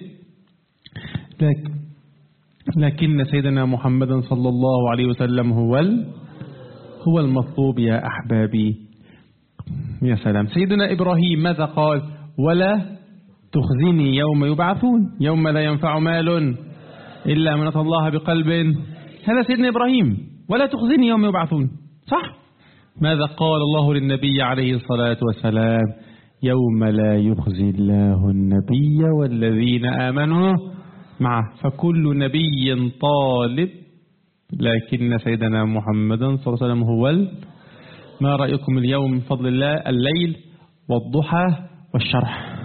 لكن سيدنا محمد صلى الله عليه وسلم هو المطلوب يا أحبابي. يا سلام. سيدنا إبراهيم ماذا قال؟ ولا تخزني يوم يبعثون يوم لا ينفع مال إلا من أتى الله بقلب. هذا سيدنا إبراهيم، ولا تخزني يوم يبعثون، صح؟ ماذا قال الله للنبي عليه الصلاة والسلام؟ يوم لا يخزي الله النبي والذين آمنوا معه. فكل نبي طالب، لكن سيدنا محمد صلى الله عليه وسلم ما رأيكم اليوم من فضل الله؟ الليل والضحى والشرح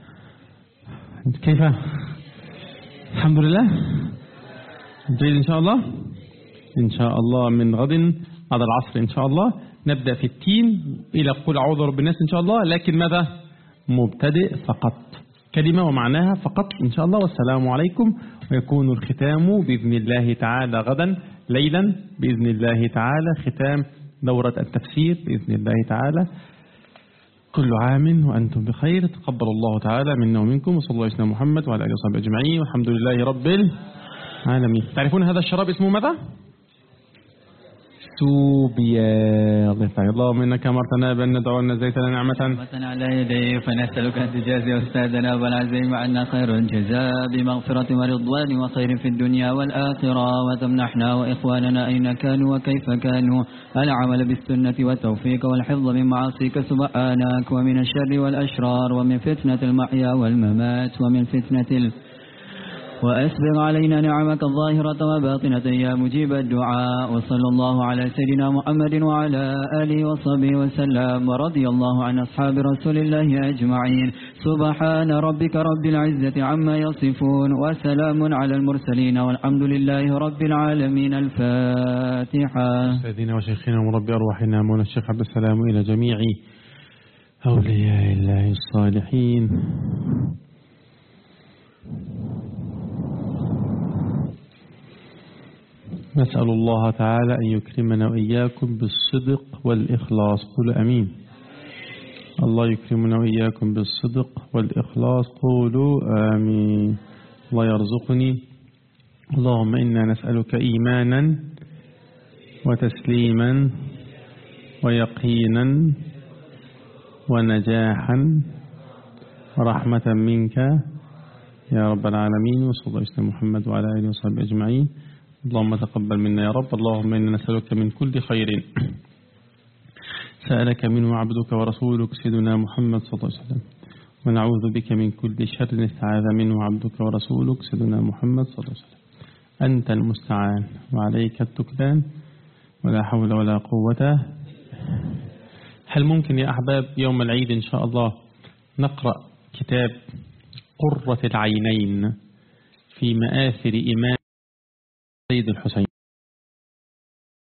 كيف؟ الحمد لله جيد. إن شاء الله من غد بعد العصر إن شاء الله نبدأ في التين إلى قول أعوذ برب الناس إن شاء الله. لكن ماذا؟ مبتدئ فقط، كلمة ومعناها فقط إن شاء الله. والسلام عليكم. ويكون الختام بإذن الله تعالى غدا ليلا بإذن الله تعالى، ختام دورة التفسير بإذن الله تعالى. كل عام وأنتم بخير. تقبل الله تعالى منا ومنكم، وصلى الله على سيدنا محمد وعلى آله وصحبه أجمعين، والحمد لله رب العالمين. تعرفون هذا الشراب اسمه ماذا؟ سوبيا. اللهم إنك أمرتنا بأن ندعو نزيت لنا نعمة على يديه، فنسألك أن تجازي أستاذنا والعزيم عنا خير الجزاء بمغفرة ورضوان وخير في الدنيا والآخرة، وتمنحنا وإخواننا أين كانوا وكيف كانوا العمل بالسنة والتوفيق والحفظ من معاصيك سبحانك، ومن الشر والأشرار، ومن فتنة المحيا والممات، ومن فتنة وأسبغ علينا نعمك الظاهرة وباطنة يا مجيب الدعاء. وصلى الله على سيدنا محمد وعلى آله وصحبه وسلم، ورضي الله عن أصحاب رسول الله أجمعين. سبحان ربك رب العزة عما يصفون، وسلام على المرسلين، والحمد لله رب العالمين. الفاتحة. سيدنا وشيخنا ورب أرواحنا مولانا الشيخ عبد السلام، إلى جميع أولياء الله الصالحين. نسأل الله تعالى أن يكرمنا وإياكم بالصدق والإخلاص. قولوا أمين. الله يكرمنا وإياكم بالصدق والإخلاص. قولوا آمين. الله يرزقني. اللهم إنا نسألك إيمانا وتسليما ويقينا ونجاحا ورحمة منك يا رب العالمين. وصلى الله على محمد وعلى آله وصحبه أجمعين. اللهم تقبل منا يا رب. اللهم إنا نسألك من كل خير سألك منه عبدك ورسولك سيدنا محمد صلى الله عليه وسلم، ونعوذ بك من كل شر استعاذ منه عبدك ورسولك سيدنا محمد صلى الله عليه وسلم. أنت المستعان وعليك التكلان، ولا حول ولا قوة. هل ممكن يا أحباب يوم العيد إن شاء الله نقرأ كتاب قرة العينين في مآثر إمام سيد الحسين؟